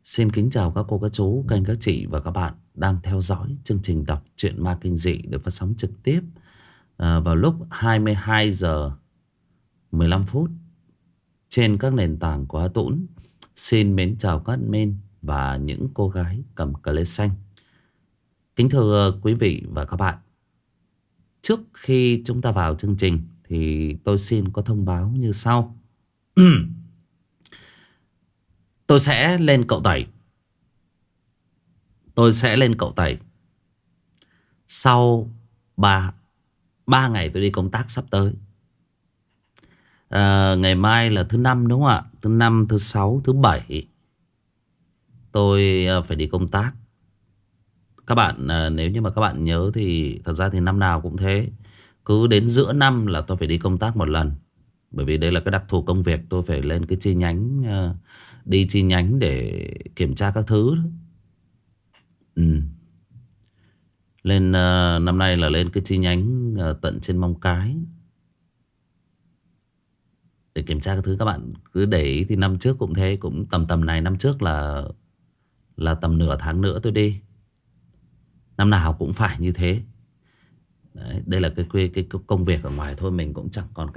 Xin kính chào các cô, các chú, các anh, các chị và các bạn đang theo dõi chương trình đọc truyện ma kinh dị được phát sóng trực tiếp vào lúc 22 giờ 15 phút trên các nền tảng của A Tũng. Xin mến chào các admin và những cô gái cầm cờ lê xanh. Kính thưa quý vị và các bạn, trước khi chúng ta vào chương trình thì tôi xin có thông báo như sau. Tôi sẽ lên cậu tẩy. Sau 3 ngày tôi đi công tác sắp tới. Ngày mai là thứ năm đúng không ạ? Thứ năm, thứ sáu, thứ bảy tôi phải đi công tác. Các bạn nếu như mà các bạn nhớ thì thật ra thì năm nào cũng thế. Cứ đến giữa năm là tôi phải đi công tác một lần. Bởi vì đây là cái đặc thù công việc. Tôi phải lên cái chi nhánh, đi chi nhánh để kiểm tra các thứ. Lên năm nay là lên cái chi nhánh tận trên Móng Cái để kiểm tra các thứ. Các bạn cứ để ý thì năm trước cũng thế, cũng tầm này. Năm trước là tầm nửa tháng nữa tôi đi. Năm nào cũng phải như thế. Đấy, đây là cái công việc ở ngoài thôi. Mình cũng chẳng còn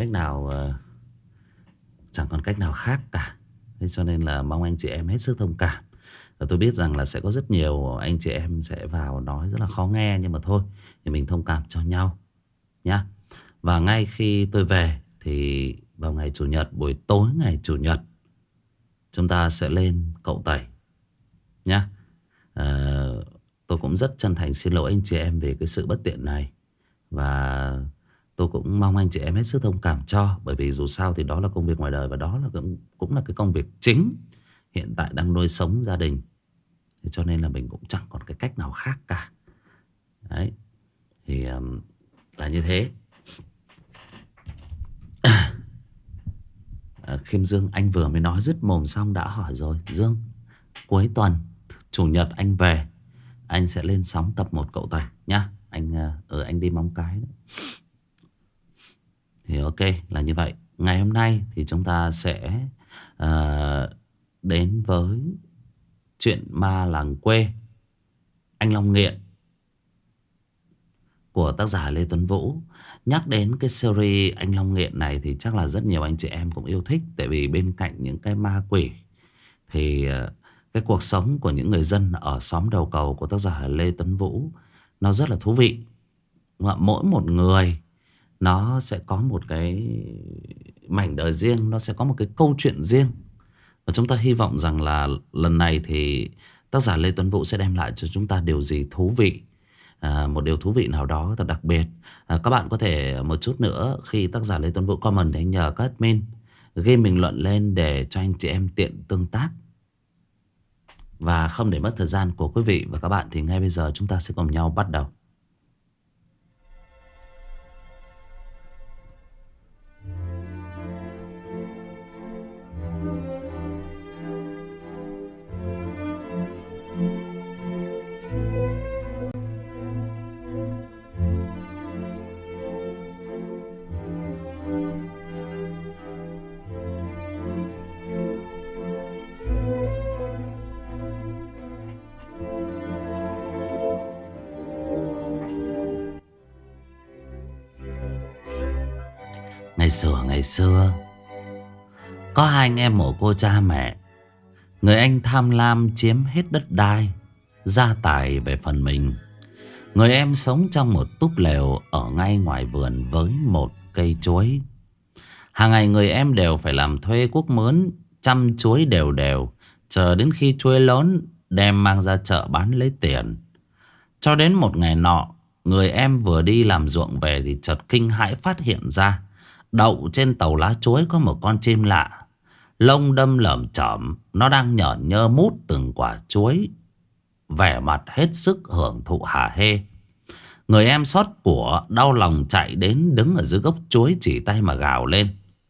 cách nào khác cả. Thế cho nên là mong anh chị em hết sức thông cảm. Và tôi biết rằng là sẽ có rất nhiều anh chị em sẽ vào nói rất là khó nghe. Nhưng mà thôi thì mình thông cảm cho nhau nhá. Và ngay khi tôi về thì vào ngày Chủ nhật, buổi tối ngày Chủ nhật, chúng ta sẽ lên cậu tẩy nhá. Tôi cũng rất chân thành xin lỗi anh chị em về cái sự bất tiện này. Và tôi cũng mong anh chị em hết sức thông cảm cho. Bởi vì dù sao thì đó là công việc ngoài đời. Và đó là cũng là cái công việc chính hiện tại đang nuôi sống gia đình. Thế cho nên là mình cũng chẳng còn cái cách nào khác cả. Đấy. Thì là như thế. Khiêm Dương, anh vừa mới nói dứt mồm xong đã hỏi rồi. Dương, cuối tuần Chủ nhật anh về, anh sẽ lên sóng tập 1 cậu tẩy nhá. Anh đi Móng Cái đấy. Thì ok là như vậy. Ngày hôm nay thì chúng ta sẽ đến với chuyện ma làng quê Anh Long Nghiện của tác giả Lê Tuấn Vũ. Nhắc đến cái series Anh Long Nghiện này thì chắc là rất nhiều anh chị em cũng yêu thích. Tại vì bên cạnh những cái ma quỷ thì cái cuộc sống của những người dân ở xóm đầu cầu của tác giả Lê Tuấn Vũ nó rất là thú vị. Mỗi một người nó sẽ có một cái mảnh đời riêng, nó sẽ có một cái câu chuyện riêng. Và chúng ta hy vọng rằng là lần này thì tác giả Lê Tuấn Vũ sẽ đem lại cho chúng ta điều gì thú vị. Một điều thú vị nào đó thật đặc biệt. Các bạn có thể một chút nữa khi tác giả Lê Tuấn Vũ comment thì anh nhờ các admin ghi bình luận lên để cho anh chị em tiện tương tác. Và không để mất thời gian của quý vị và các bạn thì ngay bây giờ chúng ta sẽ cùng nhau bắt đầu. Ngày xưa có hai anh em mồ cô cha mẹ. Người anh tham lam chiếm hết đất đai, gia tài về phần mình. Người em sống trong một túp lều ở ngay ngoài vườn với một cây chuối. Hàng ngày người em đều phải làm thuê cuốc mướn, chăm chuối đều đều, chờ đến khi chuối lớn đem mang ra chợ bán lấy tiền. Cho đến một ngày nọ, người em vừa đi làm ruộng về thì chợt kinh hãi phát hiện ra đậu trên tàu lá chuối có một con chim lạ. Lông đâm lởm chởm, nó đang nhởn nhơ mút từng quả chuối, vẻ mặt hết sức hưởng thụ hả hê. Người em xót của đau lòng chạy đến đứng ở dưới gốc chuối chỉ tay mà gào lên: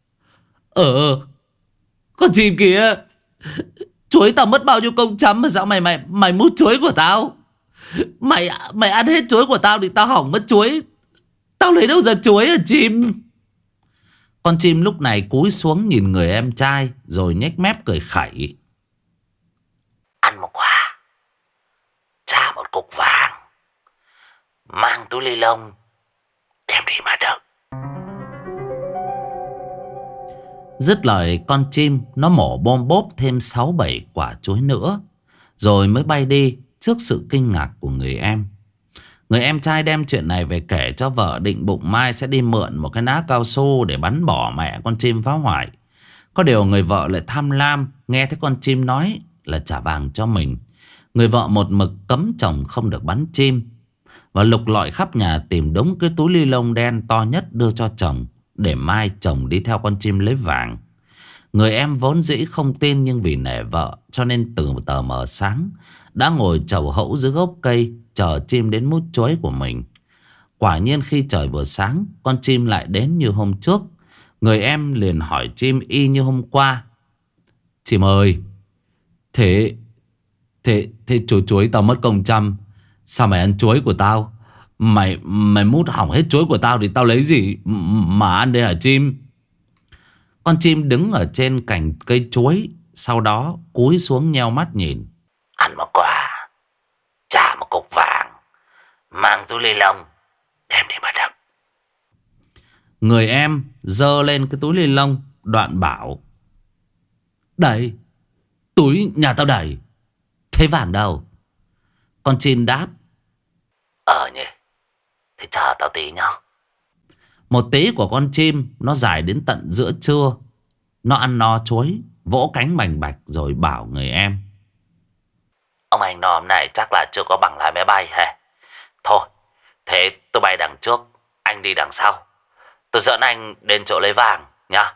con chim kìa, chuối tao mất bao nhiêu công chấm mà sao mày mút chuối của tao? Mày ăn hết chuối của tao thì tao hỏng mất chuối. Tao lấy đâu ra chuối hả chim? Con chim lúc này cúi xuống nhìn người em trai rồi nhếch mép cười khẩy: Ăn cục vàng. Mang túi ni lông đem đi mà đựng. Dứt lời, con chim nó mổ bôm bốp thêm 6-7 quả chuối nữa, rồi mới bay đi trước sự kinh ngạc của người em. Người em trai đem chuyện này về kể cho vợ, định bụng mai sẽ đi mượn một cái ná cao su để bắn bỏ mẹ con chim phá hoại. Có điều người vợ lại tham lam, nghe thấy con chim nói là trả vàng cho mình. Người vợ một mực cấm chồng không được bắn chim, và lục lọi khắp nhà tìm đúng cái túi ni lông đen to nhất đưa cho chồng, để mai chồng đi theo con chim lấy vàng. Người em vốn dĩ không tin, nhưng vì nể vợ cho nên từ tờ mờ sáng đã ngồi chầu hẫu dưới gốc cây chờ chim đến mút chuối của mình. Quả nhiên khi trời vừa sáng, con chim lại đến như hôm trước. Người em liền hỏi chim y như hôm qua: "Chim ơi, thế chuối tao mất công chăm, sao mày ăn chuối của tao? Mày mút hỏng hết chuối của tao thì tao lấy gì mà ăn đây hả chim?" Con chim đứng ở trên cành cây chuối, sau đó cúi xuống nheo mắt nhìn. "Ăn một quả, trả một cục vàng, mang túi ni lông đem đi mà đựng." Người em giơ lên cái túi ni lông, đoạn bảo: "Đây, túi nhà tao đầy. Thế vàng đâu?" Con chim đáp: Nhỉ, thế chờ tao tí nhá." Một tí của con chim nó dài đến tận giữa trưa. Nó ăn no chuối, vỗ cánh bành bạch rồi bảo người em: "Ông anh nó hôm nay chắc là chưa có bằng lái máy bay hả? Thôi, thế tôi bay đằng trước, anh đi đằng sau. Tôi dẫn anh đến chỗ lấy vàng nhá."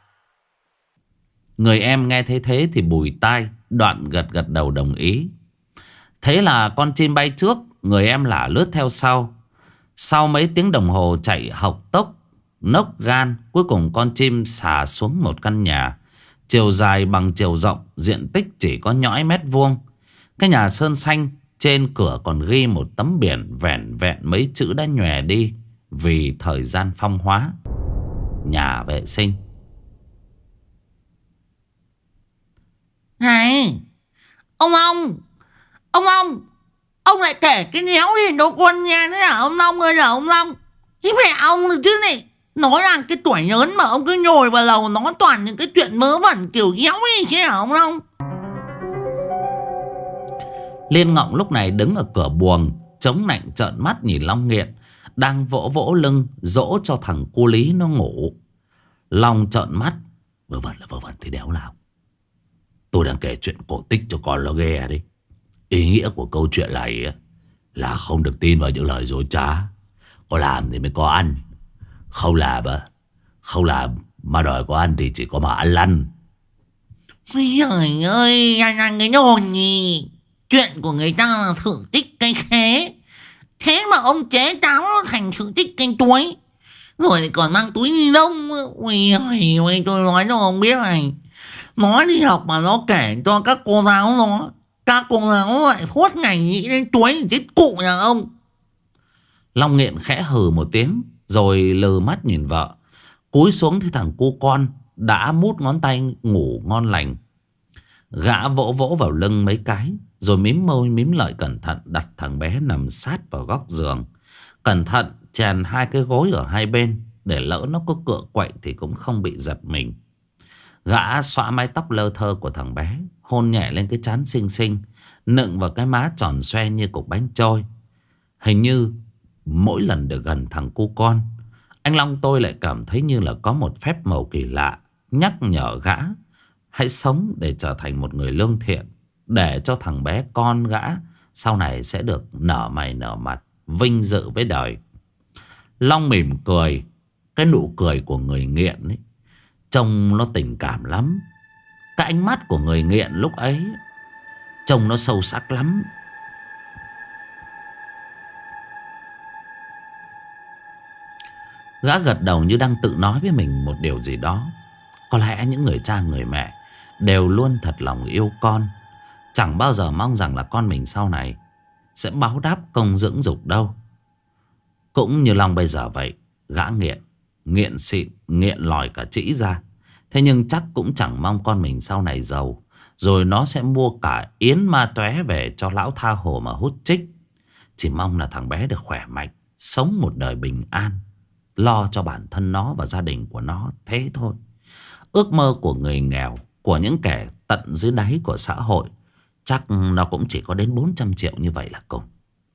Người em nghe thấy thế thì bùi tai, đoạn gật gật đầu đồng ý. Thế là con chim bay trước, người em lả lướt theo sau. Sau mấy tiếng đồng hồ chạy hộc tốc, nốc gan, cuối cùng con chim xà xuống một căn nhà, chiều dài bằng chiều rộng, diện tích chỉ có nhõi mét vuông. Cái nhà sơn xanh, trên cửa còn ghi một tấm biển vẻn vẹn mấy chữ đã nhòe đi vì thời gian phong hóa: nhà vệ sinh. Này, ông ông lại kể cái néo gì đâu con nghe thế hả ông Long ơi là ông Long? Cái mẹ ông được chứ này, nói là cái tuổi lớn mà ông cứ nhồi vào lầu nói toàn những cái chuyện mớ vẩn kiểu éo gì chứ hả ông Long? Liên Ngọng lúc này đứng ở cửa buồng, chống nạnh trợn mắt nhìn Long Nghiện đang vỗ vỗ lưng dỗ cho thằng cu Lý nó ngủ. Long trợn mắt: "Vớ vẩn thì đéo nào. Tôi đang kể chuyện cổ tích cho con nó nghe đấy. Ý nghĩa của câu chuyện này là không được tin vào những lời dối trá. Có làm thì mới có ăn. Không làm mà đòi có ăn thì chỉ có mà ăn lăn." Ôi trời ơi, anh cái đồ nhì. Chuyện của người ta là thử tích cây khế, thế mà ông chế táo nó thành thử tích cây chuối, rồi lại còn mang túi ni lông. Ôi ôi, tôi nói cho ông biết này, nó đi học mà nó kể cho các cô giáo nó, các cô giáo lại suốt ngày nghĩ đến chuối chết cụ nhà ông. Long Nghiện khẽ hừ một tiếng rồi lừ mắt nhìn vợ, cúi xuống thấy thằng cu con đã mút ngón tay ngủ ngon lành. Gã vỗ vỗ vào lưng mấy cái, rồi mím môi mím lợi cẩn thận đặt thằng bé nằm sát vào góc giường. Cẩn thận chèn hai cái gối ở hai bên, để lỡ nó có cựa quậy thì cũng không bị giật mình. Gã xõa mái tóc lơ thơ của thằng bé, hôn nhẹ lên cái trán xinh xinh, nựng vào cái má tròn xoe như cục bánh trôi. Hình như mỗi lần được gần thằng cu con, anh Long tôi lại cảm thấy như là có một phép màu kỳ lạ nhắc nhở gã hãy sống để trở thành một người lương thiện, để cho thằng bé con gã sau này sẽ được nở mày nở mặt, vinh dự với đời. Long mỉm cười. Cái nụ cười của người nghiện ấy, trông nó tình cảm lắm. Cái ánh mắt của người nghiện lúc ấy trông nó sâu sắc lắm. Gã gật đầu như đang tự nói với mình một điều gì đó. Có lẽ những người cha người mẹ đều luôn thật lòng yêu con, chẳng bao giờ mong rằng là con mình sau này sẽ báo đáp công dưỡng dục đâu. Cũng như Long bây giờ vậy. Gã nghiện, nghiện xịn, nghiện lòi cả trĩ ra. Thế nhưng chắc cũng chẳng mong con mình sau này giàu, rồi nó sẽ mua cả yến ma tóe về cho lão tha hồ mà hút chích. Chỉ mong là thằng bé được khỏe mạnh, sống một đời bình an, lo cho bản thân nó và gia đình của nó, thế thôi. Ước mơ của người nghèo, của những kẻ tận dưới đáy của xã hội, chắc nó cũng chỉ có đến 400 triệu như vậy là cùng.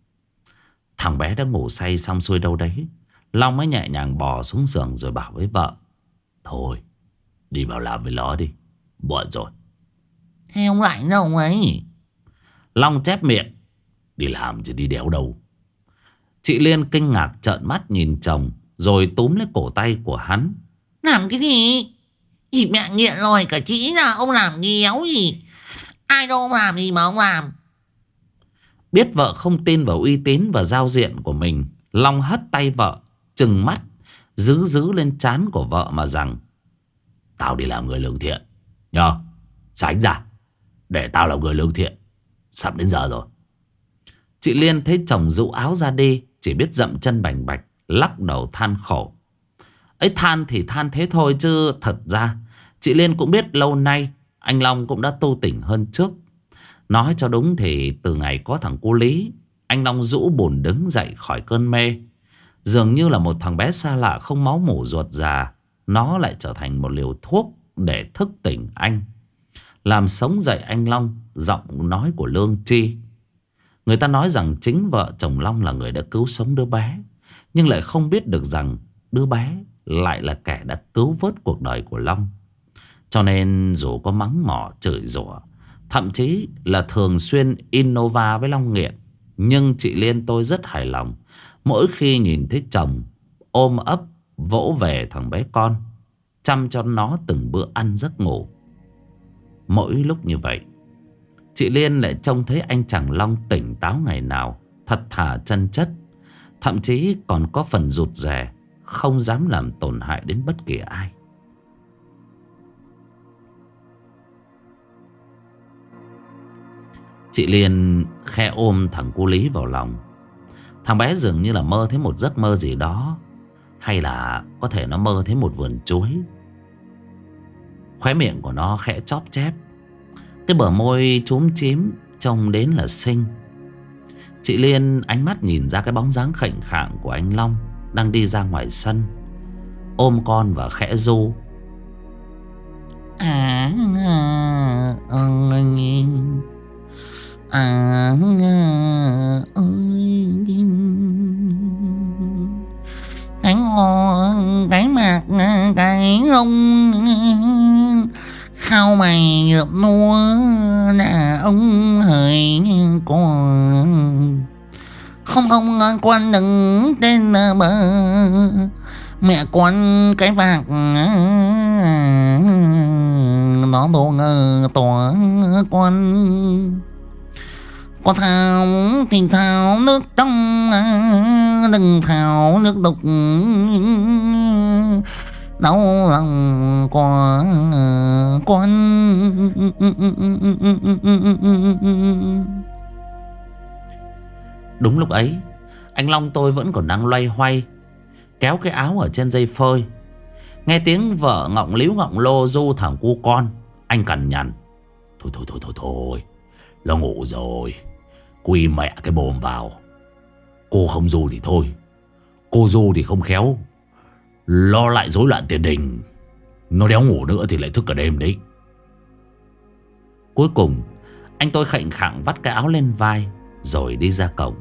Thằng bé đã ngủ say xong xuôi đâu đấy, Long mới nhẹ nhàng bò xuống giường rồi bảo với vợ: thôi, đi vào làm với nó đi, muộn rồi. Thế ông lại đâu ông ấy? Long chép miệng: đi làm chứ đi đéo đâu. Chị Liên kinh ngạc trợn mắt nhìn chồng, rồi túm lấy cổ tay của hắn. Làm cái gì? Thì mẹ nghiện rồi cả chị là ông làm ghéo gì? Ai đâu ông làm gì mà ông làm? Biết vợ không tin vào uy tín và giao diện của mình, Long hất tay vợ, trừng mắt giữ lên trán của vợ mà rằng: tao đi làm người lương thiện nhờ, sánh ra để tao làm người lương thiện, sắp đến giờ rồi. Chị Liên thấy chồng rũ áo ra đi, chỉ biết dậm chân bành bạch, lắc đầu than khổ. Ấy than thì than thế thôi, chứ thật ra chị Liên cũng biết lâu nay anh Long cũng đã tu tỉnh hơn trước. Nói cho đúng thì từ ngày có thằng cu Lý, anh Long rũ bùn đứng dậy khỏi cơn mê. Dường như là một thằng bé xa lạ không máu mủ ruột già, nó lại trở thành một liều thuốc để thức tỉnh anh, làm sống dậy anh Long. Giọng nói của Lương Tri, người ta nói rằng chính vợ chồng Long là người đã cứu sống đứa bé, nhưng lại không biết được rằng đứa bé lại là kẻ đã cứu vớt cuộc đời của Long. Cho nên dù có mắng mỏ chửi rủa, thậm chí là thường xuyên innova với Long nghiện, nhưng chị Liên tôi rất hài lòng mỗi khi nhìn thấy chồng ôm ấp vỗ về thằng bé con, chăm cho nó từng bữa ăn giấc ngủ. Mỗi lúc như vậy, chị Liên lại trông thấy anh chàng Long tỉnh táo ngày nào, thật thà chân chất, thậm chí còn có phần rụt rè, không dám làm tổn hại đến bất kỳ ai. Chị Liên khẽ ôm thằng cu Lý vào lòng. Thằng bé dường như là mơ thấy một giấc mơ gì đó, hay là có thể nó mơ thấy một vườn chuối. Khóe miệng của nó khẽ chóp chép, cái bờ môi chúm chím trông đến là xinh. Chị Liên ánh mắt nhìn ra cái bóng dáng khệnh khạng của anh Long đang đi ra ngoài sân, ôm con và khẽ ru: cái ngon, cái mặt, cái ông khao mày ngợp nua là ông hỡi con. Không không quan đừng tên bờ mẹ con cái vạc nó đồ ngờ tỏa con thảo thì thảo nước trong, đừng thảo nước đục đau lòng quá con. Đúng lúc ấy, anh Long tôi vẫn còn đang loay hoay kéo cái áo ở trên dây phơi. Nghe tiếng vợ ngọng líu ngọng lô ru thằng cu con, anh cằn nhằn: Thôi, nó ngủ rồi, quy mẹ cái bồm vào. Cô không ru thì thôi, cô ru thì không khéo lo lại rối loạn tiền đình. Nó đéo ngủ nữa thì lại thức cả đêm đấy. Cuối cùng anh tôi khệnh khạng vắt cái áo lên vai rồi đi ra cổng.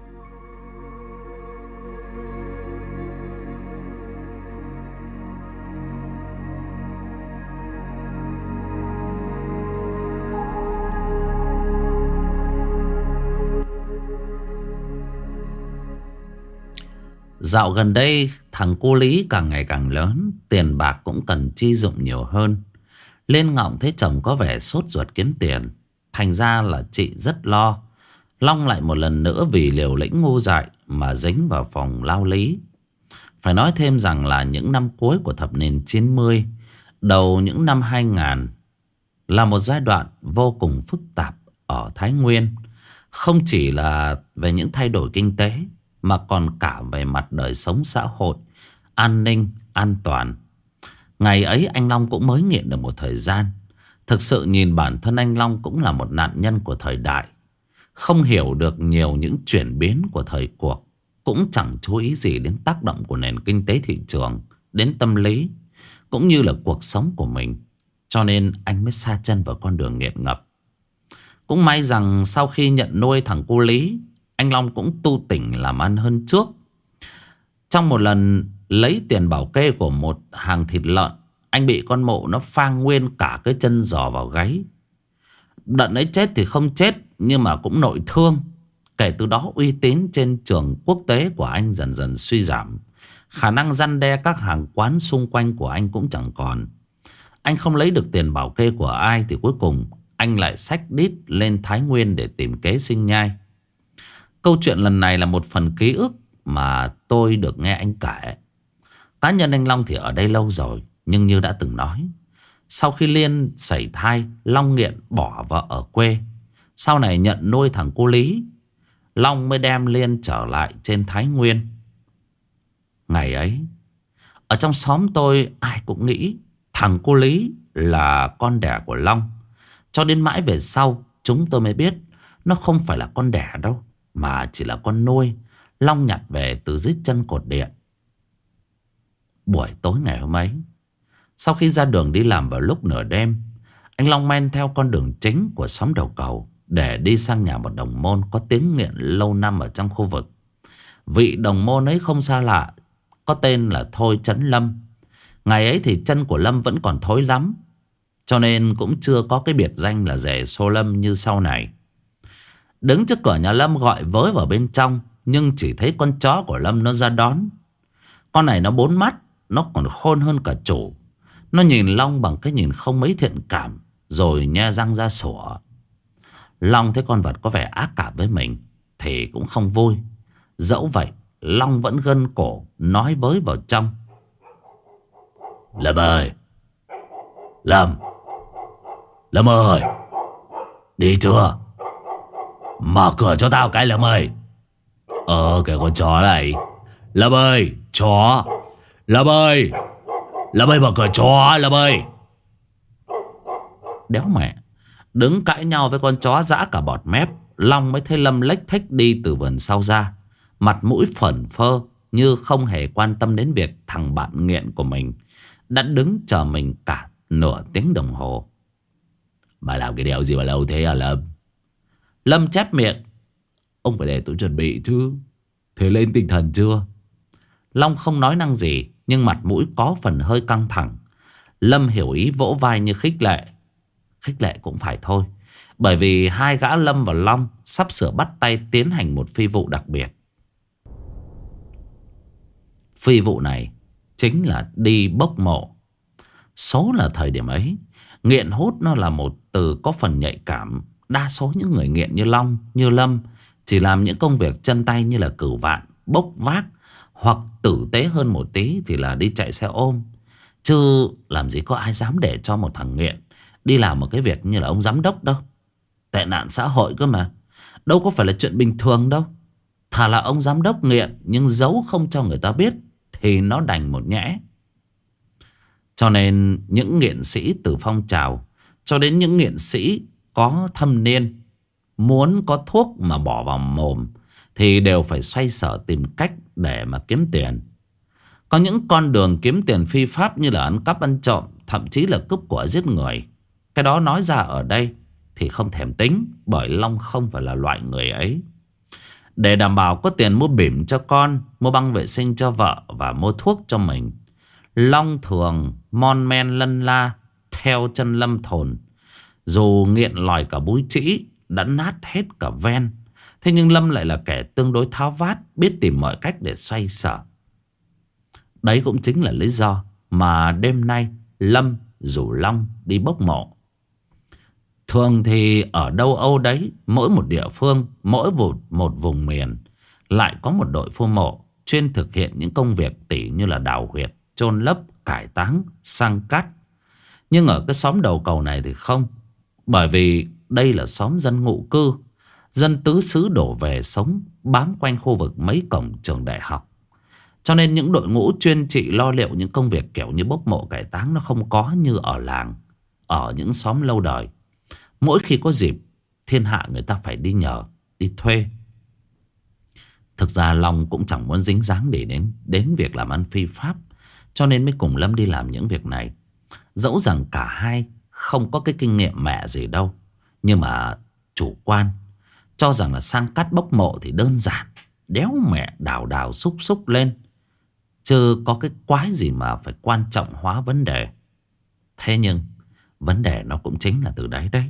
Dạo gần đây thằng cô Lý càng ngày càng lớn, tiền bạc cũng cần chi dụng nhiều hơn. Lên ngọng thấy chồng có vẻ sốt ruột kiếm tiền, thành ra là chị rất lo. Long lại một lần nữa vì liều lĩnh ngu dại mà dính vào phòng lao lý. Phải nói thêm rằng là những năm cuối của thập niên 90, đầu những năm 2000 là một giai đoạn vô cùng phức tạp ở Thái Nguyên. Không chỉ là về những thay đổi kinh tế, mà còn cả về mặt đời sống xã hội, an ninh, an toàn. Ngày ấy anh Long cũng mới nghiện được một thời gian. Thực sự nhìn bản thân anh Long cũng là một nạn nhân của thời đại. không hiểu được nhiều những chuyển biến của thời cuộc, cũng chẳng chú ý gì đến tác động của nền kinh tế thị trường đến tâm lý cũng như là cuộc sống của mình. Cho nên anh mới sa chân vào con đường nghiện ngập. Cũng may rằng sau khi nhận nuôi thằng cu Lý, anh Long cũng tu tỉnh làm ăn hơn trước. Trong một lần lấy tiền bảo kê của một hàng thịt lợn, anh bị con mộ nó phang nguyên cả cái chân giò vào gáy. Đợt ấy chết thì không chết, nhưng mà cũng nội thương. Kể từ đó uy tín trên trường quốc tế của anh dần dần suy giảm. Khả năng răn đe các hàng quán xung quanh của anh cũng chẳng còn. Anh không lấy được tiền bảo kê của ai thì cuối cùng anh lại xách đít lên Thái Nguyên để tìm kế sinh nhai. Câu chuyện lần này là một phần ký ức mà tôi được nghe anh kể. Cá nhân anh Long thì ở đây lâu rồi, nhưng như đã từng nói, sau khi Liên sảy thai, Long nghiện bỏ vợ ở quê. Sau này nhận nuôi thằng cô Lý, Long mới đem Liên trở lại trên Thái Nguyên. Ngày ấy, ở trong xóm tôi ai cũng nghĩ thằng cô Lý là con đẻ của Long. Cho đến mãi về sau chúng tôi mới biết nó không phải là con đẻ đâu, mà chỉ là con nuôi Long nhặt về từ dưới chân cột điện. Buổi tối ngày hôm ấy, sau khi ra đường đi làm vào lúc nửa đêm, anh Long men theo con đường chính của xóm đầu cầu để đi sang nhà một đồng môn có tiếng nghiện lâu năm ở trong khu vực. Vị đồng môn ấy không xa lạ, có tên là Thôi Trấn Lâm. Ngày ấy thì chân của Lâm vẫn còn thối lắm, cho nên cũng chưa có cái biệt danh là rể Xô Lâm như sau này. Đứng trước cửa nhà Lâm gọi với vào bên trong, nhưng chỉ thấy con chó của Lâm nó ra đón. Con này nó bốn mắt, nó còn khôn hơn cả chủ. Nó nhìn Long bằng cái nhìn không mấy thiện cảm, rồi nhe răng ra sủa. Long thấy con vật có vẻ ác cảm với mình thì cũng không vui. Dẫu vậy Long vẫn gân cổ nói với vào trong: Lâm ơi, Lâm ơi, đi chưa? Mở cửa cho tao cái Lâm ơi. Kìa con chó này. Lâm ơi, chó. Lâm ơi, mở cửa chó, Lâm ơi. Đéo mẹ, đứng cãi nhau với con chó dã cả bọt mép, Long mới thấy Lâm lếch thếch đi từ vườn sau ra, mặt mũi phởn phơ như không hề quan tâm đến việc thằng bạn nghiện của mình đã đứng chờ mình cả nửa tiếng đồng hồ. Bà làm cái đéo gì mà lâu thế à Lâm? Lâm chép miệng: Ông phải để tôi chuẩn bị chứ. Thế lên tinh thần chưa? Long không nói năng gì, nhưng mặt mũi có phần hơi căng thẳng. Lâm hiểu ý vỗ vai như khích lệ. Khích lệ cũng phải thôi, bởi vì hai gã Lâm và Long sắp sửa bắt tay tiến hành một phi vụ đặc biệt. Phi vụ này chính là đi bốc mộ. Số là thời điểm ấy, nghiện hút nó là một từ có phần nhạy cảm. Đa số những người nghiện như Long, như Lâm chỉ làm những công việc chân tay như là cửu vạn, bốc vác, hoặc tử tế hơn một tí thì là đi chạy xe ôm. Chứ làm gì có ai dám để cho một thằng nghiện đi làm một cái việc như là ông giám đốc đâu. Tệ nạn xã hội cơ mà, đâu có phải là chuyện bình thường đâu. Thà là ông giám đốc nghiện nhưng giấu không cho người ta biết thì nó đành một nhẽ. Cho nên những nghiện sĩ từ phong trào cho đến những nghiện sĩ có thâm niên, muốn có thuốc mà bỏ vào mồm thì đều phải xoay sở tìm cách để mà kiếm tiền. Có những con đường kiếm tiền phi pháp như là ăn cắp ăn trộm, thậm chí là cướp của giết người. Cái đó nói ra ở đây thì không thèm tính, bởi Long không phải là loại người ấy. Để đảm bảo có tiền mua bỉm cho con, mua băng vệ sinh cho vợ và mua thuốc cho mình, Long thường mon men lân la theo chân Lâm thồn. Dù nghiện lòi cả búi trĩ, đã nát hết cả ven, thế nhưng Lâm lại là kẻ tương đối tháo vát, biết tìm mọi cách để xoay sở. Đấy cũng chính là lý do mà đêm nay Lâm rủ Long đi bốc mộ. Thường thì ở đâu Âu đấy, mỗi một địa phương, mỗi một vùng miền lại có một đội phô mộ chuyên thực hiện những công việc tỉ như là đào huyệt, chôn lấp, cải táng, sang cát. Nhưng ở cái xóm đầu cầu này thì không, bởi vì đây là xóm dân ngụ cư, dân tứ xứ đổ về sống bám quanh khu vực mấy cổng trường đại học. Cho nên những đội ngũ chuyên trị lo liệu những công việc kiểu như bốc mộ cải táng nó không có như ở làng, ở những xóm lâu đời. Mỗi khi có dịp, thiên hạ người ta phải đi nhờ, đi thuê. Thực ra Long cũng chẳng muốn dính dáng để đến việc làm ăn phi pháp, cho nên mới cùng Lâm đi làm những việc này. Dẫu rằng cả hai không có cái kinh nghiệm mẹ gì đâu, nhưng mà chủ quan cho rằng là sang cát bốc mộ thì đơn giản, đéo mẹ đào đào xúc xúc lên, chứ có cái quái gì mà phải quan trọng hóa vấn đề. Thế nhưng vấn đề nó cũng chính là từ đấy đấy.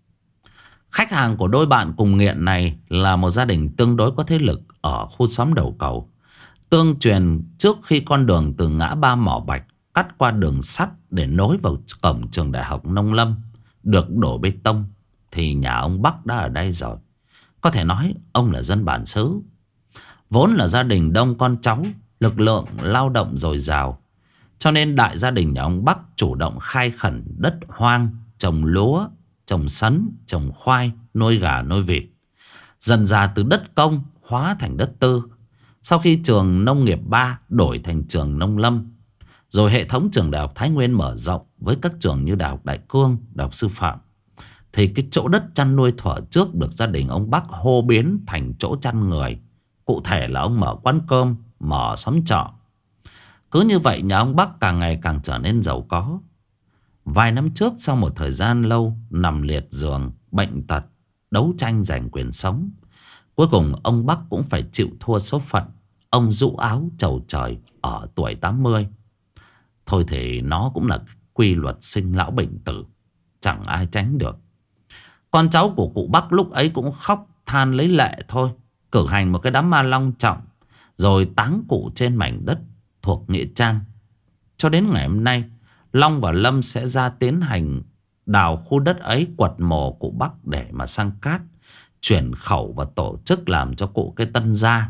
Khách hàng của đôi bạn cùng nghiện này là một gia đình tương đối có thế lực ở khu xóm đầu cầu. Tương truyền trước khi con đường từ ngã ba Mỏ Bạch cắt qua đường sắt để nối vào cổng trường đại học Nông Lâm được đổ bê tông, thì nhà ông Bắc đã ở đây rồi. Có thể nói ông là dân bản xứ. Vốn là gia đình đông con cháu, lực lượng lao động dồi dào, cho nên đại gia đình nhà ông Bắc chủ động khai khẩn đất hoang, trồng lúa, trồng sắn, trồng khoai, nuôi gà nuôi vịt. Dần ra từ đất công hóa thành đất tư. Sau khi trường nông nghiệp 3 đổi thành trường nông lâm, rồi hệ thống trường đại học Thái Nguyên mở rộng với các trường như đại học Đại Cương, đại học sư phạm, thì cái chỗ đất chăn nuôi thuở trước được gia đình ông Bắc hô biến thành chỗ chăn người. Cụ thể là ông mở quán cơm, mở xóm trọ. Cứ như vậy nhà ông Bắc càng ngày càng trở nên giàu có. Vài năm trước, sau một thời gian lâu nằm liệt giường, bệnh tật, đấu tranh giành quyền sống, cuối cùng ông Bắc cũng phải chịu thua số phận. Ông rũ áo chầu trời ở tuổi 80. Thôi thì nó cũng là quy luật sinh lão bệnh tử, chẳng ai tránh được. Con cháu của cụ Bắc lúc ấy cũng khóc than lấy lệ thôi, cử hành một cái đám ma long trọng, rồi táng cụ trên mảnh đất thuộc nghĩa trang. Cho đến ngày hôm nay, Long và Lâm sẽ ra tiến hành đào khu đất ấy, quật mồ cụ Bắc để mà sang cát, chuyển khẩu và tổ chức làm cho cụ cái tân gia.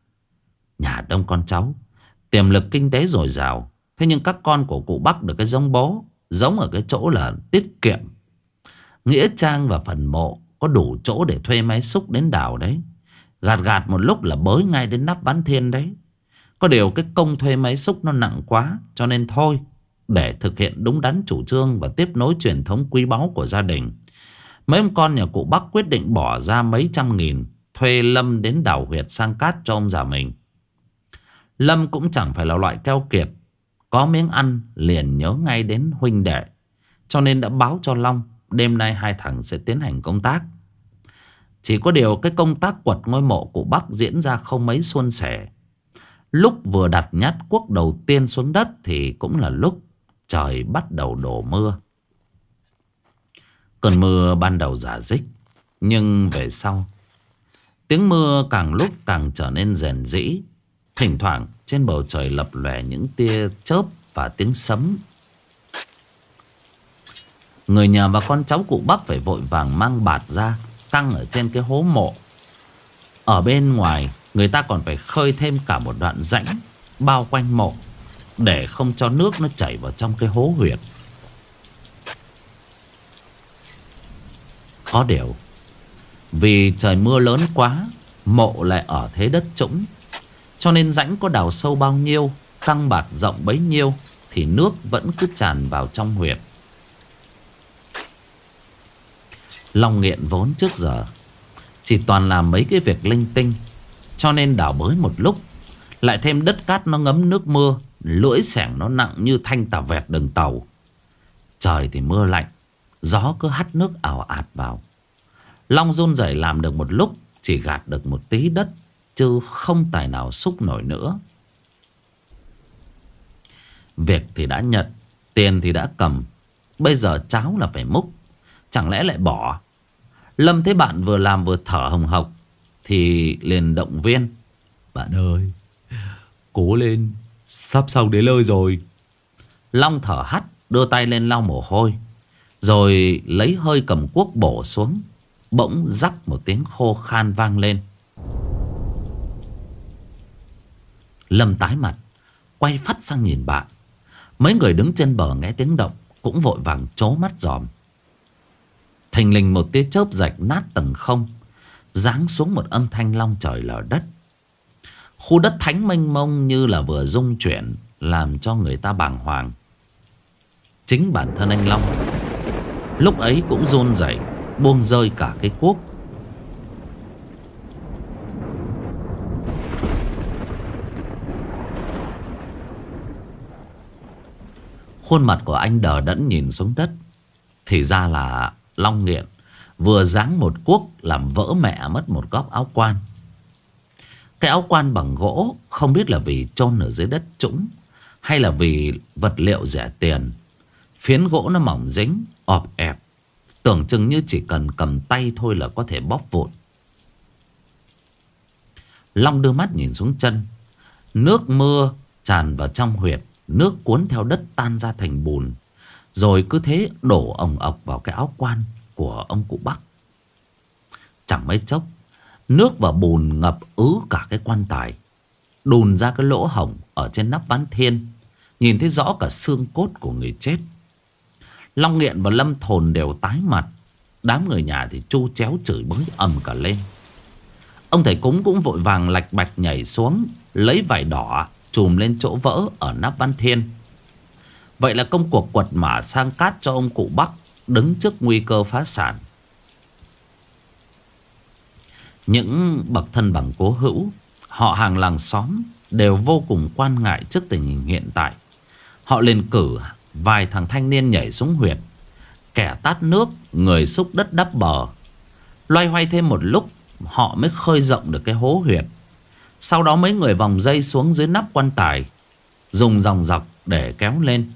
Nhà đông con cháu, tiềm lực kinh tế dồi dào. Thế nhưng các con của cụ Bắc được cái giống bố, giống ở cái chỗ là tiết kiệm. Nghĩa trang và phần mộ có đủ chỗ để thuê máy xúc đến đào đấy. Gạt gạt một lúc là bới ngay đến nắp ván thiên đấy. Có điều cái công thuê máy xúc nó nặng quá, cho nên thôi, để thực hiện đúng đắn chủ trương và tiếp nối truyền thống quý báu của gia đình, mấy ông con nhà cụ Bắc quyết định bỏ ra mấy trăm nghìn thuê Lâm đến đào huyệt sang cát cho ông già mình. Lâm cũng chẳng phải là loại keo kiệt, có miếng ăn liền nhớ ngay đến huynh đệ, cho nên đã báo cho Long đêm nay hai thằng sẽ tiến hành công tác. Chỉ có điều cái công tác quật ngôi mộ cụ Bắc diễn ra không mấy suôn sẻ. Lúc vừa đặt nhát cuốc đầu tiên xuống đất thì cũng là lúc trời bắt đầu đổ mưa. Cơn mưa ban đầu rả rích, nhưng về sau tiếng mưa càng lúc càng trở nên rền rĩ. Thỉnh thoảng trên bầu trời lập lòe những tia chớp và tiếng sấm. Người nhà và con cháu cụ Bắc phải vội vàng mang bạt ra căng ở trên cái hố mộ. Ở bên ngoài người ta còn phải khơi thêm cả một đoạn rãnh bao quanh mộ, để không cho nước nó chảy vào trong cái hố huyệt. Có điều vì trời mưa lớn quá, mộ lại ở thế đất trũng, cho nên rãnh có đào sâu bao nhiêu, căng bạt rộng bấy nhiêu, thì nước vẫn cứ tràn vào trong huyệt. Long nghiện vốn trước giờ chỉ toàn làm mấy cái việc linh tinh, cho nên đào bới một lúc, lại thêm đất cát nó ngấm nước mưa, lưỡi xẻng nó nặng như thanh tà vẹt đường tàu. Trời thì mưa lạnh, gió cứ hắt nước ào ạt vào. Long run rẩy làm được một lúc, chỉ gạt được một tí đất, chứ không tài nào xúc nổi nữa. Việc thì đã nhận, tiền thì đã cầm, bây giờ cháo là phải múc, chẳng lẽ lại bỏ? Lâm thấy bạn vừa làm vừa thở hồng hộc thì liền động viên: "Bạn ơi, cố lên, sắp xong đến nơi rồi." Long thở hắt, đưa tay lên lau mồ hôi, rồi lấy hơi cầm cuốc bổ xuống. Bỗng rắc một tiếng khô khan vang lên. Lâm tái mặt, quay phắt sang nhìn bạn. Mấy người đứng trên bờ nghe tiếng động cũng vội vàng trố mắt dòm. Thình lình một tia chớp rạch nát tầng không, giáng xuống một âm thanh long trời lở đất. Khu đất thánh mênh mông như là vừa rung chuyển, làm cho người ta bàng hoàng. Chính bản thân anh Long lúc ấy cũng run rẩy, buông rơi cả cái cuốc. Khuôn mặt của anh đờ đẫn nhìn xuống đất. Thì ra là Long Nghiện vừa giáng một cuốc làm vỡ mẹ mất một góc áo quan. Cái áo quan bằng gỗ, không biết là vì chôn ở dưới đất trũng hay là vì vật liệu rẻ tiền. Phiến gỗ nó mỏng dính, ọp ẹp, tưởng chừng như chỉ cần cầm tay thôi là có thể bóp vụn. Long đưa mắt nhìn xuống chân. Nước mưa tràn vào trong huyệt, nước cuốn theo đất tan ra thành bùn, rồi cứ thế đổ ồng ọc vào cái áo quan của ông cụ Bắc. Chẳng mấy chốc, nước và bùn ngập ứ cả cái quan tài, đùn ra cái lỗ hổng ở trên nắp ván thiên, nhìn thấy rõ cả xương cốt của người chết. Long Nghiện và Lâm Thồn đều tái mặt. Đám người nhà thì chu chéo chửi bới ầm cả lên. Ông thầy cúng cũng vội vàng lạch bạch nhảy xuống, lấy vải đỏ chùm lên chỗ vỡ ở nắp ván thiên. Vậy là công cuộc quật mả sang cát cho ông cụ Bắc đứng trước nguy cơ phá sản. Những bậc thân bằng cố hữu, họ hàng làng xóm đều vô cùng quan ngại trước tình hình hiện tại. Họ liền cử vài thằng thanh niên nhảy xuống huyệt, kẻ tát nước, người xúc đất đắp bờ. Loay hoay thêm một lúc, họ mới khơi rộng được cái hố huyệt. Sau đó mấy người vòng dây xuống dưới nắp quan tài, dùng dòng dọc để kéo lên.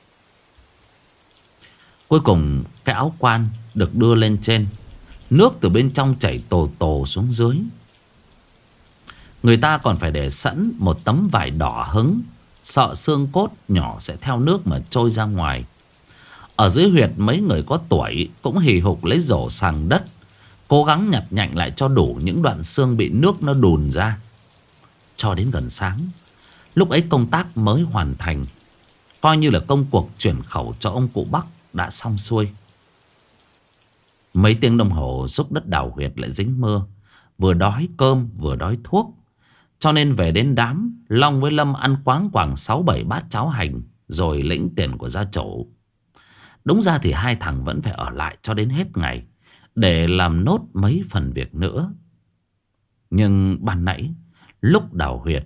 Cuối cùng cái áo quan được đưa lên trên. Nước từ bên trong chảy tồ tồ xuống dưới. Người ta còn phải để sẵn một tấm vải đỏ hứng, sợ xương cốt nhỏ sẽ theo nước mà trôi ra ngoài. Ở dưới huyệt mấy người có tuổi cũng hì hục lấy rổ sàng đất, cố gắng nhặt nhạnh lại cho đủ những đoạn xương bị nước nó đùn ra. Cho đến gần sáng, lúc ấy công tác mới hoàn thành, coi như là công cuộc chuyển khẩu cho ông cụ Bắc đã xong xuôi. Mấy tiếng đồng hồ xúc đất đào huyệt lại dính mưa, vừa đói cơm vừa đói thuốc, cho nên về đến đám, Long với Lâm ăn quáng quàng 6-7 bát cháo hành, rồi lĩnh tiền của gia chủ. Đúng ra thì hai thằng vẫn phải ở lại cho đến hết ngày để làm nốt mấy phần việc nữa. Nhưng ban nãy lúc đào huyệt,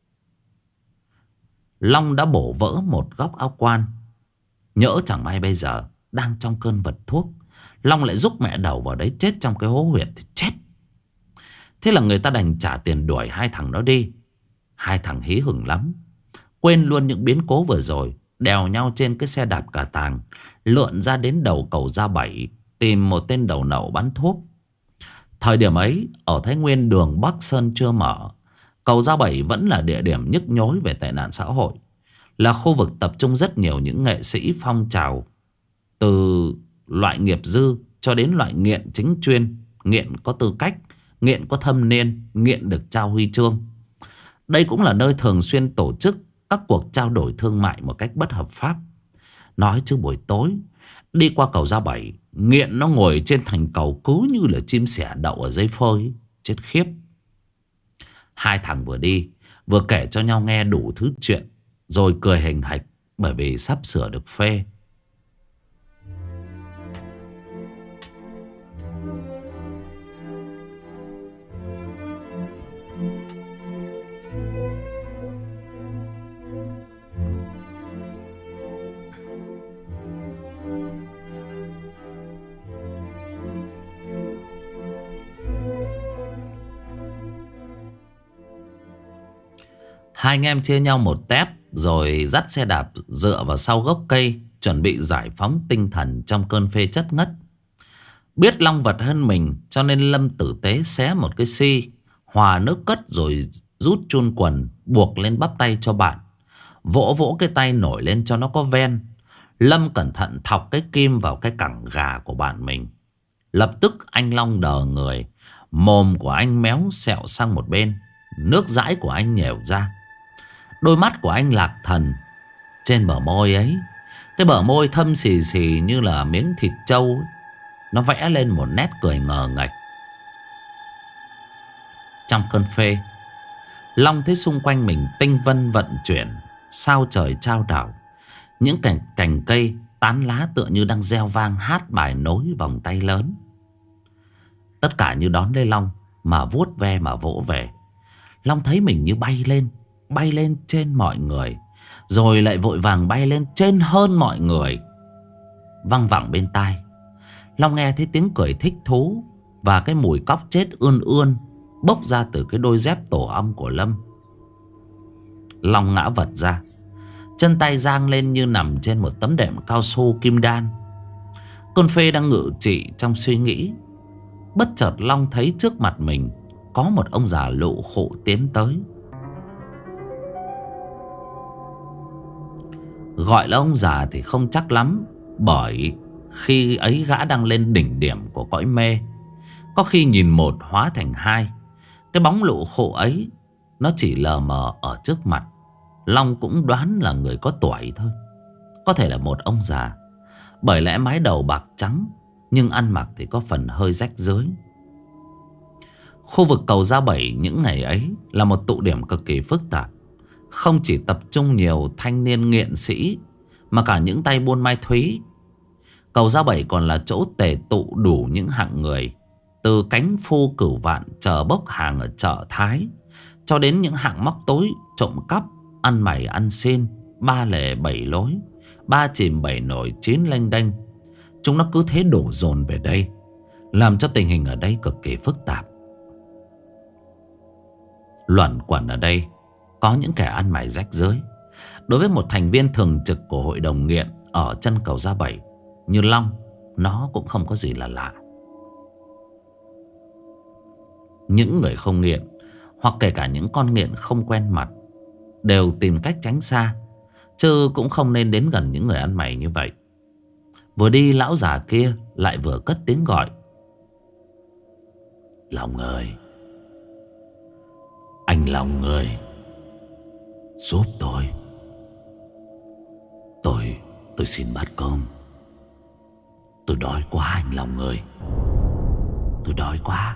Long đã bổ vỡ một góc áo quan. Nhỡ chẳng may bây giờ đang trong cơn vật thuốc, Long lại rúc mẹ đầu vào đấy chết trong cái hố huyệt thì chết. Thế là người ta đành trả tiền đuổi hai thằng đó đi. Hai thằng hí hửng lắm, quên luôn những biến cố vừa rồi, đèo nhau trên cái xe đạp cà tàng, lượn ra đến đầu cầu Gia Bảy, tìm một tên đầu nậu bán thuốc. Thời điểm ấy ở Thái Nguyên đường Bắc Sơn chưa mở, cầu Gia Bảy vẫn là địa điểm nhức nhối về tệ nạn xã hội, là khu vực tập trung rất nhiều những nghệ sĩ phong trào, từ loại nghiệp dư cho đến loại nghiện chính chuyên, nghiện có tư cách, nghiện có thâm niên, nghiện được trao huy chương. Đây cũng là nơi thường xuyên tổ chức các cuộc trao đổi thương mại một cách bất hợp pháp. Nói chứ buổi tối đi qua cầu Gia Bảy, nghiện nó ngồi trên thành cầu cứ như là chim sẻ đậu ở dây phơi, chết khiếp. Hai thằng vừa đi vừa kể cho nhau nghe đủ thứ chuyện, rồi cười hình hạch bởi vì sắp sửa được phê. Hai anh em chia nhau một tép, rồi dắt xe đạp dựa vào sau gốc cây, chuẩn bị giải phóng tinh thần trong cơn phê chất ngất. Biết Long vật hơn mình, cho nên Lâm tử tế xé một cái xi, hòa nước cất rồi rút chun quần buộc lên bắp tay cho bạn. Vỗ vỗ cái tay nổi lên cho nó có ven. Lâm cẩn thận thọc cái kim vào cái cẳng gà của bạn mình. Lập tức anh Long đờ người, mồm của anh méo xẹo sang một bên, nước dãi của anh nhèo ra. Đôi mắt của anh lạc thần. Trên bờ môi ấy, cái bờ môi thâm xì xì như là miếng thịt trâu ấy, nó vẽ lên một nét cười ngờ ngạch. Trong cơn phê, Long thấy xung quanh mình tinh vân vận chuyển, sao trời trao đảo. Những cành cây tán lá tựa như đang reo vang hát bài nối vòng tay lớn. Tất cả như đón lấy Long mà vuốt ve mà vỗ về. Long thấy mình như bay lên trên mọi người, rồi lại vội vàng bay lên trên hơn mọi người. Văng vẳng bên tai, Long nghe thấy tiếng cười thích thú và cái mùi cóc chết ươn ươn bốc ra từ cái đôi dép tổ ong của Lâm. Long ngã vật ra, chân tay giang lên như nằm trên một tấm đệm cao su kim đan. Con Phê đang ngự trị trong suy nghĩ. Bất chợt Long thấy trước mặt mình có một ông già lụ khụ tiến tới. Gọi là ông già thì không chắc lắm, bởi khi ấy gã đang lên đỉnh điểm của cõi mê. Có khi nhìn một hóa thành hai. Cái bóng lụ khụ ấy nó chỉ lờ mờ ở trước mặt. Long cũng đoán là người có tuổi thôi, có thể là một ông già, bởi lẽ mái đầu bạc trắng, nhưng ăn mặc thì có phần hơi rách rưới. Khu vực cầu Gia Bảy những ngày ấy là một tụ điểm cực kỳ phức tạp. Không chỉ tập trung nhiều thanh niên nghiện sĩ, mà cả những tay buôn ma túy. Cầu Gia Bảy còn là chỗ tề tụ đủ những hạng người, từ cánh phu cửu vạn chờ bốc hàng ở chợ Thái, cho đến những hạng móc tối, trộm cắp, ăn mày ăn xin, ba lề bảy lối, ba chìm bảy nổi chín lênh đênh. Chúng nó cứ thế đổ dồn về đây, làm cho tình hình ở đây cực kỳ phức tạp. Luẩn quẩn ở đây có những kẻ ăn mày rách rưới. Đối với một thành viên thường trực của hội đồng nghiện ở chân cầu Gia Bảy như Long, nó cũng không có gì là lạ. Những người không nghiện, hoặc kể cả những con nghiện không quen mặt, đều tìm cách tránh xa, chứ cũng không nên đến gần những người ăn mày như vậy. Vừa đi, lão già kia lại vừa cất tiếng gọi: Long ơi, anh Long ơi, giúp tôi. Tôi xin bát cơm. Tôi đói quá anh Long ơi, tôi đói quá.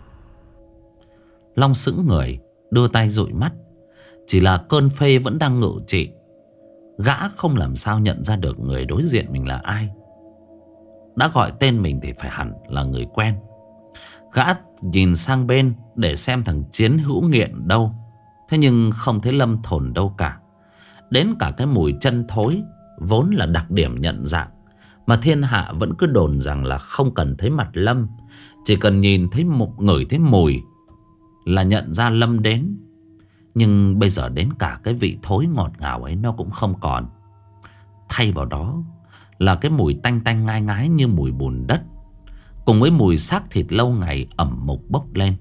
Long sững người, đưa tay dụi mắt. Chỉ là cơn phê vẫn đang ngự trị. Gã không làm sao nhận ra được người đối diện mình là ai. Đã gọi tên mình thì phải hẳn là người quen. Gã nhìn sang bên để xem thằng Chiến hữu nghiện đâu, thế nhưng không thấy Lâm Thồn đâu cả. Đến cả cái mùi chân thối vốn là đặc điểm nhận dạng, mà thiên hạ vẫn cứ đồn rằng là không cần thấy mặt Lâm, chỉ cần nhìn thấy ngửi thấy mùi là nhận ra Lâm đến. Nhưng bây giờ đến cả cái vị thối ngọt ngào ấy nó cũng không còn. Thay vào đó là cái mùi tanh tanh ngai ngái như mùi bùn đất, cùng với mùi xác thịt lâu ngày ẩm mục bốc lên.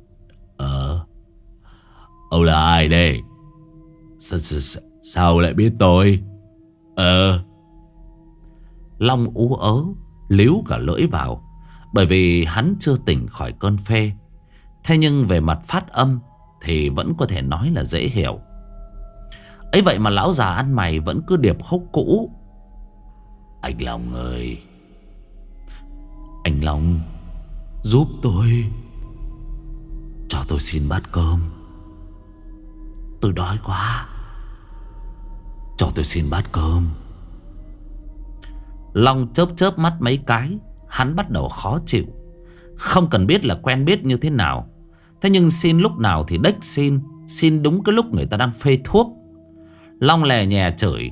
Ông là ai đây? Sao lại biết tôi? Long ú ớ, líu cả lưỡi vào, bởi vì hắn chưa tỉnh khỏi cơn phê. Thế nhưng về mặt phát âm thì vẫn có thể nói là dễ hiểu. Ấy vậy mà lão già ăn mày vẫn cứ điệp khúc cũ: Anh Long ơi, anh Long, giúp tôi. Cho tôi xin bát cơm. Tôi đói quá. Cho tôi xin bát cơm. Long chớp chớp mắt mấy cái. Hắn bắt đầu khó chịu. Không cần biết là quen biết như thế nào, thế nhưng xin lúc nào thì đếch xin. Xin đúng cái lúc người ta đang phê thuốc. Long lè nhè chửi: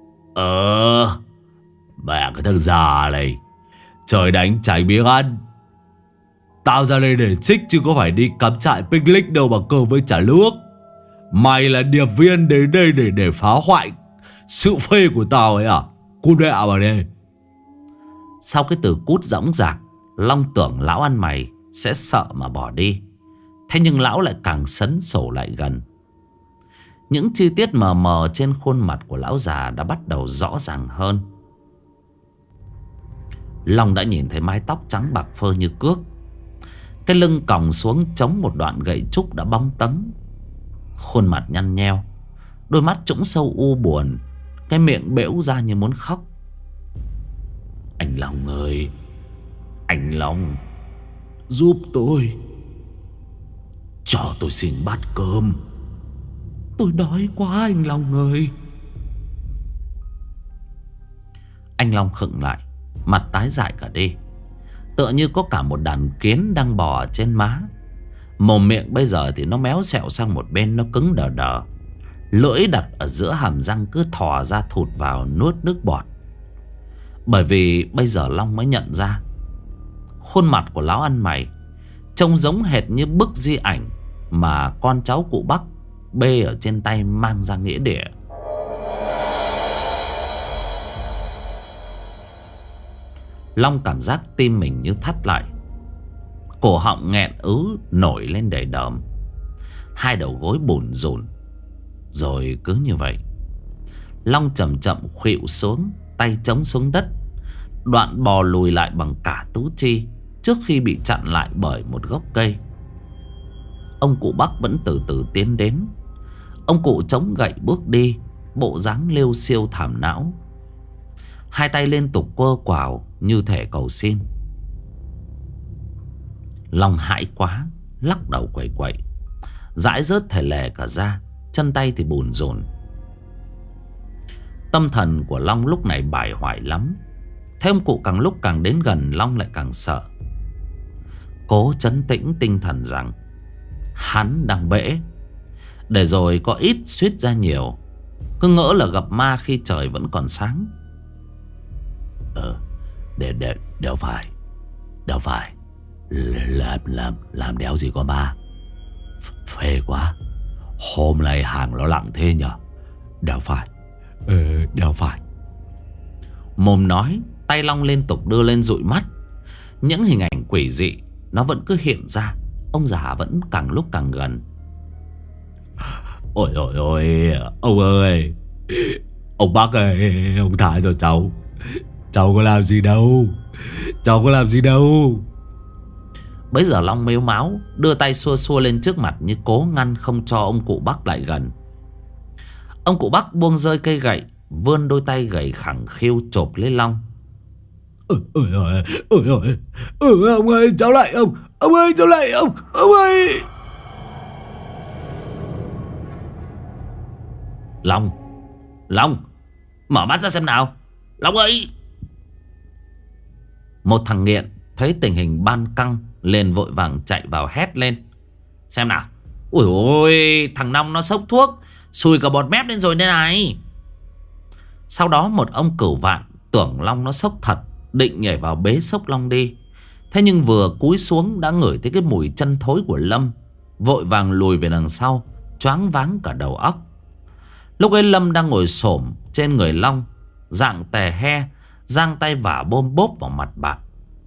Mẹ cái thằng già này, trời đánh chẳng biết ăn. Tao ra đây để trích chứ có phải đi cắm trại picnic đâu mà cơm với chả nước. Mày là điệp viên đến đây để phá hoại sự phê của tao ấy à? Cút mẹ vào đây. Sau cái từ cút dõng dạc, Long tưởng lão ăn mày sẽ sợ mà bỏ đi. Thế nhưng lão lại càng sấn sổ lại gần. Những chi tiết mờ mờ trên khuôn mặt của lão già đã bắt đầu rõ ràng hơn. Long đã nhìn thấy mái tóc trắng bạc phơ như cước. Cái lưng còng xuống chống một đoạn gậy trúc đã bóng tấn. Khuôn mặt nhăn nheo, đôi mắt trũng sâu u buồn, cái miệng bẽo ra như muốn khóc. Anh Long ơi, anh Long, giúp tôi. Cho tôi xin bát cơm. Tôi đói quá anh Long ơi. Anh Long khựng lại, mặt tái dại cả đi, tựa như có cả một đàn kiến đang bò trên má. Mồm miệng bây giờ thì nó méo xẹo sang một bên, nó cứng đờ đờ. Lưỡi đặt ở giữa hàm răng cứ thò ra thụt vào nuốt nước bọt. Bởi vì bây giờ Long mới nhận ra khuôn mặt của lão ăn mày trông giống hệt như bức di ảnh mà con cháu cụ Bắc bê ở trên tay mang ra nghĩa địa. Long cảm giác tim mình như thắt lại, cổ họng nghẹn ứ nổi lên đầy đờm, hai đầu gối bủn rủn. Rồi cứ như vậy Long chậm chậm khuỵu xuống, tay chống xuống đất, đoạn bò lùi lại bằng cả tứ chi trước khi bị chặn lại bởi một gốc cây. Ông cụ Bắc vẫn từ từ tiến đến. Ông cụ chống gậy bước đi, bộ dáng liêu xiêu thảm não, hai tay liên tục quơ quào như thể cầu xin. Long hãi quá, lắc đầu quẩy quẩy, dãi rớt thể lè cả ra, chân tay thì bùn rùn. Tâm thần của Long lúc này bại hoại lắm. Thế ông cụ càng lúc càng đến gần, Long lại càng sợ. Cố trấn tĩnh tinh thần rằng hắn đang bể, để rồi có ít suýt ra nhiều. Cứ ngỡ là gặp ma khi trời vẫn còn sáng. Đéo phải làm đéo gì có ma. Phê quá, hôm nay hàng nó lặng thế nhở. Đéo phải. Mồm nói, tay Long liên tục đưa lên dụi mắt. Những hình ảnh quỷ dị nó vẫn cứ hiện ra. Ông già vẫn càng lúc càng gần. Ôi ông ơi, ông Bắc ơi, ông tha cho cháu. Cháu có làm gì đâu. Bây giờ Long mếu máo, đưa tay xua xua lên trước mặt như cố ngăn không cho ông cụ Bắc lại gần. Ông cụ Bắc buông rơi cây gậy, vươn đôi tay gầy khẳng khiu chộp lấy Long. Ông ơi, cháu lại ông ơi. Long, mở mắt ra xem nào. Long ơi. Một thằng nghiện thấy tình hình ban căng liền vội vàng chạy vào hét lên. Xem nào. Ui ôi, thằng Long nó xốc thuốc, sùi cả bọt mép lên rồi đây này. Sau đó một ông cửu vạn tưởng Long nó sốc thật, định nhảy vào bế xốc Long đi. Thế nhưng vừa cúi xuống đã ngửi thấy cái mùi chân thối của Lâm, vội vàng lùi về đằng sau, choáng váng cả đầu óc. Lúc ấy Lâm đang ngồi xổm trên người Long, dạng tè he, giang tay vả bôm bốp vào mặt bạn.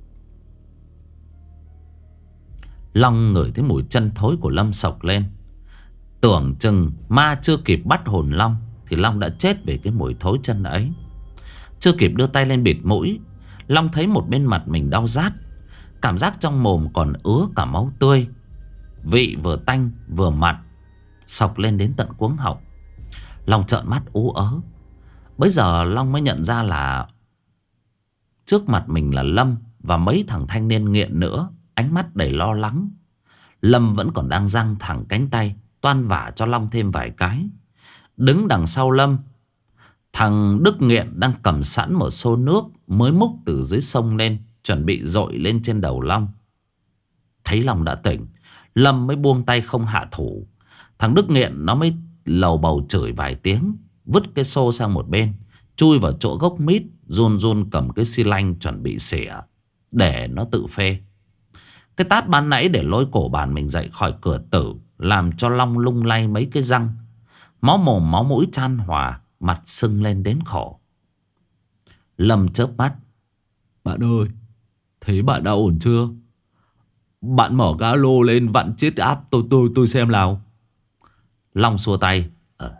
Long ngửi thấy mùi chân thối của Lâm sộc lên. Tưởng chừng ma chưa kịp bắt hồn Long thì Long đã chết về cái mùi thối chân ấy. Chưa kịp đưa tay lên bịt mũi, Long thấy một bên mặt mình đau rát, cảm giác trong mồm còn ứa cả máu tươi. Vị vừa tanh vừa mặn, sộc lên đến tận cuống họng. Long trợn mắt ú ớ. Bấy giờ Long mới nhận ra là trước mặt mình là Lâm và mấy thằng thanh niên nghiện nữa, ánh mắt đầy lo lắng. Lâm vẫn còn đang giang thẳng cánh tay toan vả cho Long thêm vài cái. Đứng đằng sau Lâm, thằng Đức nghiện đang cầm sẵn một xô nước mới múc từ dưới sông lên, chuẩn bị dội lên trên đầu Long. Thấy Long đã tỉnh, Lâm mới buông tay không hạ thủ. Thằng Đức nghiện nó mới lầu bầu chửi vài tiếng, vứt cái xô sang một bên, chui vào chỗ gốc mít, run run cầm cái xi lanh chuẩn bị xỉa để nó tự phê. Cái tát ban nãy để lôi cổ bàn mình dậy khỏi cửa tử làm cho Long lung lay mấy cái răng, máu mồm máu mũi chan hòa, mặt sưng lên đến khổ. Lâm chớp mắt. Bạn ơi, thấy bạn đã ổn chưa? Bạn mở ga lô lên vặn chiết áp tôi xem nào. Long xua tay.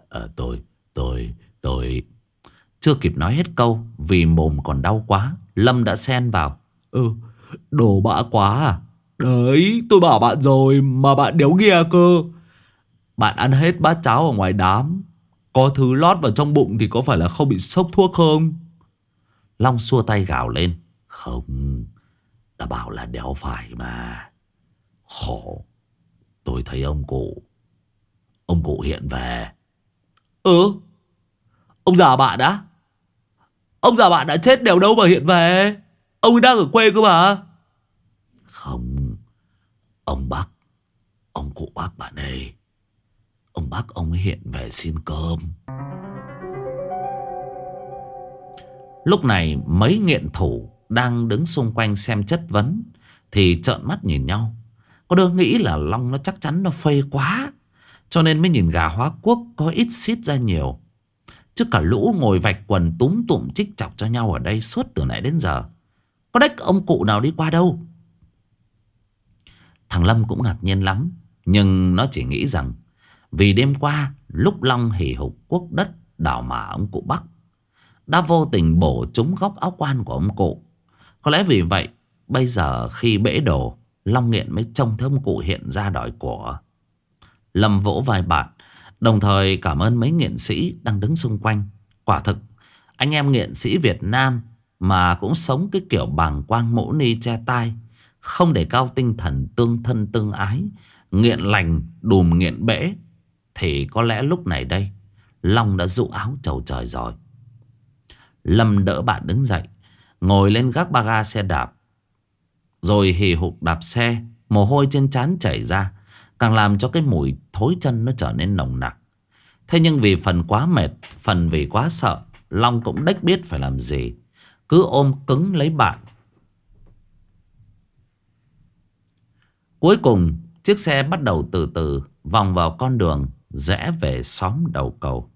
Tôi chưa kịp nói hết câu vì mồm còn đau quá, Lâm đã xen vào. Đồ bã quá à? Đấy, tôi bảo bạn rồi mà bạn đéo nghe cơ. Bạn ăn hết bát cháo ở ngoài đám, có thứ lót vào trong bụng thì có phải là không bị sốc thuốc không? Long xua tay gào lên. Không, đã bảo là đéo phải mà. Khổ, tôi thấy ông cụ hiện về. Ông già bạn á? Ông già bạn đã chết đều đâu mà hiện về. Ông ấy đang ở quê cơ mà. Không, ông cụ Bắc bạn ơi. Ông ông bác ông ấy hiện về xin cơm. Lúc này mấy nghiện thủ đang đứng xung quanh xem chất vấn thì trợn mắt nhìn nhau. Có đứa nghĩ là Long nó chắc chắn nó phê quá, cho nên mới nhìn gà hóa quốc có ít xít ra nhiều. Chứ cả lũ ngồi vạch quần túm tụm chích chọc cho nhau ở đây suốt từ nãy đến giờ, có đếch ông cụ nào đi qua đâu. Thằng Lâm cũng ngạc nhiên lắm, nhưng nó chỉ nghĩ rằng vì đêm qua lúc Long hì hục cuốc đất đào mả ông cụ Bắc đã vô tình bổ trúng góc áo quan của ông cụ. Có lẽ vì vậy bây giờ khi bể đổ, Long Nghiện mới trông thấy ông cụ hiện ra đòi của. Lâm vỗ vai bạn, đồng thời cảm ơn mấy nghiện sĩ đang đứng xung quanh. Quả thực anh em nghiện sĩ Việt Nam mà cũng sống cái kiểu bàng quang mũ ni che tai, không để cao tinh thần tương thân tương ái, nghiện lành đùm nghiện bể, thì có lẽ lúc này đây Long đã dụ áo chầu trời rồi. Lâm đỡ bạn đứng dậy, ngồi lên gác ba ga xe đạp, rồi hì hục đạp xe. Mồ hôi trên trán chảy ra, càng làm cho cái mùi thối chân nó trở nên nồng nặc. Thế nhưng vì phần quá mệt, phần vì quá sợ, Long cũng đếch biết phải làm gì, cứ ôm cứng lấy bạn. Cuối cùng chiếc xe bắt đầu từ từ vòng vào con đường rẽ về xóm đầu cầu.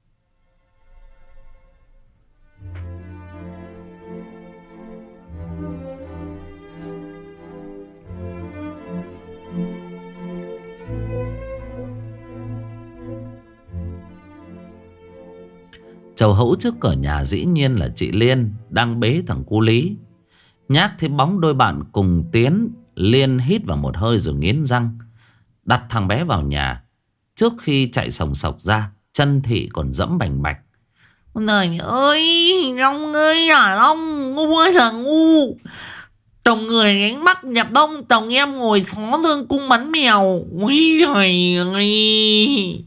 Chầu hữu trước cửa nhà dĩ nhiên là chị Liên đang bế thằng cu Lý. Nhác thấy bóng đôi bạn cùng tiến, Liên hít vào một hơi rồi nghiến răng, đặt thằng bé vào nhà. Trước khi chạy sồng sộc ra, chân thị còn dẫm bành bạch. Trời ơi, Long ơi à Long, ngu ơi là ngu. Chồng người đánh Bắc nhập Đông, chồng em ngồi xó lương cung bắn mèo. Ui trời ơi.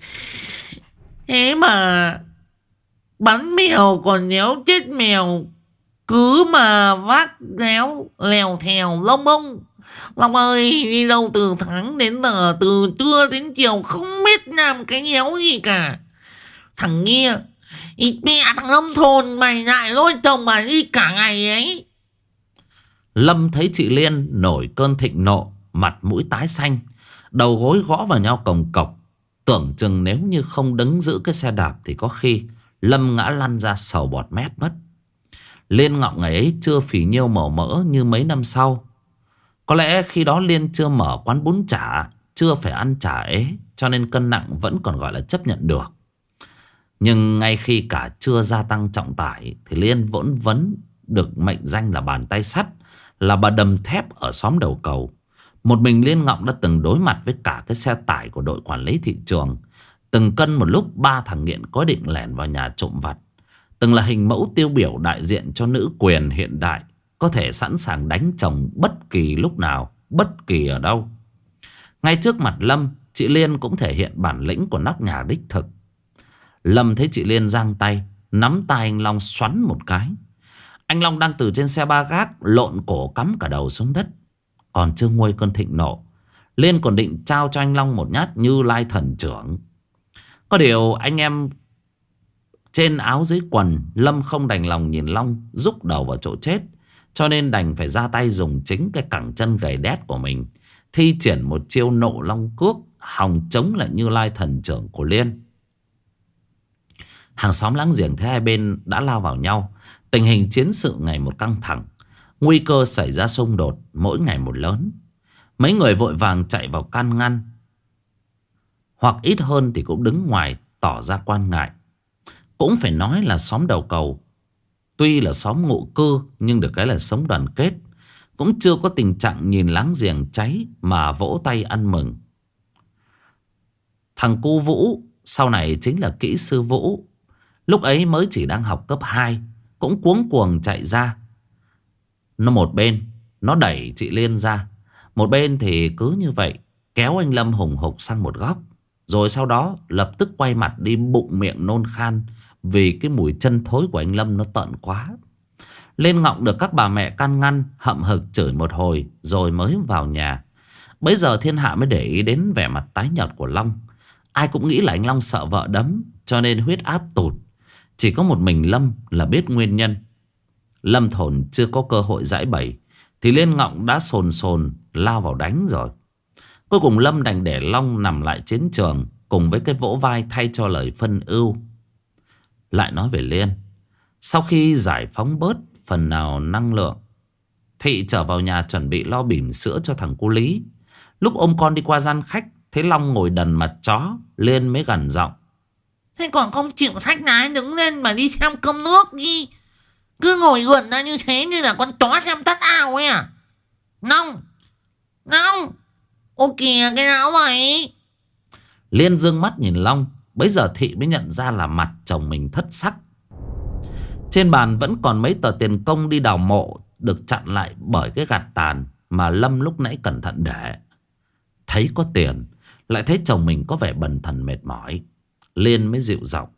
Thế mà bắn mèo còn néo chết mèo, cứ mà vác néo lèo thèo lông bông. Long ơi, đi đâu từ tháng đến giờ, từ trưa đến chiều không biết làm cái néo gì cả. Thằng Nghia, ít mẹ thằng Lâm thồn mày lại lôi chồng mà đi cả ngày ấy. Lâm thấy chị Liên nổi cơn thịnh nộ, mặt mũi tái xanh, đầu gối gõ vào nhau cồng cọc. Tưởng chừng nếu như không đứng giữ cái xe đạp thì có khi Lâm ngã lăn ra sầu bọt mép mất. Liên Ngọng ngày ấy chưa phì nhiêu màu mỡ như mấy năm sau. Có lẽ khi đó Liên chưa mở quán bún chả, chưa phải ăn chả ế, cho nên cân nặng vẫn còn gọi là chấp nhận được. Nhưng ngay khi cả chưa gia tăng trọng tải thì Liên vẫn được mệnh danh là bàn tay sắt, là bà đầm thép ở xóm đầu cầu. Một mình Liên Ngọng đã từng đối mặt với cả cái xe tải của đội quản lý thị trường, từng cân một lúc 3 thằng nghiện có định lẻn vào nhà trộm vặt, từng là hình mẫu tiêu biểu đại diện cho nữ quyền hiện đại, có thể sẵn sàng đánh chồng bất kỳ lúc nào, bất kỳ ở đâu. Ngay trước mặt Lâm, chị Liên cũng thể hiện bản lĩnh của nóc nhà đích thực. Lâm thấy chị Liên giang tay, nắm tay anh Long xoắn một cái. Anh Long đang từ trên xe ba gác lộn cổ cắm cả đầu xuống đất. Còn chưa nguôi cơn thịnh nộ, Liên còn định trao cho anh Long một nhát Như Lai thần trưởng. Có điều anh em trên áo dưới quần, Lâm không đành lòng nhìn Long rúc đầu vào chỗ chết, cho nên đành phải ra tay dùng chính cái cẳng chân gầy đét của mình, thi triển một chiêu nộ long cước, hòng chống lại Như Lai thần trưởng của Liên. Hàng xóm láng giềng thấy hai bên đã lao vào nhau, tình hình chiến sự ngày một căng thẳng, nguy cơ xảy ra xung đột mỗi ngày một lớn. Mấy người vội vàng chạy vào can ngăn, hoặc ít hơn thì cũng đứng ngoài tỏ ra quan ngại. Cũng phải nói là xóm đầu cầu tuy là xóm ngụ cư, nhưng được cái là sống đoàn kết, cũng chưa có tình trạng nhìn láng giềng cháy mà vỗ tay ăn mừng. Thằng cu Vũ sau này chính là kỹ sư Vũ, lúc ấy mới chỉ đang học cấp 2, cũng cuống cuồng chạy ra. Nó một bên nó đẩy chị Liên ra, một bên thì cứ như vậy kéo anh Lâm hùng hục sang một góc, rồi sau đó lập tức quay mặt đi bụng miệng nôn khan, vì cái mùi chân thối của anh Lâm nó tợn quá. Liên Ngọng được các bà mẹ can ngăn, hậm hực chửi một hồi rồi mới vào nhà. Bấy giờ thiên hạ mới để ý đến vẻ mặt tái nhợt của Long. Ai cũng nghĩ là anh Long sợ vợ đấm, cho nên huyết áp tụt. Chỉ có một mình Lâm là biết nguyên nhân. Lâm Thồn chưa có cơ hội giãi bày thì Liên Ngọng đã sồn sồn lao vào đánh rồi. Cuối cùng Lâm đành để Long nằm lại chiến trường, cùng với cái vỗ vai thay cho lời phân ưu. Lại nói về Liên, sau khi giải phóng bớt phần nào năng lượng, Thị trở vào nhà chuẩn bị lo bỉm sữa cho thằng cu Lý. Lúc ôm con đi qua gian khách, thấy Long ngồi đần mặt chó, Liên mới gằn giọng: Thế còn không chịu thách lái đứng lên mà đi xem cơm nước đi. Cứ ngồi gượn ra như thế như là con chó xem tất ao ấy à. Long, Long, ô kìa cái áo vậy. Liên dương mắt nhìn Long. Bấy giờ Thị mới nhận ra là mặt chồng mình thất sắc. Trên bàn vẫn còn mấy tờ tiền công đi đào mộ, được chặn lại bởi cái gạt tàn mà Lâm lúc nãy cẩn thận để. Thấy có tiền, lại thấy chồng mình có vẻ bần thần mệt mỏi, Liên mới dịu giọng: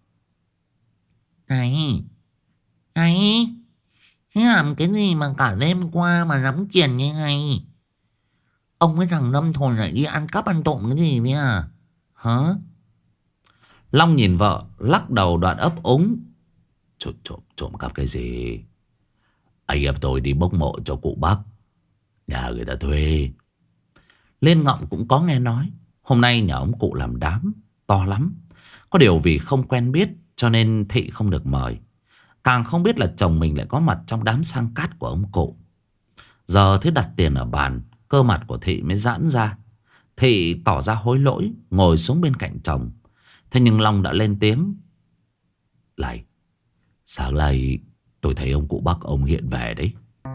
Này, này, thế làm cái gì mà cả đêm qua mà lắm tiền như này? Ông với thằng Lâm Thồn lại đi ăn cắp ăn trộm cái gì vậy à? Hả? Long nhìn vợ lắc đầu đoạn ấp úng: Trộm cắp cái gì? Anh em tôi đi bốc mộ cho cụ Bắc, nhà người ta thuê. Liên Ngọng cũng có nghe nói hôm nay nhà ông cụ làm đám to lắm. Có điều vì không quen biết cho nên Thị không được mời. Càng không biết là chồng mình lại có mặt trong đám sang cát của ông cụ. Giờ thấy đặt tiền ở bàn, cơ mặt của Thị mới giãn ra. Thị tỏ ra hối lỗi, ngồi xuống bên cạnh chồng. Thế nhưng Long đã lên tiếng: Này, sáng nay tôi thấy ông cụ Bắc ông hiện về đấy.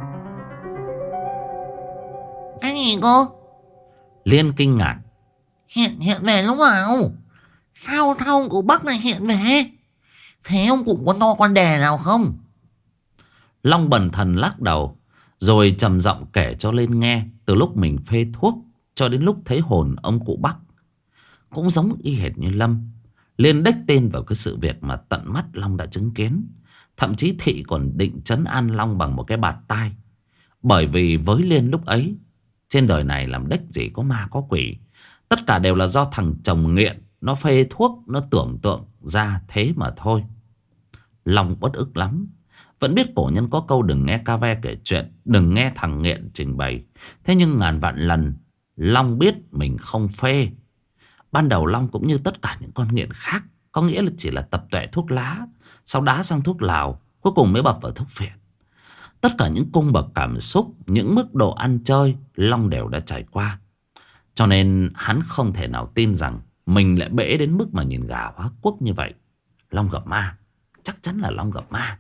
Cái gì cô? Liên kinh ngạc: Hiện về lúc nào? Sao ông cụ Bắc này hiện về? Thế ông cụ có to con đè nào không? Long bần thần lắc đầu, rồi trầm giọng kể cho Liên nghe từ lúc mình phê thuốc cho đến lúc thấy hồn ông cụ Bắc. Cũng giống y hệt như Lâm. Liên đếch tên vào cái sự việc mà tận mắt Long đã chứng kiến. Thậm chí Thị còn định trấn an Long bằng một cái bạt tai. Bởi vì với Liên lúc ấy, trên đời này làm đếch gì có ma có quỷ. Tất cả đều là do thằng chồng nghiện nó phê thuốc, nó tưởng tượng ra thế mà thôi. Long uất ức lắm. Vẫn biết cổ nhân có câu đừng nghe ca ve kể chuyện, đừng nghe thằng nghiện trình bày. Thế nhưng ngàn vạn lần Long biết mình không phê. Ban đầu Long cũng như tất cả những con nghiện khác, có nghĩa là chỉ là tập tuệ thuốc lá, sau đá sang thuốc lào, cuối cùng mới bập vào thuốc phiện. Tất cả những cung bậc cảm xúc, những mức độ ăn chơi, Long đều đã trải qua. Cho nên hắn không thể nào tin rằng mình lại bể đến mức mà nhìn gà hóa quốc như vậy. Long gặp ma, chắc chắn là Long gặp ma.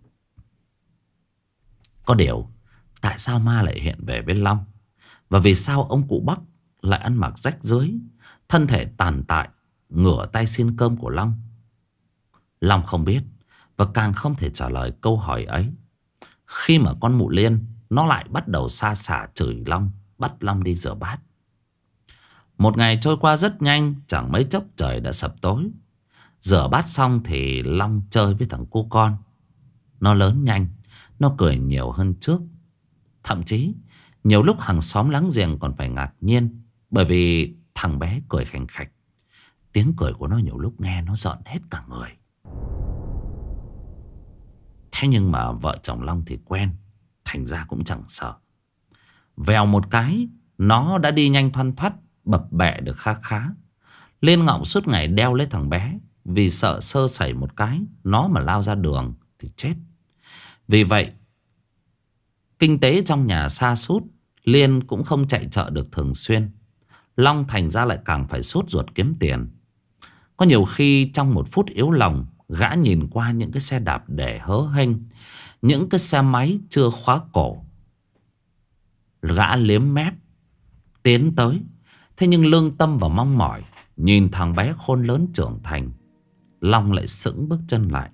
Có điều, tại sao ma lại hiện về với Long? Và vì sao ông cụ Bắc lại ăn mặc rách rưới, thân thể tàn tạ, ngửa tay xin cơm của Long? Long không biết, và càng không thể trả lời câu hỏi ấy. Khi mà con mụ Liên nó lại bắt đầu sa sả chửi Long, bắt Long đi rửa bát. Một ngày trôi qua rất nhanh, chẳng mấy chốc trời đã sập tối. Rửa bát xong thì Long chơi với thằng cu con. Nó lớn nhanh, nó cười nhiều hơn trước. Thậm chí nhiều lúc hàng xóm láng giềng còn phải ngạc nhiên, bởi vì thằng bé cười khành khạch. Tiếng cười của nó nhiều lúc nghe nó giận hết cả người. Thế nhưng mà vợ chồng Long thì quen, thành ra cũng chẳng sợ. Vèo một cái, nó đã đi nhanh thoăn thoắt, bập bẹ được khá khá. Liên Ngọng suốt ngày đeo lấy thằng bé, vì sợ sơ sẩy một cái nó mà lao ra đường thì chết. Vì vậy kinh tế trong nhà sa sút, Liên cũng không chạy chợ được thường xuyên. Long thành ra lại càng phải sốt ruột kiếm tiền. Có nhiều khi trong một phút yếu lòng, gã nhìn qua những cái xe đạp để hớ hênh, những cái xe máy chưa khóa cổ, gã liếm mép tiến tới. Thế nhưng lương tâm và mong mỏi nhìn thằng bé khôn lớn trưởng thành, Long lại sững bước chân lại.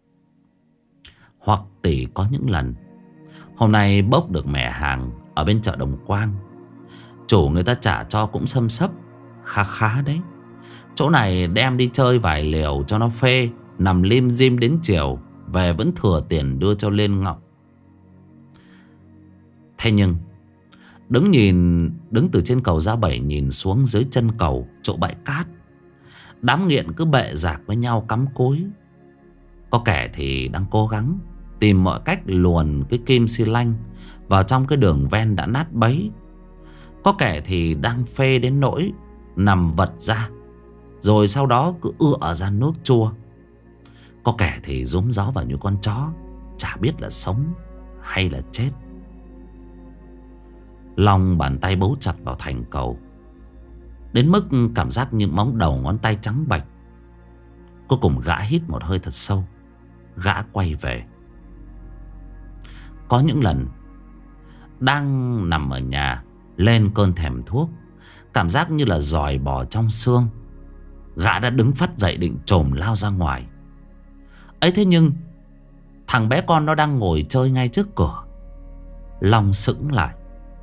Hoặc tỷ có những lần hôm nay bốc được mẻ hàng ở bên chợ Đồng Quang, chủ người ta trả cho cũng xâm xấp khá khá đấy. Chỗ này đem đi chơi vài liều cho nó phê, nằm lim dim đến chiều, về vẫn thừa tiền đưa cho Liên Ngọc. Thế nhưng đứng từ trên cầu Gia Bảy nhìn xuống dưới chân cầu chỗ bãi cát, Đám nghiện cứ bệ rạc với nhau cắm cúi. Có kẻ thì đang cố gắng tìm mọi cách luồn cái kim xi lanh vào trong cái đường ven đã nát bấy. Có kẻ thì đang phê đến nỗi nằm vật ra, rồi sau đó cứ ựa ra nước chua. Có kẻ thì rúm gió vào như con chó, chả biết là sống hay là chết. Long bàn tay bấu chặt vào thành cầu, đến mức cảm giác những móng đầu ngón tay trắng bệch. Cuối cùng gã hít một hơi thật sâu, gã quay về. Có những lần đang nằm ở nhà, lên cơn thèm thuốc, cảm giác như là giòi bò trong xương, gã đã đứng phắt dậy định chồm lao ra ngoài. Ấy thế nhưng thằng bé con nó đang ngồi chơi ngay trước cửa. Long sững lại.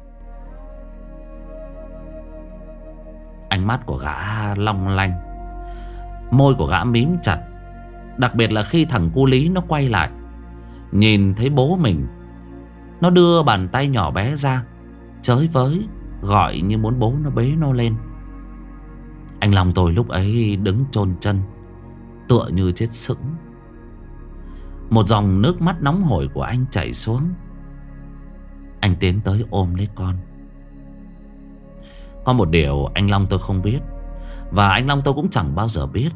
Ánh mắt của gã long lanh, môi của gã mím chặt. Đặc biệt là khi thằng cu Lý nó quay lại, nhìn thấy bố mình, nó đưa bàn tay nhỏ bé ra, chới với, gọi như muốn bố nó bế nó lên. Anh Long tôi lúc ấy đứng chôn chân, tựa như chết sững. Một dòng nước mắt nóng hổi của anh chảy xuống. Anh tiến tới ôm lấy con. Có một điều anh Long tôi không biết, và anh Long tôi cũng chẳng bao giờ biết.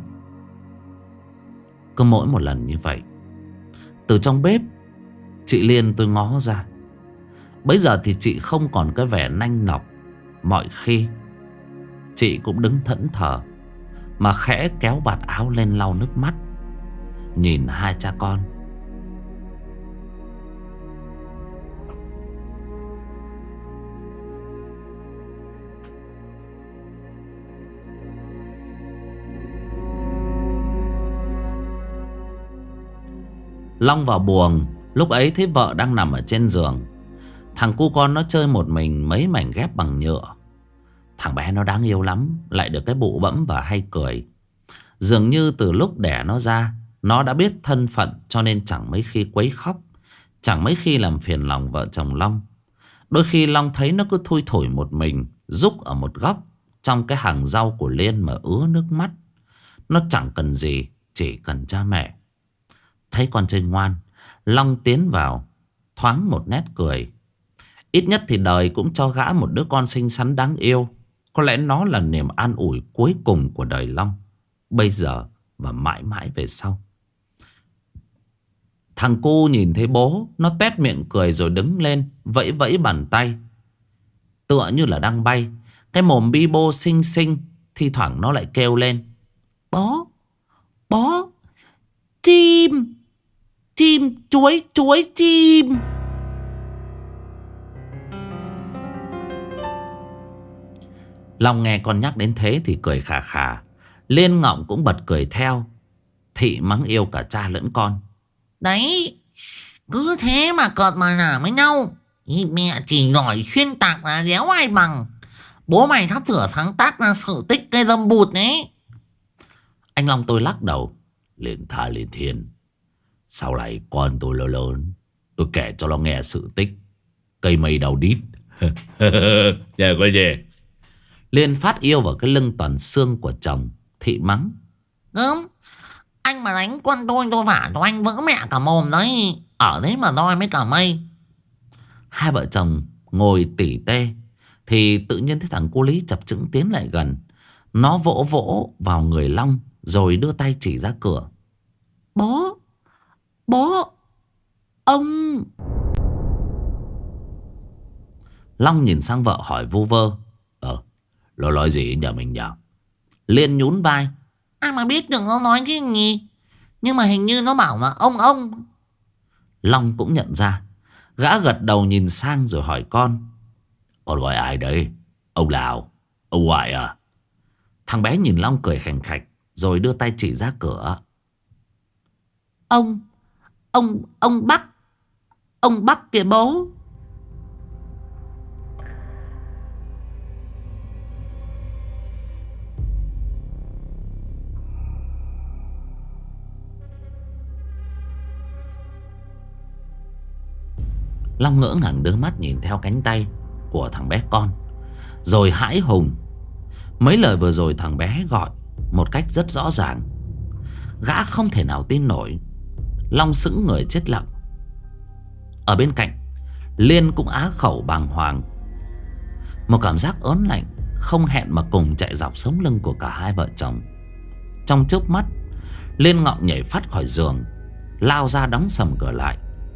Cứ mỗi một lần như vậy, từ trong bếp chị Liên tôi ngó ra. Bây giờ thì chị không còn cái vẻ nanh nọc mọi khi. Chị cũng đứng thẫn thờ, mà khẽ kéo vạt áo lên lau nước mắt, nhìn hai cha con. Long vào buồng, lúc ấy thấy vợ đang nằm ở trên giường. Thằng cu con nó chơi một mình mấy mảnh ghép bằng nhựa. Thằng bé nó đáng yêu lắm, lại được cái bụ bẫm và hay cười. Dường như từ lúc đẻ nó ra, nó đã biết thân phận, cho nên chẳng mấy khi quấy khóc, chẳng mấy khi làm phiền lòng vợ chồng Long. Đôi khi Long thấy nó cứ thui thủi một mình, rúc ở một góc trong cái hàng rau của Liên mà ứa nước mắt. Nó chẳng cần gì, chỉ cần cha mẹ. Thấy con chơi ngoan, Long tiến vào, thoáng một nét cười. Ít nhất thì đời cũng cho gã một đứa con xinh xắn đáng yêu. Có lẽ nó là niềm an ủi cuối cùng của đời Long, bây giờ và mãi mãi về sau. Thằng cu nhìn thấy bố, nó tuét miệng cười rồi đứng lên, vẫy vẫy bàn tay, tựa như là đang bay. Cái mồm bi bô xinh xinh, thi thoảng nó lại kêu lên: Bố, bố, chim, chim, chuối, chuối, chim. Long nghe con nhắc đến thế thì cười khà khà. Liên Ngọng cũng bật cười theo. Thị mắng yêu cả cha lẫn con. Đấy, cứ thế mà cợt mà nả với nhau. Ý mẹ chỉ giỏi xuyên tạc là đéo ai bằng. Bố mày sắp sửa sáng tác ra sự tích cây dâm bụt đấy. Anh Long tôi lắc đầu. Lên tha lên thiên, sau này con tôi lớn lớn, tôi kể cho nó nghe sự tích cây mây đau đít. Nhà coi gì. Liên phát yêu vào cái lưng toàn xương của chồng. Thị mắng. Gớm, anh mà đánh con tôi vả cho anh vỡ mẹ cả mồm đấy. Ở đấy mà đoi mấy cả mây. Hai vợ chồng ngồi tỉ tê thì tự nhiên thấy thằng cô Lý chập chững tiến lại gần. Nó vỗ vỗ vào người Long rồi đưa tay chỉ ra cửa. Bố, bố, ông. Long nhìn sang vợ hỏi vu vơ. Nó nói gì nhà mình nhỉ? Liên nhún vai. Ai mà biết được nó nói cái gì. Nhưng mà hình như nó bảo là ông. Long cũng nhận ra. Gã gật đầu nhìn sang rồi hỏi con. Con gọi ai đấy? Ông nào? Ông ngoại à? Thằng bé nhìn Long cười khành khạch rồi đưa tay chỉ ra cửa. Ông Bắc. Ông Bắc kìa bố. Long ngỡ ngàng đưa mắt nhìn theo cánh tay của thằng bé con, rồi hãi hùng. Mấy lời vừa rồi thằng bé gọi một cách rất rõ ràng. Gã không thể nào tin nổi. Long sững người chết lặng. Ở bên cạnh, Liên cũng á khẩu bàng hoàng. Một cảm giác ớn lạnh không hẹn mà cùng chạy dọc sống lưng của cả hai vợ chồng. Trong chớp mắt, Liên ngọng nhảy phát khỏi giường, lao ra đóng sầm cửa lại.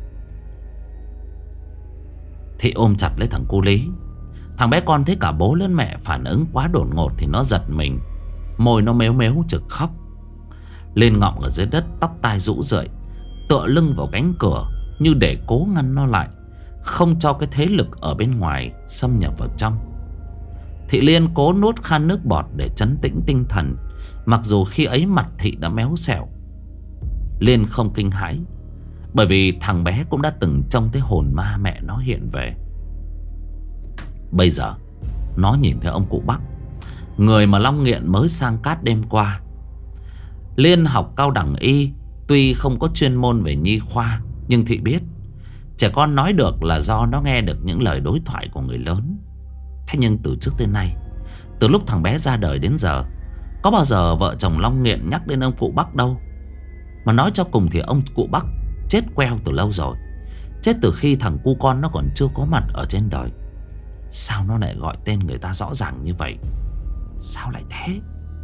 Thị ôm chặt lấy thằng cu Lý. Thằng bé con thấy cả bố lẫn mẹ phản ứng quá đột ngột thì nó giật mình, môi nó mếu mếu trực khóc. Liên ngọng ở dưới đất, tóc tai rũ rượi, tựa lưng vào cánh cửa như để cố ngăn nó lại, không cho cái thế lực ở bên ngoài xâm nhập vào trong. Thị Liên cố nuốt khan nước bọt để trấn tĩnh tinh thần, mặc dù khi ấy mặt Thị đã méo xẹo. Liên không kinh hãi, bởi vì thằng bé cũng đã từng trông thấy hồn ma mẹ nó hiện về. Bây giờ nó nhìn thấy ông cụ Bắc, người mà Long Nghiện mới sang cát đêm qua. Liên học cao đẳng y, tuy không có chuyên môn về nhi khoa, nhưng Thị biết trẻ con nói được là do nó nghe được những lời đối thoại của người lớn. Thế nhưng từ trước tới nay, từ lúc thằng bé ra đời đến giờ, có bao giờ vợ chồng Long Nghiện nhắc đến ông cụ Bắc đâu. Mà nói cho cùng thì ông cụ Bắc chết queo từ lâu rồi, chết từ khi thằng cu con nó còn chưa có mặt ở trên đời. Sao nó lại gọi tên người ta rõ ràng như vậy? Sao lại thế?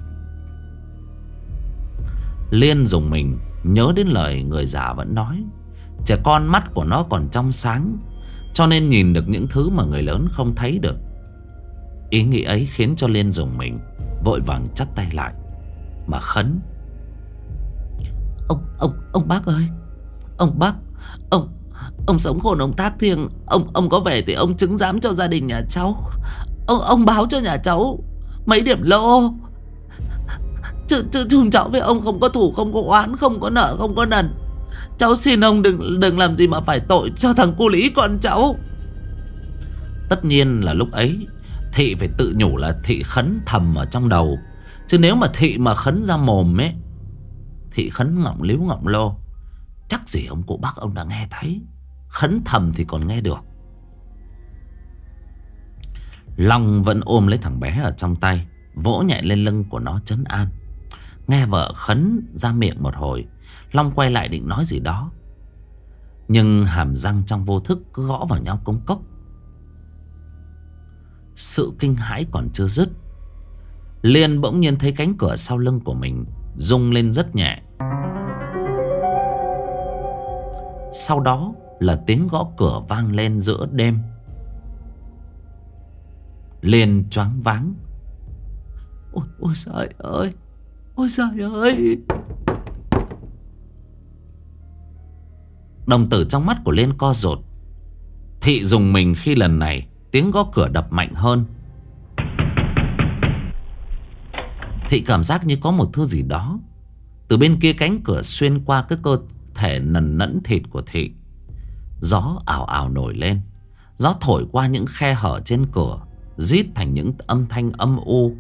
Liên dùng mình nhớ đến lời người già vẫn nói, trẻ con mắt của nó còn trong sáng, cho nên nhìn được những thứ mà người lớn không thấy được. Ý nghĩ ấy khiến cho Liên dùng mình, vội vàng chắp tay lại mà khấn: Ông bác ơi, ông bác, ông sống khôn ông thác thiêng, ông có về thì ông chứng giám cho gia đình nhà cháu. Ông báo cho nhà cháu mấy điểm lỗ. Chứ chúng cháu với ông không có thù, không có oán, không có nợ, không có nần. Cháu xin ông đừng làm gì mà phải tội cho thằng cu Lý con cháu. Tất nhiên là lúc ấy Thị phải tự nhủ là Thị khấn thầm ở trong đầu, chứ nếu mà Thị mà khấn ra mồm ấy, Thị khấn ngọng líu ngọng lô, chắc gì ông cụ Bắc ông đã nghe thấy. Khấn thầm thì còn nghe được. Long vẫn ôm lấy thằng bé ở trong tay, vỗ nhẹ lên lưng của nó trấn an. Nghe vợ khấn ra miệng một hồi, Long quay lại định nói gì đó, nhưng hàm răng trong vô thức cứ gõ vào nhau cống cốc. Sự kinh hãi còn chưa dứt, Liên bỗng nhiên thấy cánh cửa sau lưng của mình rung lên rất nhẹ. Sau đó là tiếng gõ cửa vang lên giữa đêm. Liên choáng váng. Ôi trời ơi, ôi trời ơi. Đồng tử trong mắt của Liên co rụt. Thị dùng mình khi lần này tiếng gõ cửa đập mạnh hơn. Thị cảm giác như có một thứ gì đó từ bên kia cánh cửa xuyên qua cái cơ thể nần nẫn thịt của Thị. Gió ảo ảo nổi lên, gió thổi qua những khe hở trên cửa, rít thành những âm thanh âm u.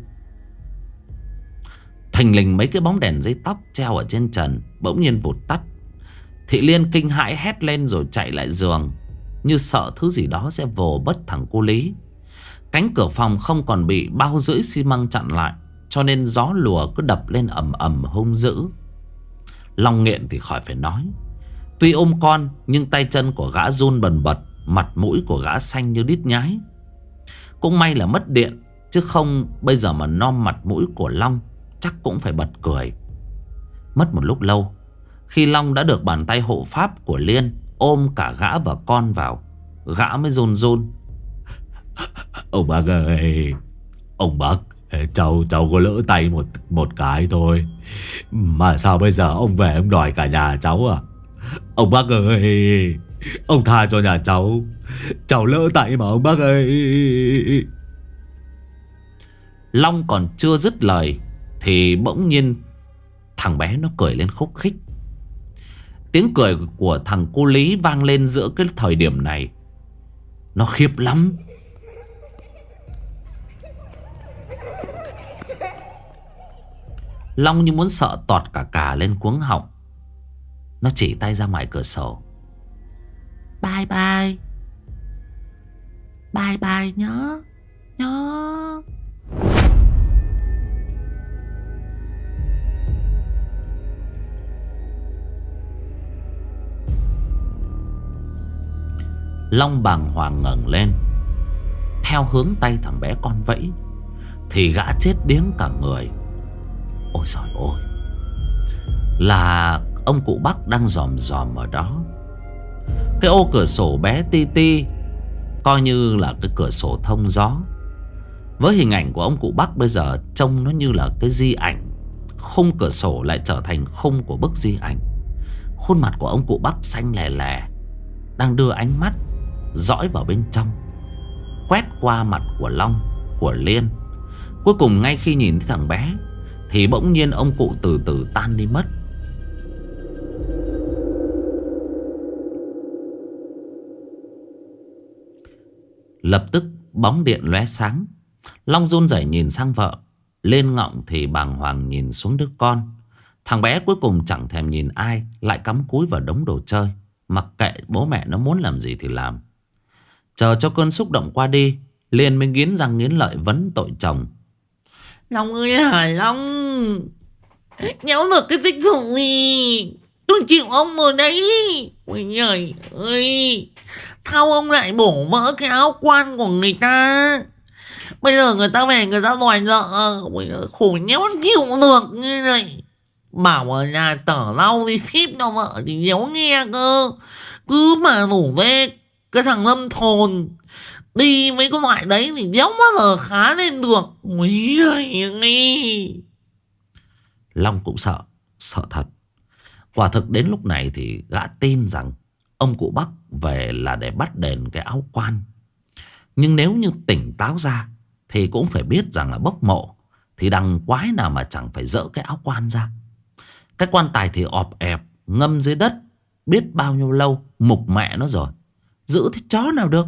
Thình lình mấy cái bóng đèn dây tóc treo ở trên trần bỗng nhiên vụt tắt. Thị Liên kinh hãi hét lên rồi chạy lại giường, như sợ thứ gì đó sẽ vồ bất thằng cô Lý. Cánh cửa phòng không còn bị bao rưỡi xi măng chặn lại, cho nên gió lùa cứ đập lên ầm ầm hung dữ. Long Nghiện thì khỏi phải nói, tuy ôm con nhưng tay chân của gã run bần bật, mặt mũi của gã xanh như đít nhái. Cũng may là mất điện, chứ không bây giờ mà nom mặt mũi của Long chắc cũng phải bật cười. Mất một lúc lâu, khi Long đã được bàn tay hộ pháp của Liên ôm cả gã và con vào, gã mới run run. Ông bác ơi, ông bác, cháu có lỡ tay một cái thôi, mà sao bây giờ ông về ông đòi cả nhà cháu à? Ông bác ơi, ông tha cho nhà cháu lỡ tay mà ông bác ơi. Long còn chưa dứt lời thì bỗng nhiên thằng bé nó cười lên khúc khích. Tiếng cười của thằng cô Lý vang lên giữa cái thời điểm này, nó khiếp lắm. Long như muốn sợ tọt cả lên cuống họng. Nó chỉ tay ra ngoài cửa sổ. Bye bye, bye bye nhớ. Long bàng hoàng ngẩng lên, theo hướng tay thằng bé con vẫy thì gã chết điếng cả người. Ôi giời ôi, là ông cụ Bắc đang dòm dòm ở đó. Cái ô cửa sổ bé ti ti, coi như là cái cửa sổ thông gió. Với hình ảnh của ông cụ Bắc bây giờ trông nó như là cái di ảnh. Khung cửa sổ lại trở thành khung của bức di ảnh. Khuôn mặt của ông cụ Bắc xanh lè lè, đang đưa ánh mắt dõi vào bên trong, quét qua mặt của Long, của Liên. Cuối cùng ngay khi nhìn thấy thằng bé thì bỗng nhiên ông cụ từ từ tan đi mất. Lập tức bóng điện lóe sáng. Long run rẩy nhìn sang vợ. Lên ngọng thì bàng hoàng nhìn xuống đứa con. Thằng bé cuối cùng chẳng thèm nhìn ai, lại cắm cúi vào đống đồ chơi, mặc kệ bố mẹ nó muốn làm gì thì làm. Chờ cho cơn xúc động qua đi, Liên mới nghiến răng nghiến lợi vấn tội chồng. Long ơi hả Long, nhéo được cái tích sự gì, tôi chịu ông rồi đấy. Ôi trời ơi, sao ông lại bổ vỡ cái áo quan của người ta? Bây giờ người ta về người ta đòi nợ, ôi giời, khổ nhéo chịu được như này. Bảo ở nhà tở lau đi ship cho vợ thì nhéo nghe cơ. Cứ mà rủ về cái thằng Lâm Thồn đi mấy cái loại đấy thì đéo bao giờ khá lên được. Ôi ơi. Long cũng sợ, sợ thật. Quả thực đến lúc này thì gã tin rằng ông cụ Bắc về là để bắt đền cái áo quan. Nhưng nếu như tỉnh táo ra thì cũng phải biết rằng là bốc mộ thì đằng quái nào mà chẳng phải dỡ cái áo quan ra. Cái quan tài thì ọp ẹp ngâm dưới đất biết bao nhiêu lâu, mục mẹ nó rồi, giữ thì chó nào được.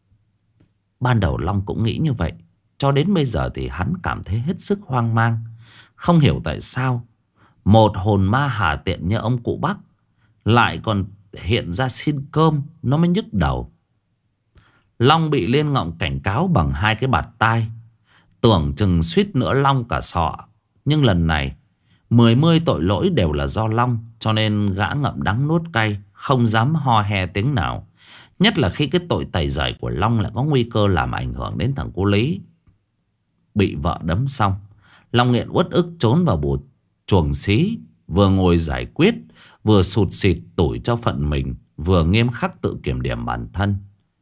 Ban đầu Long cũng nghĩ như vậy. Cho đến bây giờ thì hắn cảm thấy hết sức hoang mang. Không hiểu tại sao một hồn ma hà tiện như ông cụ Bắc lại còn hiện ra xin cơm, nó mới nhức đầu. Long bị Liên Ngọng cảnh cáo bằng hai cái bạt tai. Tưởng chừng suýt nữa Long cả sọ. Nhưng lần này 10 tội lỗi đều là do Long, cho nên gã ngậm đắng nuốt cay, không dám ho he tiếng nào. Nhất là khi cái tội tày giời của Long lại có nguy cơ làm ảnh hưởng đến thằng cô Lý. Bị vợ đấm xong, Long nghiện uất ức trốn vào bụt chuồng xí, vừa ngồi giải quyết, vừa sụt sịt tủi cho phận mình, vừa nghiêm khắc tự kiểm điểm bản thân.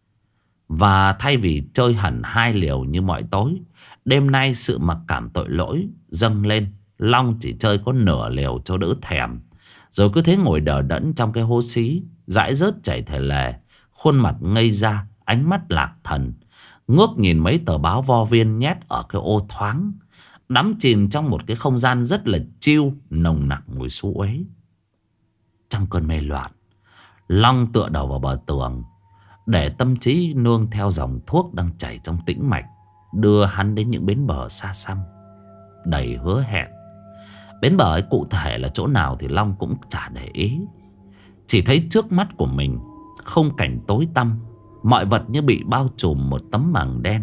Và thay vì chơi hẳn 2 liều như mọi tối, đêm nay sự mặc cảm tội lỗi dâng lên. Long chỉ chơi có nửa liều cho đỡ thèm, rồi cứ thế ngồi đờ đẫn trong cái hố xí, dãi rớt chảy thề lề, khuôn mặt ngây ra, ánh mắt lạc thần, ngước nhìn mấy tờ báo vo viên nhét ở cái ô thoáng, đắm chìm trong một cái không gian rất là chill, nồng nặc mùi xú uế. Trong cơn mê loạn, Long tựa đầu vào bờ tường, để tâm trí nương theo dòng thuốc đang chảy trong tĩnh mạch, đưa hắn đến những bến bờ xa xăm đầy hứa hẹn. Bến bờ ấy cụ thể là chỗ nào thì Long cũng chả để ý. Chỉ thấy trước mắt của mình khung cảnh tối tăm, mọi vật như bị bao trùm một tấm màng đen.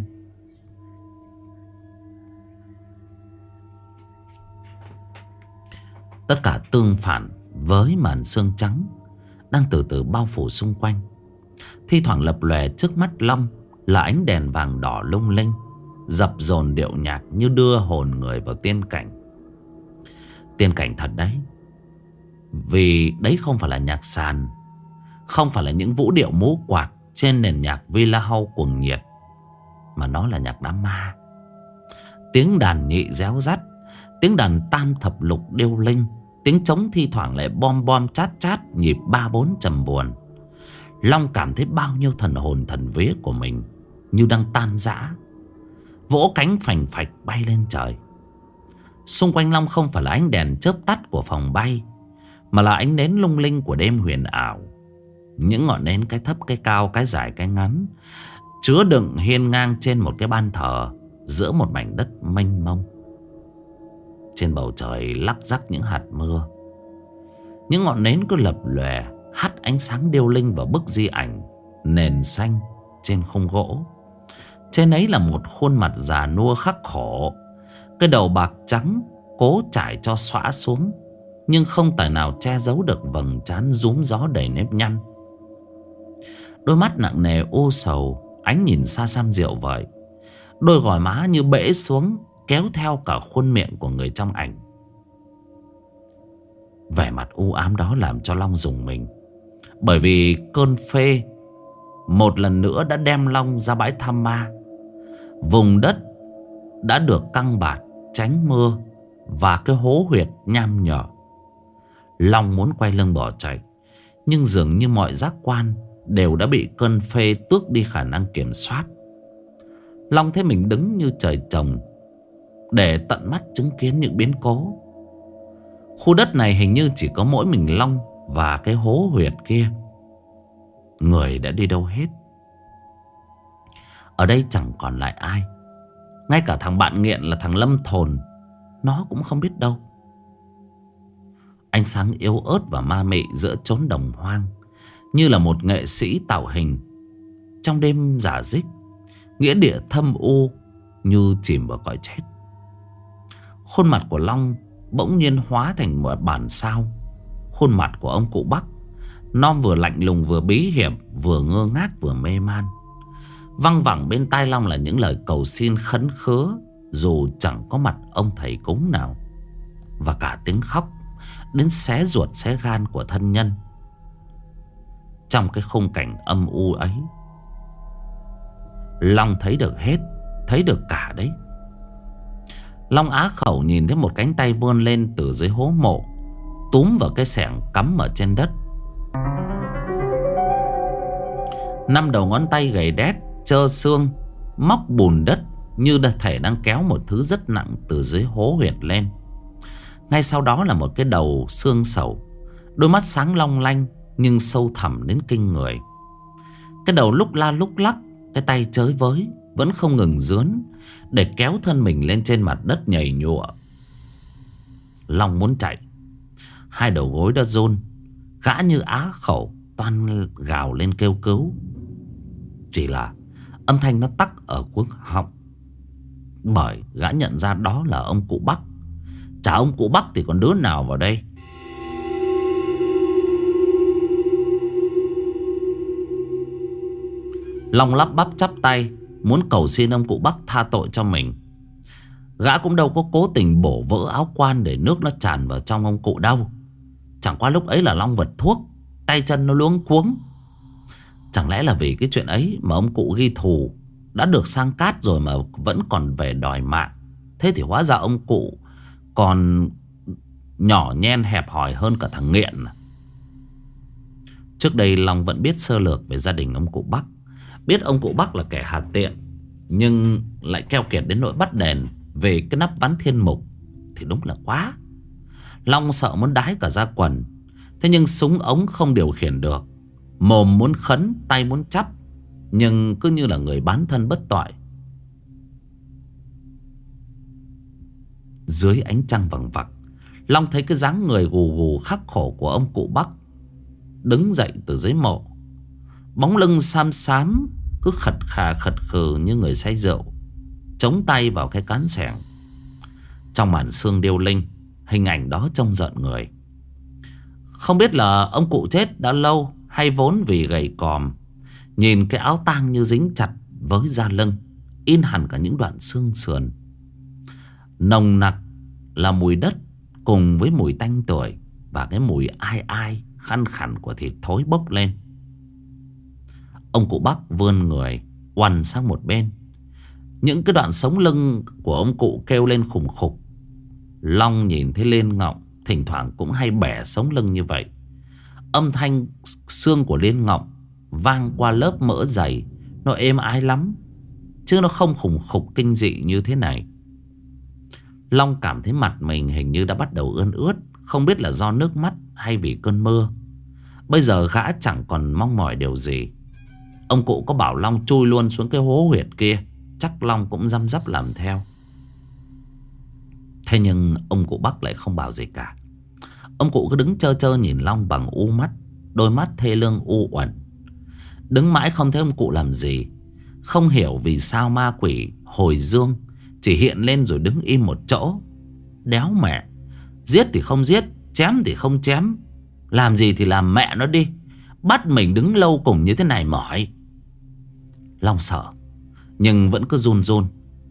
Tất cả tương phản với màn sương trắng đang từ từ bao phủ xung quanh. Thi thoảng lập lòe trước mắt Long là ánh đèn vàng đỏ lung linh, dập dồn điệu nhạc như đưa hồn người vào tiên cảnh. Tiên cảnh thật đấy. Vì đấy không phải là nhạc sàn, không phải là những vũ điệu múa quạt trên nền nhạc Villa House cuồng nhiệt, mà nó là nhạc đám ma. Tiếng đàn nhị réo rắt, tiếng đàn tam thập lục điêu linh, tiếng trống thi thoảng lại bom bom chát chát nhịp 3-4 trầm buồn. Long cảm thấy bao nhiêu thần hồn thần vía của mình như đang tan rã, vỗ cánh phành phạch bay lên trời. Xung quanh Long không phải là ánh đèn chớp tắt của phòng bay, mà là ánh nến lung linh của đêm huyền ảo. Những ngọn nến cái thấp cái cao, cái dài cái ngắn, chứa đựng hiên ngang trên một cái ban thờ giữa một mảnh đất mênh mông. Trên bầu trời lắc rắc những hạt mưa. Những ngọn nến cứ lập lòe hắt ánh sáng điêu linh vào bức di ảnh nền xanh trên khung gỗ. Trên ấy là một khuôn mặt già nua khắc khổ, cái đầu bạc trắng cố trải cho xõa xuống, nhưng không tài nào che giấu được vầng trán rúm gió đầy nếp nhăn. Đôi mắt nặng nề u sầu, ánh nhìn xa xăm rượu vợi. Đôi gò má như bể xuống, kéo theo cả khuôn miệng của người trong ảnh. Vẻ mặt u ám đó làm cho Long rùng mình. Bởi vì cơn phê một lần nữa đã đem Long ra bãi Tham Ma. Vùng đất đã được căng bạt, tránh mưa và cái hố huyệt nham nhở. Long muốn quay lưng bỏ chạy, nhưng dường như mọi giác quan đều đã bị cơn phê tước đi khả năng kiểm soát. Long thấy mình đứng như trời trồng để tận mắt chứng kiến những biến cố. Khu đất này hình như chỉ có mỗi mình Long và cái hố huyệt kia. Người đã đi đâu hết? Ở đây chẳng còn lại ai. Ngay cả thằng bạn nghiện là thằng Lâm Thồn, nó cũng không biết đâu. Ánh sáng yếu ớt và ma mị giữa chốn đồng hoang, như là một nghệ sĩ tạo hình trong đêm rả rích. Nghĩa địa thâm u như chìm vào cõi chết. Khuôn mặt của Long bỗng nhiên hóa thành một bản sao. Khuôn mặt của ông cụ Bắc, nó vừa lạnh lùng vừa bí hiểm, vừa ngơ ngác vừa mê man. Văng vẳng bên tai Long là những lời cầu xin khấn khứa, dù chẳng có mặt ông thầy cúng nào. Và cả tiếng khóc đến xé ruột xé gan của thân nhân. Trong cái khung cảnh âm u ấy, Long thấy được hết, thấy được cả đấy. Long á khẩu nhìn thấy một cánh tay vươn lên từ dưới hố mộ, túm vào cái xẻng cắm ở trên đất. 5 đầu ngón tay gầy đét, trơ xương, móc bùn đất như thể đang kéo một thứ rất nặng từ dưới hố huyệt lên. Ngay sau đó là một cái đầu xương sầu, đôi mắt sáng long lanh nhưng sâu thẳm đến kinh người. Cái đầu lúc la lúc lắc, cái tay chới với vẫn không ngừng rướn để kéo thân mình lên trên mặt đất nhầy nhụa. Long muốn chạy, 2 đầu gối đã run, gã như á khẩu toan gào lên kêu cứu. Chỉ là âm thanh nó tắc ở cuống họng, bởi gã nhận ra đó là ông cụ Bắc. Chả ông cụ Bắc thì còn đứa nào vào đây. Long lắp bắp chắp tay muốn cầu xin ông cụ Bắc tha tội cho mình. Gã cũng đâu có cố tình bổ vỡ áo quan để nước nó tràn vào trong ông cụ đâu. Chẳng qua lúc ấy là Long vật thuốc, tay chân nó luống cuống. Chẳng lẽ là vì cái chuyện ấy mà ông cụ ghi thù, đã được sang cát rồi mà vẫn còn về đòi mạng. Thế thì hóa ra ông cụ còn nhỏ nhen hẹp hòi hơn cả thằng nghiện. Trước đây Long vẫn biết sơ lược về gia đình ông cụ Bắc, biết ông cụ Bắc là kẻ hà tiện, nhưng lại keo kiệt đến nỗi bắt đền về cái nắp ván thiên mục thì đúng là quá. Long sợ muốn đái cả ra quần. Thế nhưng súng ống không điều khiển được, mồm muốn khấn, tay muốn chắp, nhưng cứ như là người bán thân bất toại. Dưới ánh trăng vằng vặc, Long thấy cái dáng người gù gù khắc khổ của ông cụ Bắc đứng dậy từ dưới mộ. Bóng lưng xám xám, cứ khật khà khật khừ như người say rượu, chống tay vào cái cán xẻng. Trong màn sương điêu linh, hình ảnh đó trông rợn người. Không biết là ông cụ chết đã lâu hay vốn vì gầy còm. Nhìn cái áo tang như dính chặt với da lưng, in hẳn cả những đoạn xương sườn. Nồng nặc là mùi đất cùng với mùi tanh tưởi và cái mùi ai ai khăn khẳn của thịt thối bốc lên. Ông cụ Bắc vươn người oằn sang một bên. Những cái đoạn sống lưng của ông cụ kêu lên khủng khục. Long nhìn thấy Liên Ngọng thỉnh thoảng cũng hay bẻ sống lưng như vậy. Âm thanh xương của Liên Ngọng vang qua lớp mỡ dày, nó êm ái lắm, chứ nó không khủng khục kinh dị như thế này. Long cảm thấy mặt mình hình như đã bắt đầu ươn ướt, không biết là do nước mắt hay vì cơn mưa. Bây giờ gã chẳng còn mong mỏi điều gì. Ông cụ có bảo Long chui luôn xuống cái hố huyệt kia, chắc Long cũng răm rắp làm theo. Thế nhưng ông cụ Bắc lại không bảo gì cả. Ông cụ cứ đứng trơ trơ nhìn Long bằng u mắt, đôi mắt thê lương u uẩn. Đứng mãi không thấy ông cụ làm gì. Không hiểu vì sao ma quỷ hồi dương chỉ hiện lên rồi đứng im một chỗ. Đéo mẹ, giết thì không giết, chém thì không chém, làm gì thì làm mẹ nó đi. Bắt mình đứng lâu cùng như thế này mỏi. Long sợ nhưng vẫn cứ run run.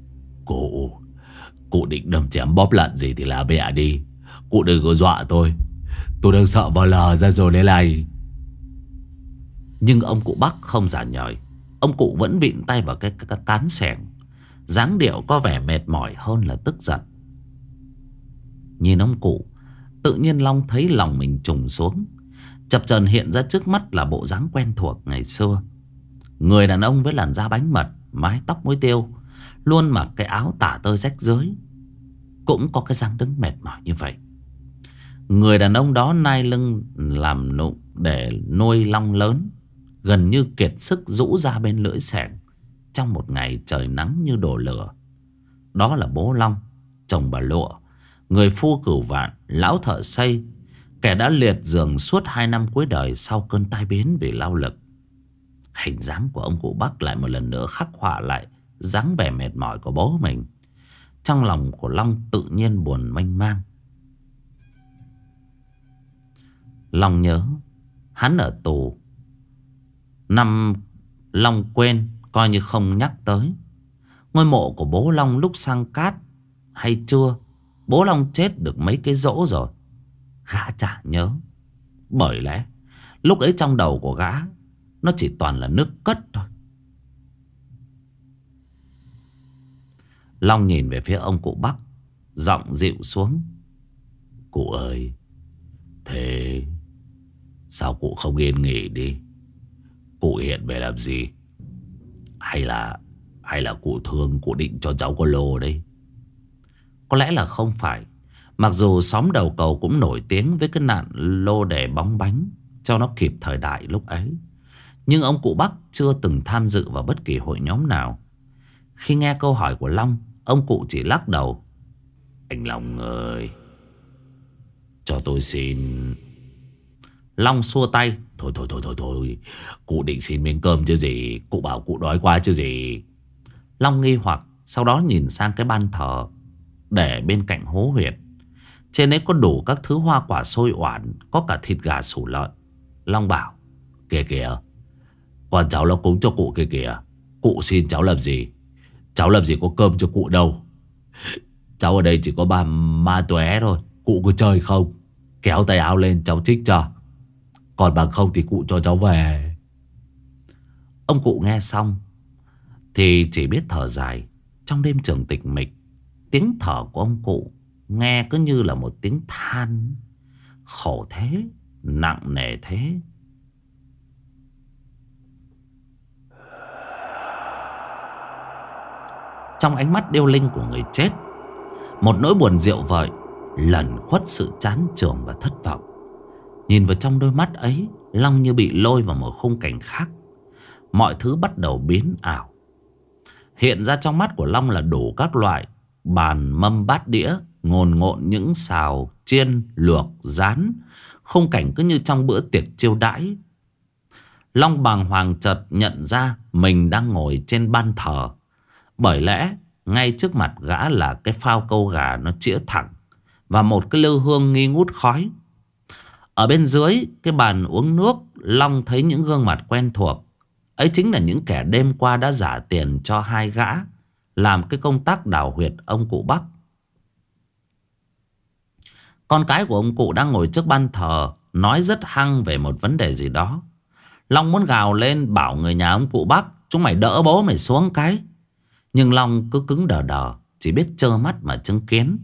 Cụ định đâm chém bóp lận gì thì là bẹ đi. Cụ đừng có dọa tôi. Tôi đang sợ vào lờ ra rồi đây này. Nhưng ông cụ Bắc không giả nhời. Ông cụ vẫn vịn tay vào cái cán xẻng, dáng điệu có vẻ mệt mỏi hơn là tức giận. Nhìn ông cụ, tự nhiên Long thấy lòng mình trùng xuống. Chập chờn hiện ra trước mắt là bộ dáng quen thuộc ngày xưa. Người đàn ông với làn da bánh mật, mái tóc muối tiêu, luôn mặc cái áo tả tơi rách rưới, cũng có cái dáng đứng mệt mỏi như vậy. Người đàn ông đó nai lưng làm nụng để nuôi long lớn, gần như kiệt sức rũ ra bên lưỡi xẻng trong một ngày trời nắng như đổ lửa. Đó là bố Long, chồng bà Lụa, người phu cửu vạn, lão thợ xây, kẻ đã liệt giường suốt 2 năm cuối đời sau cơn tai biến vì lao lực. Hình dáng của ông cụ Bắc lại một lần nữa khắc họa lại dáng vẻ mệt mỏi của bố mình. Trong lòng của Long tự nhiên buồn mênh mang. Long nhớ hắn ở tù, năm Long quên, coi như không nhắc tới. Ngôi mộ của bố Long lúc sang Cát hay chưa, bố Long chết được mấy cái giỗ rồi, gã chả nhớ. Bởi lẽ lúc ấy trong đầu của gã nó chỉ toàn là nước cất thôi. Long nhìn về phía ông cụ Bắc, giọng dịu xuống. Cụ ơi, thế sao cụ không yên nghỉ đi? Cụ hiện về làm gì? Hay là cụ thương, cụ định cho cháu có lô đấy? Có lẽ là không phải. Mặc dù xóm đầu cầu cũng nổi tiếng với cái nạn lô đề bóng bánh cho nó kịp thời đại lúc ấy, nhưng ông cụ Bắc chưa từng tham dự vào bất kỳ hội nhóm nào. Khi nghe câu hỏi của Long, ông cụ chỉ lắc đầu. Anh Long ơi, cho tôi xin. Long xua tay. Thôi, cụ định xin miếng cơm chứ gì. Cụ bảo cụ đói quá chứ gì. Long nghi hoặc, sau đó nhìn sang cái ban thờ để bên cạnh hố huyệt. Trên ấy có đủ các thứ hoa quả xôi oản, có cả thịt gà sủ lợn. Long bảo, kìa, con cháu nó cúng cho cụ kìa. Cụ xin cháu làm gì? Cháu làm gì có cơm cho cụ đâu. Cháu ở đây chỉ có ba ma tóe thôi. Cụ cứ chơi không? Kéo tay áo lên cháu trích cho. Còn bằng không thì cụ cho cháu về. Ông cụ nghe xong thì chỉ biết thở dài. Trong đêm trường tịch mịch, tiếng thở của ông cụ nghe cứ như là một tiếng than. Khổ thế, nặng nề thế. Trong ánh mắt điêu linh của người chết, một nỗi buồn rượu vợi lẩn khuất sự chán chường và thất vọng. Nhìn vào trong đôi mắt ấy, Long như bị lôi vào một khung cảnh khác. Mọi thứ bắt đầu biến ảo. Hiện ra trong mắt của Long là đủ các loại bàn mâm bát đĩa, ngồn ngộn những xào, chiên, luộc, rán. Khung cảnh cứ như trong bữa tiệc chiêu đãi. Long bàng hoàng chợt nhận ra mình đang ngồi trên ban thờ. Bởi lẽ ngay trước mặt gã là cái phao câu gà nó chĩa thẳng, và một cái lư hương nghi ngút khói. Ở bên dưới cái bàn uống nước, Long thấy những gương mặt quen thuộc. Ấy chính là những kẻ đêm qua đã giả tiền cho hai gã làm cái công tác đào huyệt ông cụ Bắc. Con cái của ông cụ đang ngồi trước ban thờ, nói rất hăng về một vấn đề gì đó. Long muốn gào lên bảo người nhà ông cụ Bắc, chúng mày đỡ bố mày xuống cái. Nhưng Long cứ cứng đờ đờ, chỉ biết trơ mắt mà chứng kiến.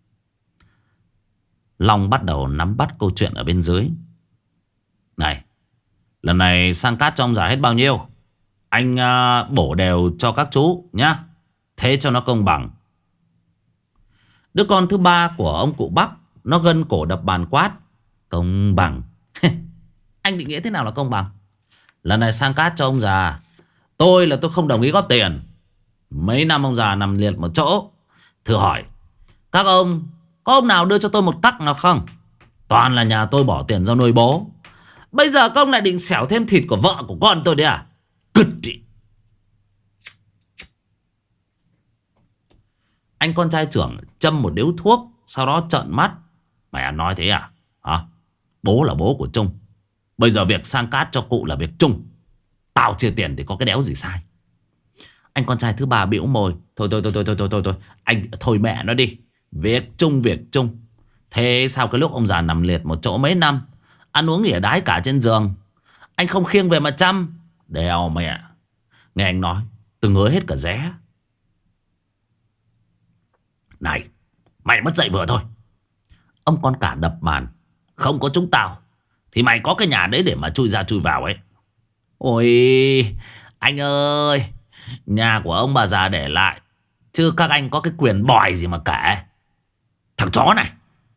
Long bắt đầu nắm bắt câu chuyện ở bên dưới. Này, lần này sang Cát cho ông già hết bao nhiêu? Anh bổ đều cho các chú nhá, thế cho nó công bằng. Đứa con thứ ba của ông cụ Bắc nó gân cổ đập bàn quát. Công bằng? Anh định nghĩa thế nào là công bằng? Lần này sang Cát cho ông già, tôi không đồng ý góp tiền. Mấy năm ông già nằm liệt một chỗ. Thử hỏi các ông, có ông nào đưa cho tôi một tắc nào không? Toàn là nhà tôi bỏ tiền ra nuôi bố. Bây giờ các ông lại định xẻo thêm thịt của vợ của con tôi đấy à? Cứt đi. Anh con trai trưởng châm một điếu thuốc, sau đó trợn mắt. Mày ăn nói thế à? Hả? Bố là bố của Trung, Bây giờ việc sang cát cho cụ là việc chung. Tao chia tiền thì có cái đéo gì sai. Anh con trai thứ ba bĩu môi. Thôi anh thôi mẹ nó đi. Việc chung việc chung. Thế sao cái lúc ông già nằm liệt một chỗ mấy năm, ăn uống ỉa đái cả trên giường, anh không khiêng về mà chăm? Đèo mẹ. Nghe anh nói tôi ngứa hết cả ré. Này, mày mất dạy vừa thôi. Ông con cả đập bàn. Không có chúng tao thì mày có cái nhà đấy để mà chui ra chui vào ấy. Ôi anh ơi, nhà của ông bà già để lại, chứ các anh có cái quyền bòi gì mà kể. Thằng chó này,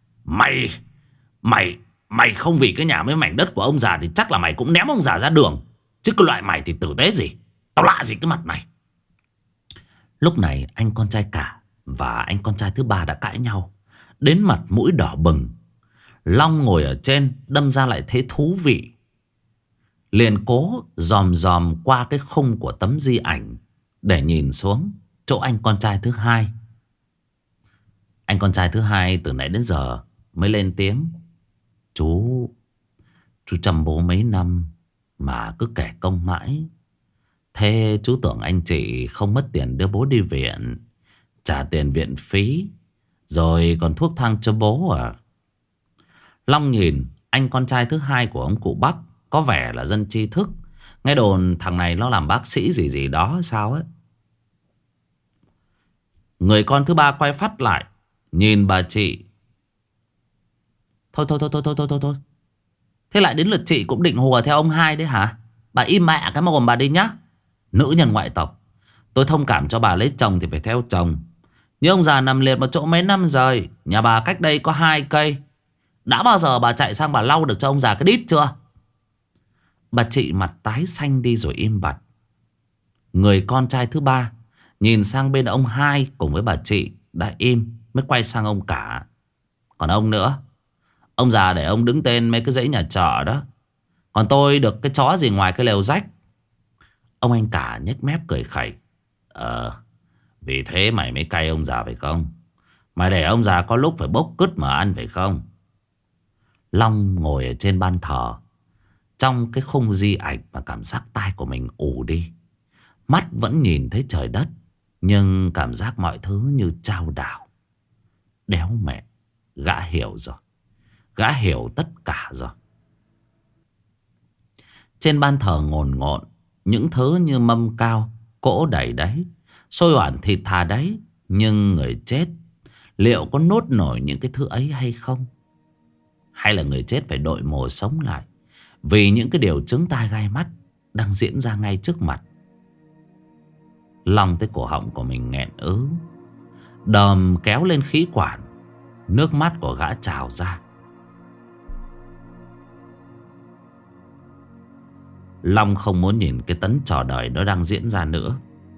Mày không vì cái nhà với mảnh đất của ông già thì chắc là mày cũng ném ông già ra đường. Chứ cái loại mày thì tử tế gì. Tao lạ gì cái mặt này. Lúc này anh con trai cả và anh con trai thứ ba đã cãi nhau đến mặt mũi đỏ bừng. Long ngồi ở trên đâm ra lại thấy thú vị, liền cố dòm dòm qua cái khung của tấm di ảnh để nhìn xuống chỗ anh con trai thứ hai. Anh con trai thứ hai từ nãy đến giờ mới lên tiếng. Chú chăm bố mấy năm mà cứ kể công mãi. Thế chú tưởng anh chị không mất tiền đưa bố đi viện, trả tiền viện phí, rồi còn thuốc thang cho bố à? Long nhìn anh con trai thứ hai của ông cụ Bắc có vẻ là dân tri thức. Nghe đồn thằng này nó làm bác sĩ gì gì đó sao ấy. Người con thứ ba quay phát lại nhìn bà chị. Thôi. Thế lại đến lượt chị cũng định hùa theo ông hai đấy hả? Bà im mẹ cái mồm bà đi nhá. Nữ nhân ngoại tộc, tôi thông cảm cho bà lấy chồng thì phải theo chồng. Nhưng ông già nằm liệt một chỗ mấy năm rồi, nhà bà cách đây có 2 cây. Đã bao giờ bà chạy sang bà lau được cho ông già cái đít chưa? Bà chị mặt tái xanh đi rồi im bặt. Người con trai thứ ba nhìn sang bên ông hai cùng với bà chị đã im, mới quay sang ông cả. Còn ông nữa, ông già để ông đứng tên mấy cái dãy nhà trọ đó, còn tôi được cái chó gì ngoài cái lều rách. Ông anh cả nhếch mép cười khẩy. Vì thế mày mới cay ông già phải không? Mày để ông già có lúc phải bốc cứt mà ăn phải không? Long ngồi ở trên ban thờ, trong cái khung di ảnh mà cảm giác tai của mình ù đi. Mắt vẫn nhìn thấy trời đất, nhưng cảm giác mọi thứ như chao đảo. Đéo mẹ, gã hiểu rồi. Gã hiểu tất cả rồi. Trên ban thờ ngồn ngộn những thứ như mâm cao, cỗ đầy đấy, xôi oản thịt thà đấy. Nhưng người chết liệu có nốt nổi những cái thứ ấy hay không? Hay là người chết phải đội mồ sống lại vì những cái điều chướng tai gai mắt đang diễn ra ngay trước mặt? Long tới cổ họng của mình nghẹn ứ, đờm kéo lên khí quản. Nước mắt của gã trào ra. Long không muốn nhìn cái tấn trò đời nó đang diễn ra nữa.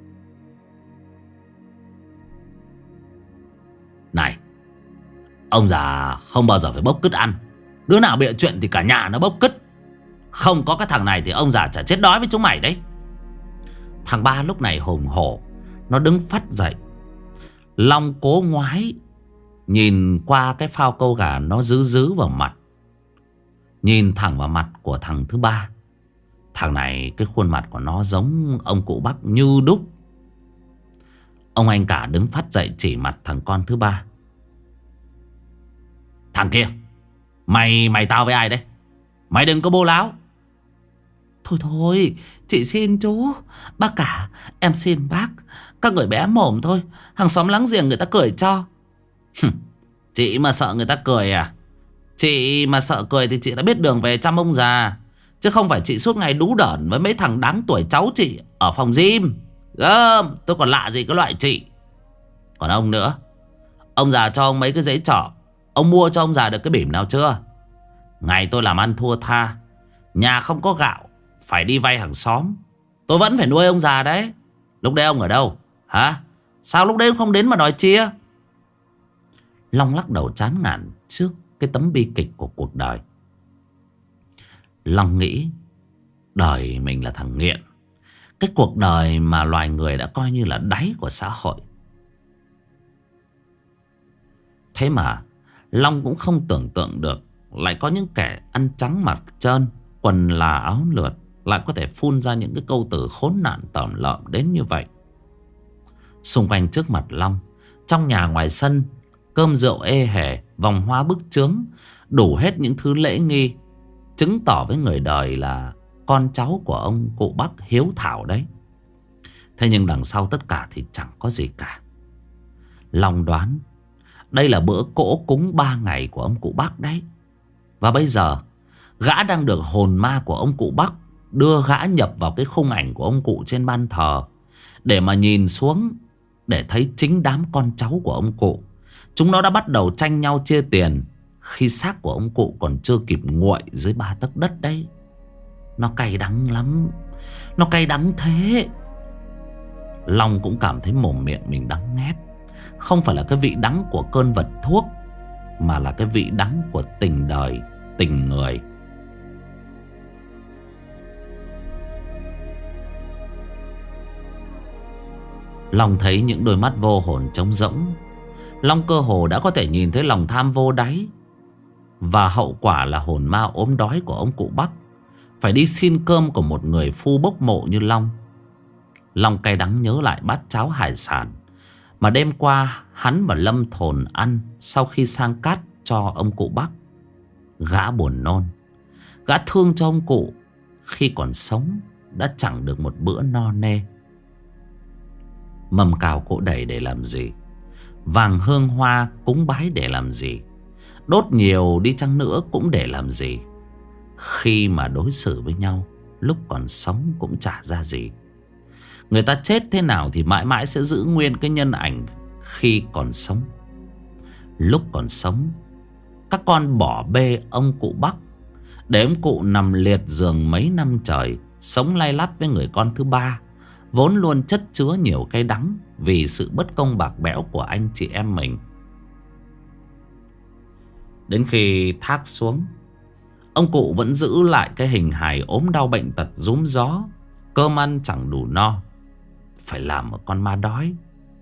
Này, ông già không bao giờ phải bốc cứt ăn. Đứa nào bịa chuyện thì cả nhà nó bốc cứt. Không có cái thằng này thì ông già chả chết đói với chúng mày đấy. Thằng ba lúc này hùng hổ, nó đứng phắt dậy. Long cố ngoái nhìn qua cái phao câu gà nó dứ vào mặt, nhìn thẳng vào mặt của thằng thứ ba. Thằng này cái khuôn mặt của nó giống ông cụ Bắc như đúc. Ông anh cả đứng phắt dậy chỉ mặt thằng con thứ ba. Thằng kia, mày tao với ai đấy? Mày đừng có bô láo. Thôi, chị xin chú. Bác cả, em xin bác. Các người bé mồm thôi, hàng xóm láng giềng người ta cười cho. Chị mà sợ người ta cười à? Chị mà sợ cười thì chị đã biết đường về chăm ông già, chứ không phải chị suốt ngày đú đởn với mấy thằng đáng tuổi cháu chị ở phòng gym. Tôi còn lạ gì cái loại chị. Còn ông nữa, ông già cho ông mấy cái giấy trọ, ông mua cho ông già được cái bỉm nào chưa? Ngày tôi làm ăn thua tha, nhà không có gạo, phải đi vay hàng xóm, tôi vẫn phải nuôi ông già đấy. Lúc đấy ông ở đâu hả? Sao lúc đấy không đến mà đòi chia? Long lắc đầu chán ngán trước cái tấm bi kịch của cuộc đời. Long nghĩ đời mình là thằng nghiện, cái cuộc đời mà loài người đã coi như là đáy của xã hội. Thế mà Long cũng không tưởng tượng được lại có những kẻ ăn trắng mặc trơn quần là áo lượt, lại có thể phun ra những cái câu từ khốn nạn tởm lợm đến như vậy. Xung quanh trước mặt Long, trong nhà ngoài sân, cơm rượu ê hề, vòng hoa bức chướng, đủ hết những thứ lễ nghi, chứng tỏ với người đời là con cháu của ông cụ Bắc hiếu thảo đấy. Thế nhưng đằng sau tất cả thì chẳng có gì cả. Long đoán đây là bữa cỗ cúng 3 ngày của ông cụ Bắc đấy. Và bây giờ gã đang được hồn ma của ông cụ Bắc đưa gã nhập vào cái khung ảnh của ông cụ trên ban thờ, để mà nhìn xuống, để thấy chính đám con cháu của ông cụ. Chúng nó đã bắt đầu tranh nhau chia tiền khi xác của ông cụ còn chưa kịp nguội dưới 3 tấc đất đấy. Nó cay đắng lắm. Nó cay đắng thế. Long cũng cảm thấy mồm miệng mình đắng nghét. Không phải là cái vị đắng của cơn vật thuốc, mà là cái vị đắng của tình đời, tình người. Long thấy những đôi mắt vô hồn trống rỗng. Long cơ hồ đã có thể nhìn thấy lòng tham vô đáy. Và hậu quả là hồn ma ốm đói của ông cụ Bắc phải đi xin cơm của một người phu bốc mộ như Long. Long cay đắng nhớ lại bát cháo hải sản mà đêm qua hắn và Lâm Thồn ăn sau khi sang cát cho ông cụ Bắc. Gã buồn nôn. Gã thương cho ông cụ khi còn sống đã chẳng được một bữa no nê. Mâm cào cỗ đầy để làm gì? Vàng hương hoa cúng bái để làm gì? Đốt nhiều đi chăng nữa cũng để làm gì? Khi mà đối xử với nhau lúc còn sống cũng chả ra gì. Người ta chết thế nào thì mãi mãi sẽ giữ nguyên cái nhân ảnh khi còn sống. Lúc còn sống, các con bỏ bê ông cụ Bắc, để ông cụ nằm liệt giường mấy năm trời, sống lay lắt với người con thứ ba, vốn luôn chất chứa nhiều cay đắng vì sự bất công bạc bẽo của anh chị em mình. Đến khi thác xuống, ông cụ vẫn giữ lại cái hình hài ốm đau bệnh tật rúm gió, cơm ăn chẳng đủ no, phải làm một con ma đói.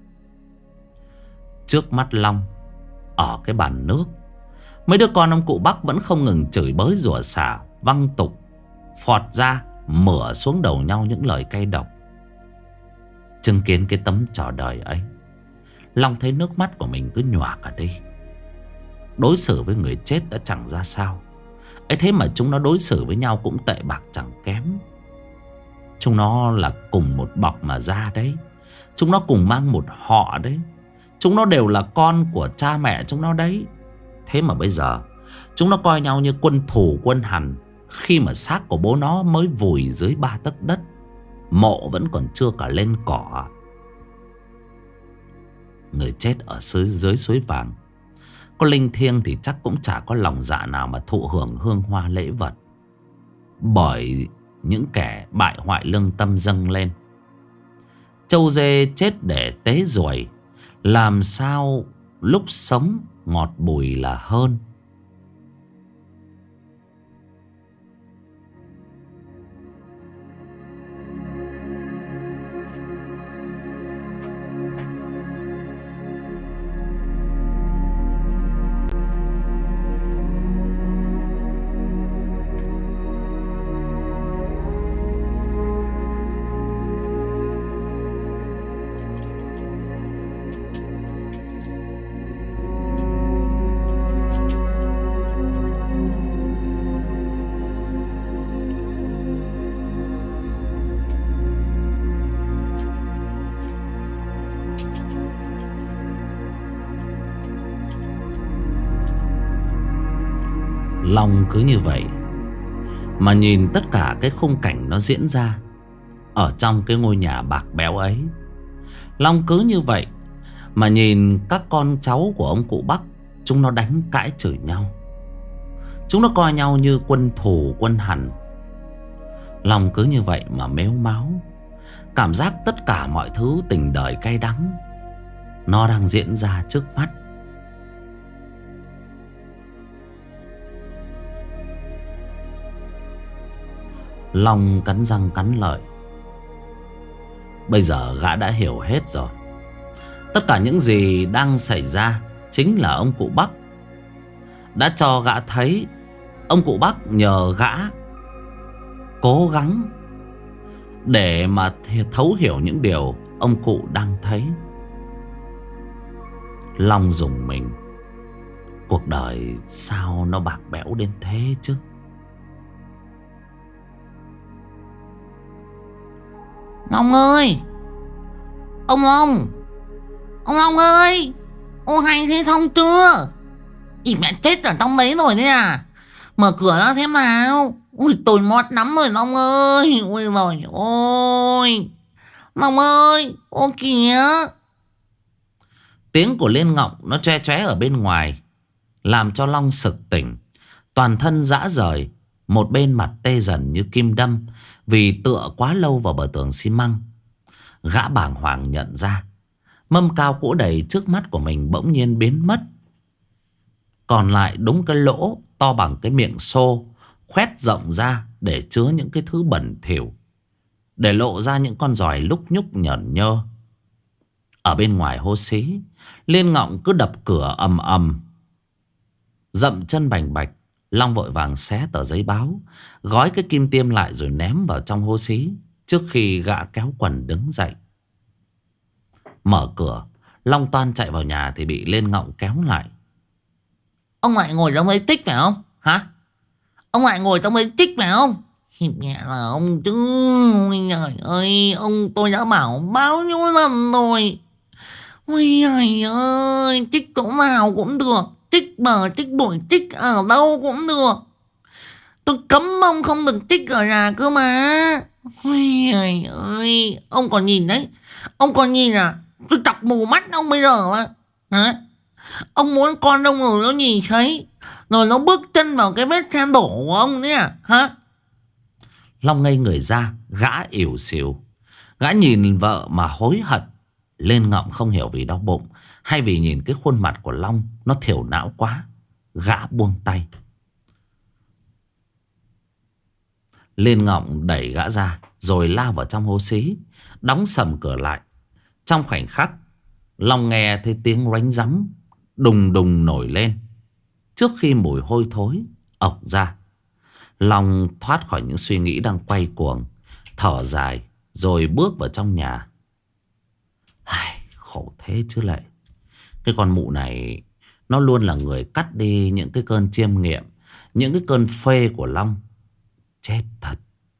Trước mắt Long, ở cái bàn nước, mấy đứa con ông cụ Bắc vẫn không ngừng chửi bới rủa xả, văng tục, phọt ra mửa xuống đầu nhau những lời cay độc. Chứng kiến cái tấm trò đời ấy, Long thấy nước mắt của mình cứ nhòa cả đi. Đối xử với người chết đã chẳng ra sao, ấy thế mà chúng nó đối xử với nhau cũng tệ bạc chẳng kém. Chúng nó là cùng một bọc mà ra đấy. Chúng nó cùng mang một họ đấy. Chúng nó đều là con của cha mẹ chúng nó đấy. Thế mà bây giờ chúng nó coi nhau như quân thù quân hằn, khi mà xác của bố nó mới vùi dưới 3 tấc đất, mộ vẫn còn chưa cả lên cỏ. Người chết ở dưới suối vàng, có linh thiêng thì chắc cũng chả có lòng dạ nào mà thụ hưởng hương hoa lễ vật, bởi những kẻ bại hoại lương tâm dâng lên. Trâu dê chết để tế ruồi, làm sao lúc sống ngọt bùi là hơn. Long cứ như vậy mà nhìn tất cả cái khung cảnh nó diễn ra ở trong cái ngôi nhà bạc béo ấy. Long cứ như vậy mà nhìn các con cháu của ông cụ Bắc, chúng nó đánh cãi chửi nhau. Chúng nó coi nhau như quân thù quân hằn. Long cứ như vậy mà mếu máo, cảm giác tất cả mọi thứ tình đời cay đắng nó đang diễn ra trước mắt. Long cắn răng cắn lợi. Bây giờ gã đã hiểu hết rồi. Tất cả những gì đang xảy ra chính là ông cụ Bắc đã cho gã thấy ông cụ Bắc nhờ gã cố gắng để mà thấu hiểu những điều ông cụ đang thấy. Long rùng mình. Cuộc đời sao nó bạc bẽo đến thế chứ? Long ơi! Ông Long! Ông Long ơi! Ô hay thế xong chưa? Ý mẹ chết ở trong đấy rồi đấy à? Mở cửa ra thế nào? Ui tôi mót lắm rồi Long ơi! Ui rồi ôi! Long ơi! Ô kìa! Tiếng của Liên Ngọng nó choe choé ở bên ngoài, làm cho Long sực tỉnh. Toàn thân rã rời, một bên mặt tê dần như kim đâm, vì tựa quá lâu vào bờ tường xi măng. Gã bàng hoàng nhận ra mâm cao cỗ đầy trước mắt của mình bỗng nhiên biến mất. Còn lại đúng cái lỗ to bằng cái miệng xô, khoét rộng ra để chứa những cái thứ bẩn thỉu, để lộ ra những con giòi lúc nhúc nhởn nhơ. Ở bên ngoài hố xí, Liên Ngọng cứ đập cửa ầm ầm, dậm chân bành bạch. Long vội vàng xé tờ giấy báo, gói cái kim tiêm lại rồi ném vào trong hố xí, trước khi gã kéo quần đứng dậy. Mở cửa, Long toan chạy vào nhà thì bị Liên Ngọng kéo lại. Ông lại ngồi trong đấy tích phải không? Hả? Ông lại ngồi trong đấy tích phải không? Thì mẹ là ông chứ. Ôi trời ơi, ông tôi đã bảo bao nhiêu lần rồi. Ôi trời ơi, tích chỗ nào cũng được. Tích bờ, tích bụi, tích ở đâu cũng được. Tôi cấm ông không được tích ở nhà cơ mà. Ôi trời ơi, ông còn nhìn đấy. Ông còn nhìn à? Tôi chọc mù mắt ông bây giờ mà. Hả? Ông muốn con ông rồi nó nhìn thấy, rồi nó bước chân vào cái vết xe đổ của ông đấy à? Hả? Long ngây người ra, gã ỉu xìu. Gã nhìn vợ mà hối hận. Liên Ngọng không hiểu vì đau bụng hay vì nhìn cái khuôn mặt của Long nó thiểu não quá, gã buông tay. Liên Ngọng đẩy gã ra rồi lao vào trong hố xí, đóng sầm cửa lại. Trong khoảnh khắc, Long nghe thấy tiếng ránh rắm đùng đùng nổi lên, trước khi mùi hôi thối ộc ra. Long thoát khỏi những suy nghĩ đang quay cuồng, thở dài rồi bước vào trong nhà. Ai, khổ thế chứ lại. Cái con mụ này nó luôn là người cắt đi những cái cơn chiêm nghiệm, những cái cơn phê của Long. Chết thật.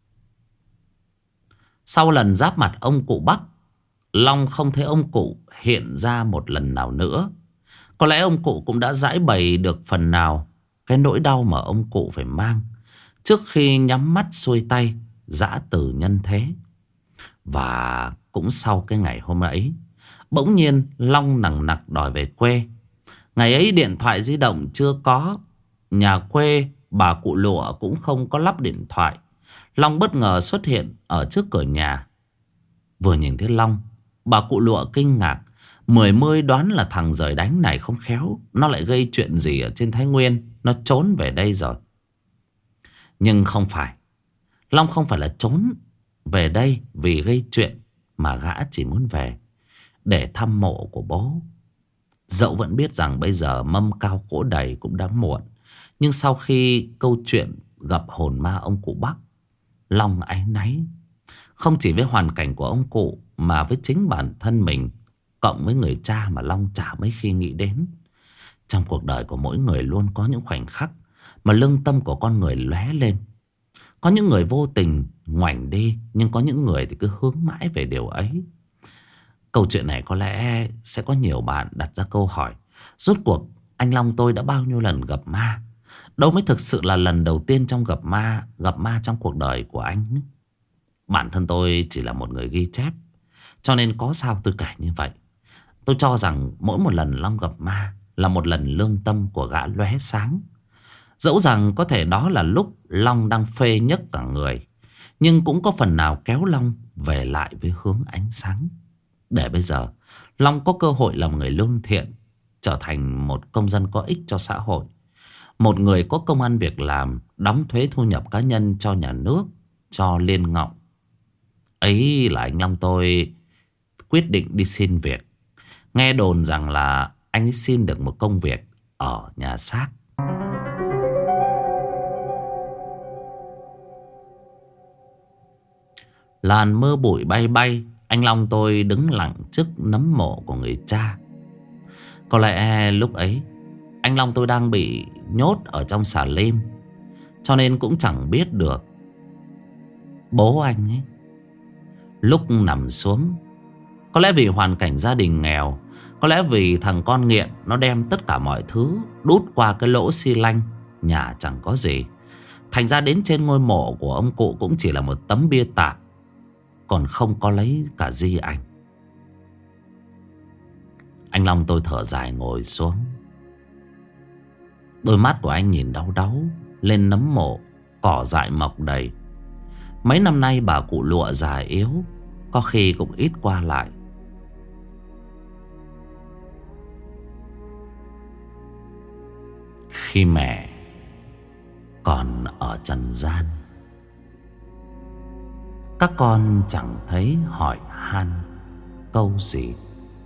Sau lần giáp mặt ông cụ Bắc, Long không thấy ông cụ hiện ra một lần nào nữa. Có lẽ ông cụ cũng đã giải bày được phần nào cái nỗi đau mà ông cụ phải mang trước khi nhắm mắt xuôi tay giã từ nhân thế. Và cũng sau cái ngày hôm ấy, bỗng nhiên Long nằng nặc đòi về quê. Ngày ấy điện thoại di động chưa có, nhà quê bà cụ Lụa cũng không có lắp điện thoại. Long bất ngờ xuất hiện ở trước cửa nhà. Vừa nhìn thấy Long, bà cụ Lụa kinh ngạc, mười mươi đoán là thằng giời đánh này không khéo nó lại gây chuyện gì ở trên Thái Nguyên, nó trốn về đây rồi. Nhưng không phải. Long không phải là trốn về đây vì gây chuyện, mà gã chỉ muốn về để thăm mộ của bố. Dẫu vẫn biết rằng bây giờ mâm cao cỗ đầy cũng đã muộn, nhưng sau khi câu chuyện gặp hồn ma ông cụ Bắc, Long áy náy. Không chỉ với hoàn cảnh của ông cụ, mà với chính bản thân mình, cộng với người cha mà Long chả mấy khi nghĩ đến. Trong cuộc đời của mỗi người luôn có những khoảnh khắc mà lương tâm của con người lóe lên. Có những người vô tình ngoảnh đi, nhưng có những người thì cứ hướng mãi về điều ấy. Câu chuyện này có lẽ sẽ có nhiều bạn đặt ra câu hỏi: rốt cuộc anh Long tôi đã bao nhiêu lần gặp ma? Đâu mới thực sự là lần đầu tiên trong gặp ma trong cuộc đời của anh? Bản thân tôi chỉ là một người ghi chép, cho nên có sao tôi kể như vậy. Tôi cho rằng mỗi một lần Long gặp ma là một lần lương tâm của gã lóe sáng. Dẫu rằng có thể đó là lúc Long đang phê nhức cả người, nhưng cũng có phần nào kéo Long về lại với hướng ánh sáng. Để bây giờ Long có cơ hội làm người lương thiện, trở thành một công dân có ích cho xã hội, một người có công ăn việc làm, đóng thuế thu nhập cá nhân cho nhà nước, cho Liên Ngọng. Ấy là anh Long tôi quyết định đi xin việc. Nghe đồn rằng là anh ấy xin được một công việc ở nhà xác. Làn mưa bụi bay bay, anh Long tôi đứng lặng trước nấm mộ của người cha. Có lẽ lúc ấy anh Long tôi đang bị nhốt ở trong xà lim, cho nên cũng chẳng biết được bố anh ấy lúc nằm xuống. Có lẽ vì hoàn cảnh gia đình nghèo, có lẽ vì thằng con nghiện nó đem tất cả mọi thứ đút qua cái lỗ xi lanh, nhà chẳng có gì. Thành ra đến trên ngôi mộ của ông cụ cũng chỉ là một tấm bia tạp, còn không có lấy cả di ảnh. Anh Long tôi thở dài ngồi xuống. Đôi mắt của anh nhìn đau đáu lên nấm mộ, cỏ dại mọc đầy. Mấy năm nay bà cụ lụa già yếu, có khi cũng ít qua lại. Khi mẹ còn ở trần gian, các con chẳng thấy hỏi han câu gì.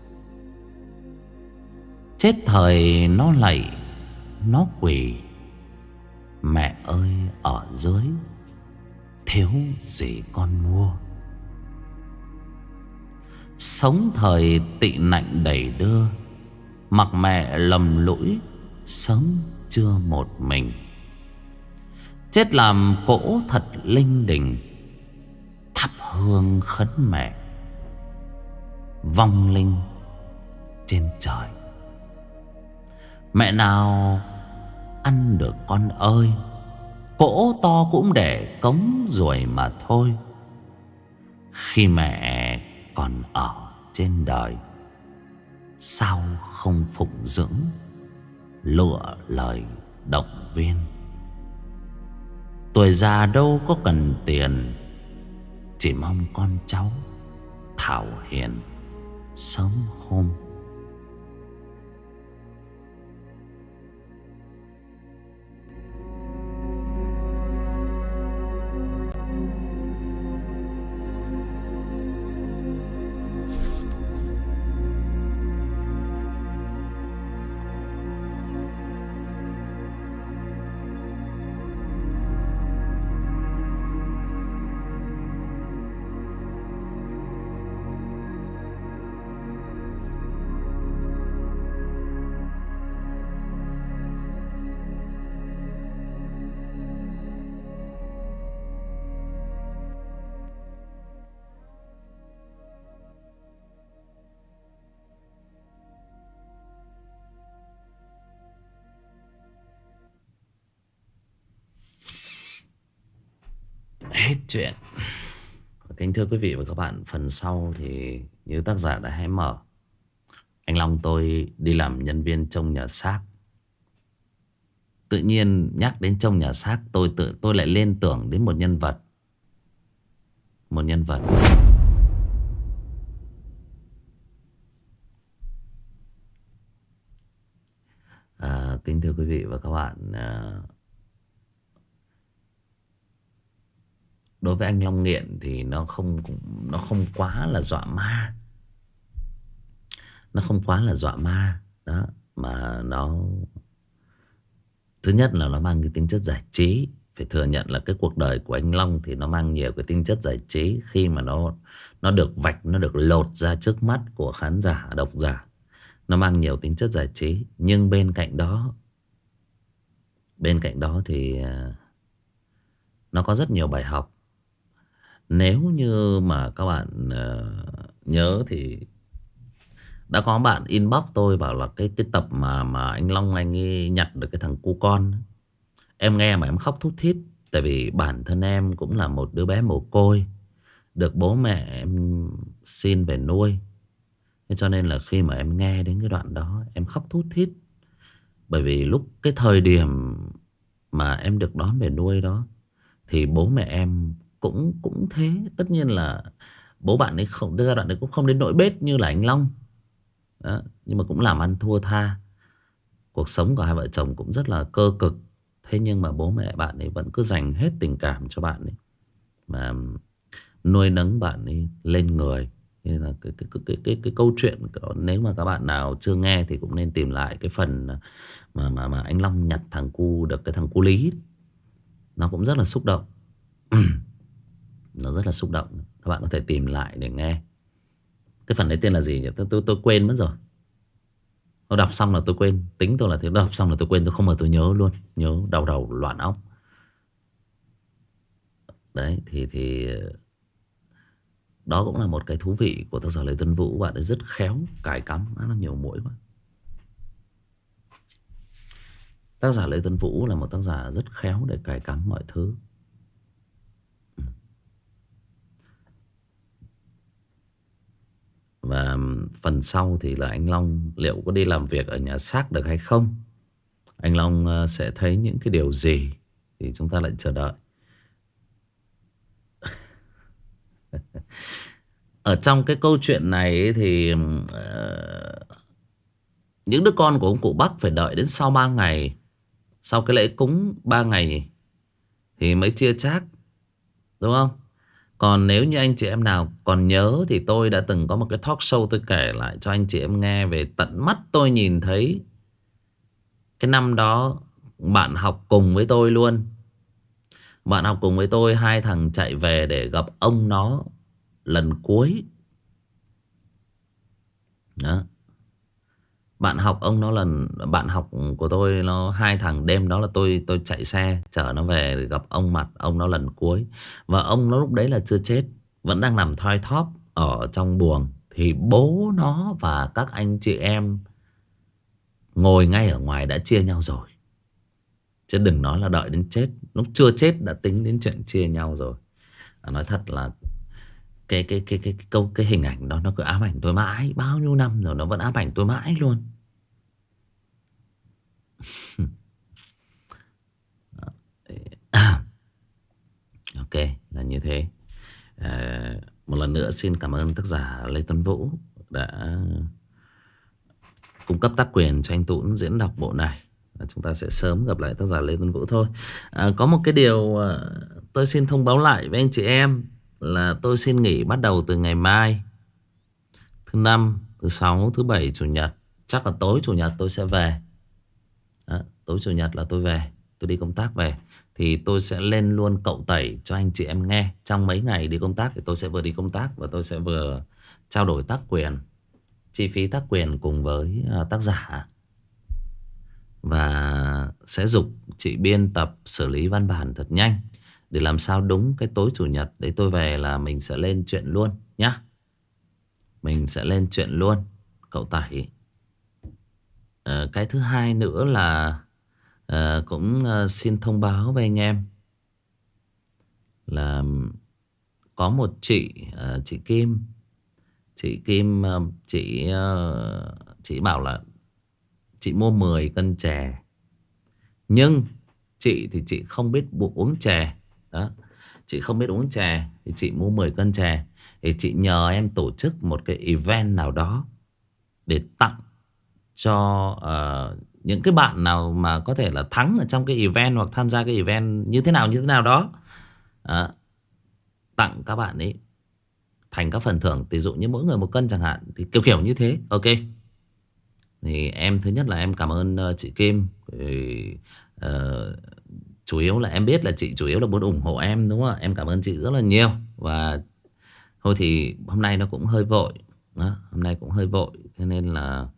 Chết thời nó lạy nó quỳ, mẹ ơi ở dưới thiếu gì con mua. Sống thời tị nạnh đầy đưa, mặc mẹ lầm lũi sống chưa một mình. Chết làm cỗ thật linh đình, thắp hương khấn mẹ vong linh trên trời. Mẹ nào ăn được con ơi, cỗ to cũng để cống ruồi mà thôi. Khi mẹ còn ở trên đời, sao không phụng dưỡng lựa lời động viên. Tuổi già đâu có cần tiền, chỉ mong con cháu thảo hiền sớm hôm. Hết chuyện. Kính thưa quý vị và các bạn, phần sau thì như tác giả đã hé mở, anh Long tôi đi làm nhân viên trông nhà xác. Tự nhiên nhắc đến trông nhà xác, tôi lại liên tưởng đến một nhân vật. Một nhân vật kính thưa quý vị và các bạn, đối với anh Long Nghiện thì nó không quá là dọa ma. Nó không quá là dọa ma đó, mà nó, thứ nhất là nó mang cái tính chất giải trí. Phải thừa nhận là cái cuộc đời của anh Long thì nó mang nhiều cái tính chất giải trí, khi mà nó được vạch, nó được lột ra trước mắt của khán giả, độc giả. Nó mang nhiều tính chất giải trí. Nhưng bên cạnh đó thì nó có rất nhiều bài học. Nếu như mà các bạn nhớ thì đã có bạn inbox tôi bảo là cái tập mà anh Long anh ấy nhặt được cái thằng cu con. Em nghe mà em khóc thút thít. Tại vì bản thân em cũng là một đứa bé mồ côi, được bố mẹ em xin về nuôi. Thế cho nên là khi mà em nghe đến cái đoạn đó, em khóc thút thít. Bởi vì lúc cái thời điểm mà em được đón về nuôi đó, thì bố mẹ em cũng thế. Tất nhiên là bố bạn ấy không, giai đoạn đấy cũng không đến nỗi bết như là anh Long đó, nhưng mà cũng làm ăn thua tha. Cuộc sống của hai vợ chồng cũng rất là cơ cực. Thế nhưng mà bố mẹ bạn ấy vẫn cứ dành hết tình cảm cho bạn ấy, mà nuôi nấng bạn ấy lên người. Nên là cái câu chuyện, nếu mà các bạn nào chưa nghe thì cũng nên tìm lại cái phần mà anh Long nhặt được cái thằng cu Lý. Nó cũng rất là xúc động. Nó rất là xúc động. Các bạn có thể tìm lại để nghe. Cái phần đấy tên là gì nhỉ? Tôi quên mất rồi. Tôi đọc xong là tôi quên. Tính tôi là thế, đọc xong là tôi quên. Tôi không mà tôi nhớ luôn. Nhớ đầu loạn óc. Đấy thì đó cũng là một cái thú vị của tác giả Lê Tuấn Vũ. Bạn ấy rất khéo cài cắm. Nó nhiều mũi quá. Tác giả Lê Tuấn Vũ là một tác giả rất khéo để cài cắm mọi thứ. Và phần sau thì là anh Long liệu có đi làm việc ở nhà xác được hay không? Anh Long sẽ thấy những cái điều gì? Thì chúng ta lại chờ đợi. Ở trong cái câu chuyện này ấy thì những đứa con của ông cụ Bắc phải đợi đến sau 3 ngày. Sau cái lễ cúng 3 ngày thì mới chia chác. Đúng không? Còn nếu như anh chị em nào còn nhớ thì tôi đã từng có một cái talk show, tôi kể lại cho anh chị em nghe về tận mắt tôi nhìn thấy. Cái năm đó bạn học cùng với tôi luôn. Bạn học cùng với tôi, hai thằng chạy về để gặp ông nó lần cuối. Đó. Bạn học ông nó bạn học của tôi nó hai thằng đêm đó là tôi chạy xe chở nó về để gặp ông nó lần cuối. Và ông nó lúc đấy là chưa chết, vẫn đang nằm thoi thóp ở trong buồng. Thì bố nó và các anh chị em ngồi ngay ở ngoài đã chia nhau rồi. Chứ đừng nói là đợi đến chết. Lúc chưa chết đã tính đến chuyện chia nhau rồi. Nói thật là cái hình ảnh đó nó cứ ám ảnh tôi mãi. Bao nhiêu năm rồi nó vẫn ám ảnh tôi mãi luôn. Ok, là như thế. Một lần nữa xin cảm ơn tác giả Lê Tuấn Vũ đã cung cấp tác quyền cho anh Tún diễn đọc bộ này. Chúng ta sẽ sớm gặp lại tác giả Lê Tuấn Vũ thôi. Có một cái điều tôi xin thông báo lại với anh chị em là tôi xin nghỉ bắt đầu từ ngày mai. Thứ năm, thứ sáu, thứ bảy, chủ nhật. Chắc là tối chủ nhật tôi sẽ về. Tối chủ nhật là tôi về. Tôi đi công tác về. Thì tôi sẽ lên luôn cậu tẩy cho anh chị em nghe. Trong mấy ngày đi công tác thì tôi sẽ vừa đi công tác và tôi sẽ vừa trao đổi tác quyền, chi phí tác quyền cùng với tác giả. Và sẽ giục chị biên tập xử lý văn bản thật nhanh để làm sao đúng cái tối chủ nhật đấy tôi về là mình sẽ lên chuyện luôn nhá. Mình sẽ lên chuyện luôn cậu tẩy. Cái thứ hai nữa là cũng xin thông báo với anh em là có một chị Kim. Chị Kim chị bảo là chị mua 10 cân chè. Nhưng chị thì chị không biết uống chè. Đó. Chị không biết uống chè thì chị mua 10 cân chè. Thì chị nhờ em tổ chức một cái event nào đó để tặng cho những cái bạn nào mà có thể là thắng ở trong cái event hoặc tham gia cái event như thế nào đó. Tặng các bạn ấy thành các phần thưởng, ví dụ như mỗi người 1 cân chẳng hạn. Thì kiểu như thế. Ok. Thì em thứ nhất là em cảm ơn chị Kim. Chủ yếu là em biết là chị chủ yếu là muốn ủng hộ em, đúng không ạ? Em cảm ơn chị rất là nhiều. Và thôi thì hôm nay nó cũng hơi vội. Đó, hôm nay cũng hơi vội. Thế nên là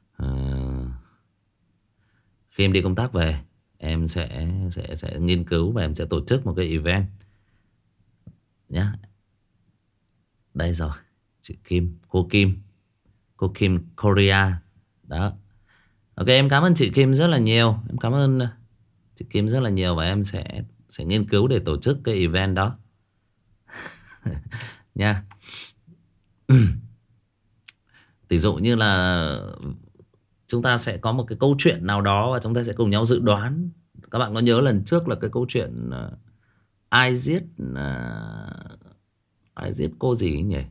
khi em đi công tác về, em sẽ nghiên cứu và em sẽ tổ chức một cái event nhá. Đây rồi, chị Kim, cô Kim Korea. Đó. Ok, em cảm ơn chị Kim rất là nhiều. Em cảm ơn chị Kim rất là nhiều. Và em sẽ nghiên cứu để tổ chức cái event đó nha. Tỷ dụ như là chúng ta sẽ có một cái câu chuyện nào đó và chúng ta sẽ cùng nhau dự đoán. Các bạn có nhớ lần trước là cái câu chuyện ai giết cô gì ấy nhỉ?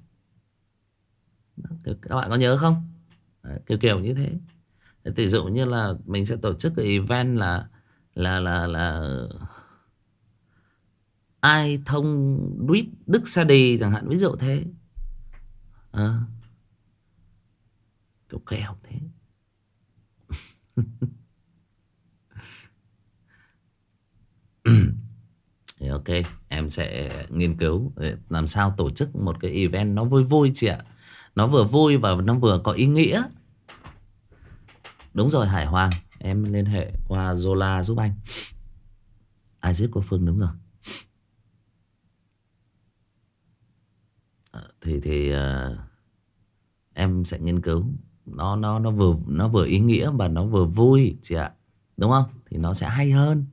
Các bạn có nhớ không? Đấy, kiểu như thế. Tỷ dụ như là mình sẽ tổ chức cái event là ai thông Duýt Đức Sa Đi chẳng hạn, ví dụ thế. Kiểu thế. Thì ok, Em sẽ nghiên cứu để làm sao tổ chức một cái event nó vui vui chị ạ. Nó vừa vui và nó vừa có ý nghĩa. Đúng rồi Hải Hoàng, em liên hệ qua Zola giúp anh. Ai giết cô Phương, đúng rồi. Thì em sẽ nghiên cứu. Nó vừa ý nghĩa và nó vừa vui chị ạ. Đúng không? Thì nó sẽ hay hơn.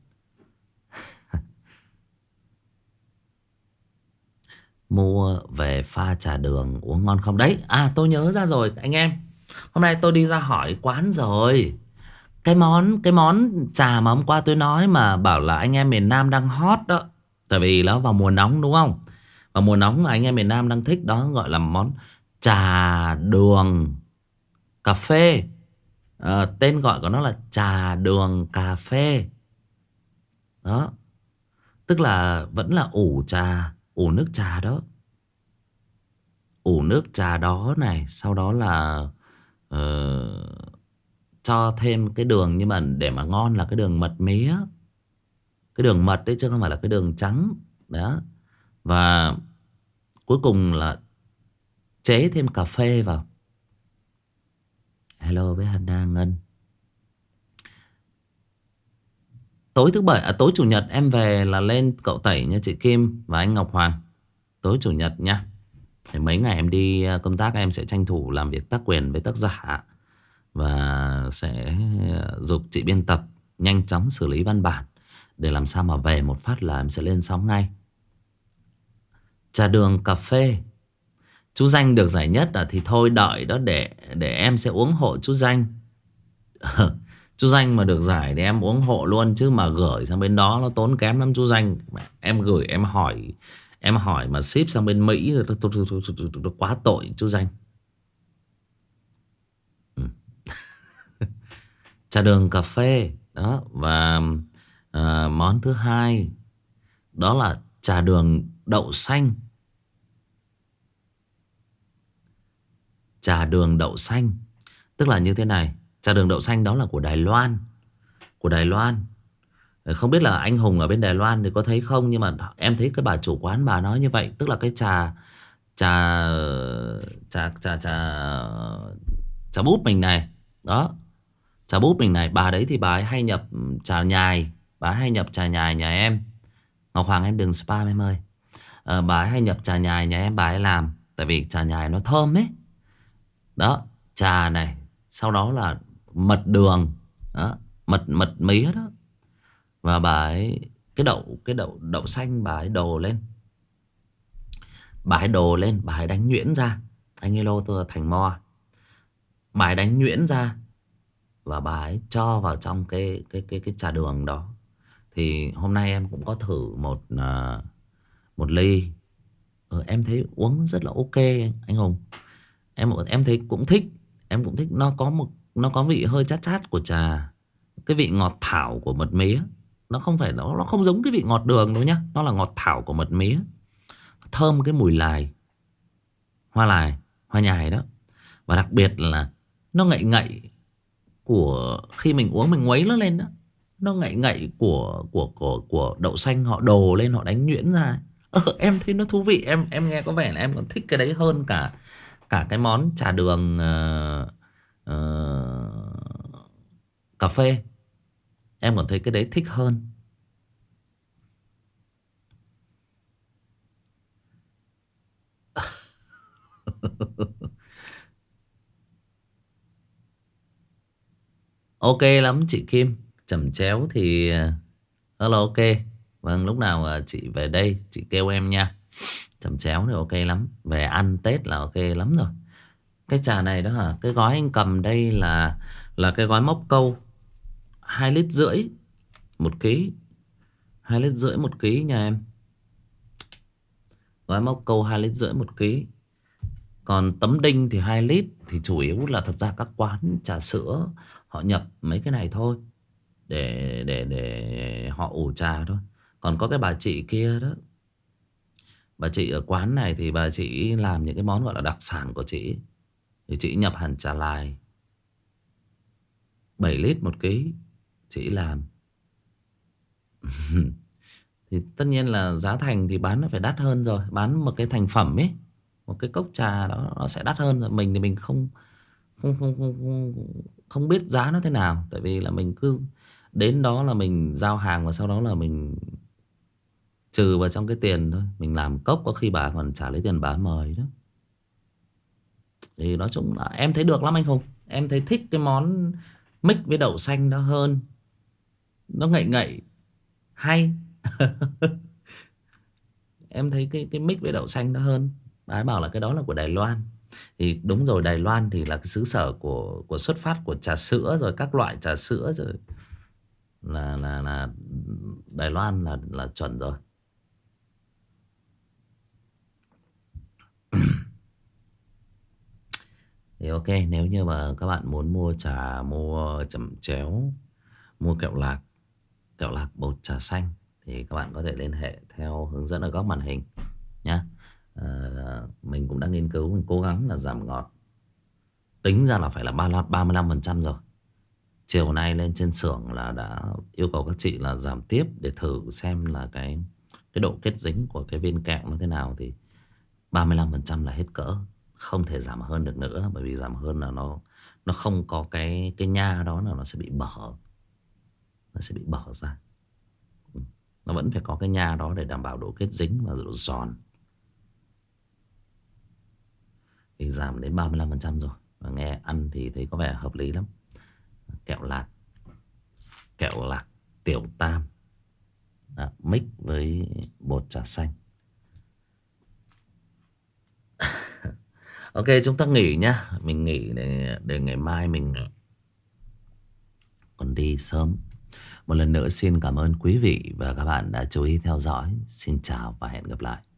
Mua về pha trà đường uống ngon không? Đấy, tôi nhớ ra rồi anh em. Hôm nay tôi đi ra hỏi quán rồi. Cái món trà mà hôm qua tôi nói mà bảo là anh em miền Nam đang hot đó. Tại vì nó vào mùa nóng đúng không? Vào mùa nóng mà anh em miền Nam đang thích đó, gọi là món trà đường cà phê. Tên gọi của nó là trà đường cà phê. Đó. Tức là vẫn là ủ trà, ủ nước trà đó. Ủ nước trà đó này, sau đó là cho thêm cái đường, nhưng mà để mà ngon là cái đường mật mía. Cái đường mật đấy chứ không phải là cái đường trắng. Đó. Và cuối cùng là chế thêm cà phê vào. Hello với Hana Ngân. Tối chủ nhật em về là lên cậu Tẩy nha chị Kim và anh Ngọc Hoàng. Tối chủ nhật nha. Thì mấy ngày em đi công tác em sẽ tranh thủ làm việc tác quyền với tác giả. Và sẽ giục chị biên tập nhanh chóng xử lý văn bản. Để làm sao mà về một phát là em sẽ lên sóng ngay. Trà đường cà phê. Chú Danh được giải nhất thì thôi đợi đó để em sẽ ủng hộ chú Danh. Chú Danh mà được giải thì em ủng hộ luôn. Chứ mà gửi sang bên đó nó tốn kém lắm chú Danh. Em gửi em hỏi mà ship sang bên Mỹ nó quá tội chú Danh. Trà đường cà phê đó. Và món thứ hai đó là trà đường đậu xanh. Trà đường đậu xanh tức là như thế này. Trà đường đậu xanh đó là của Đài Loan. Của Đài Loan. Không biết là anh Hùng ở bên Đài Loan thì có thấy không, nhưng mà em thấy cái bà chủ quán bà nói như vậy. Tức là cái trà búp mình này. Đó. Trà búp mình này, bà đấy thì bà ấy hay nhập trà nhài. Bà ấy hay nhập trà nhài nhà em. Ngọc Hoàng em đừng spam em ơi. Bà ấy hay nhập trà nhài nhà em bà ấy làm. Tại vì trà nhài nó thơm ấy. Đó, trà này. Sau đó là mật đường. Đó, mật mía đó. Và bà ấy cái đậu xanh bà ấy đồ lên. Bà ấy đánh nhuyễn ra. Anh hello tôi là Thành Mo. Bà ấy đánh nhuyễn ra. Và bà ấy cho vào trong cái trà đường đó. Thì hôm nay em cũng có thử một ly. Em thấy uống rất là ok anh Hùng. Em thấy cũng thích. Em cũng thích. Nó có vị hơi chát chát của trà. Cái vị ngọt thảo của mật mía. Nó không giống cái vị ngọt đường đâu nhá. Nó là ngọt thảo của mật mía. Thơm cái mùi lài. Hoa nhài đó. Và đặc biệt là nó ngậy ngậy của khi mình uống mình nguấy nó lên đó. Nó ngậy ngậy của đậu xanh họ đồ lên, họ đánh nhuyễn ra. Em thấy nó thú vị. Em nghe có vẻ là em còn thích cái đấy hơn cả cái món trà đường cà phê. Em còn thấy cái đấy thích hơn. Ok lắm chị Kim. Chẩm chéo thì rất là ok. Vâng, lúc nào chị về đây chị kêu em nha. Chẩm chéo thì ok lắm. Về ăn Tết là ok lắm rồi. Cái trà này đó hả? Cái gói anh cầm đây là cái gói mốc câu 2,5 lít 1 ký. 2,5 lít 1 ký nha em. Gói mốc câu 2,5 lít 1 ký. Còn tấm đinh thì 2 lít. Thì chủ yếu là thật ra các quán trà sữa họ nhập mấy cái này thôi. Để họ ủ trà thôi. Còn có cái bà chị kia đó. Bà chị ở quán này thì bà chị làm những cái món gọi là đặc sản của chị. Thì chị nhập hẳn trà lài 7 lít 1 ký. Chị làm. Thì tất nhiên là giá thành thì bán nó phải đắt hơn rồi. Bán một cái thành phẩm ấy, một cái cốc trà đó nó sẽ đắt hơn rồi. Mình thì mình không biết giá nó thế nào. Tại vì là mình cứ đến đó là mình giao hàng, và sau đó là mình trừ vào trong cái tiền thôi. Mình làm cốc có khi bà còn trả lấy tiền bà mời đó. Thì nói chung là em thấy được lắm anh Hùng. Em thấy thích cái món mix với đậu xanh đó hơn. Nó ngậy ngậy hay. Em thấy cái mix với đậu xanh đó hơn. Bà ấy bảo là cái đó là của Đài Loan. Thì đúng rồi, Đài Loan thì là cái xứ sở của xuất phát của trà sữa rồi các loại trà sữa rồi. Là Đài Loan là chuẩn rồi. Thì ok, nếu như mà các bạn muốn mua trà, mua chẩm chéo, mua kẹo lạc bột trà xanh, thì các bạn có thể liên hệ theo hướng dẫn ở góc màn hình nhá. Mình cũng đã nghiên cứu, mình cố gắng là giảm ngọt. Tính ra là phải là 35% rồi. Chiều nay lên trên xưởng là đã yêu cầu các chị là giảm tiếp để thử xem là cái độ kết dính của cái viên kẹo nó thế nào. Thì 35% là hết cỡ, không thể giảm hơn được nữa. Bởi vì giảm hơn là nó không có cái nha đó, là nó sẽ bị bở. Nó sẽ bị bở ra. Nó vẫn phải có cái nha đó để đảm bảo độ kết dính và độ giòn. Thì giảm đến 35% rồi. Và nghe ăn thì thấy có vẻ hợp lý lắm. Kẹo lạc tiểu tam mix với bột trà xanh. Ok, chúng ta nghỉ nhá. Mình nghỉ để ngày mai mình còn đi sớm. Một lần nữa xin cảm ơn quý vị và các bạn đã chú ý theo dõi. Xin chào và hẹn gặp lại.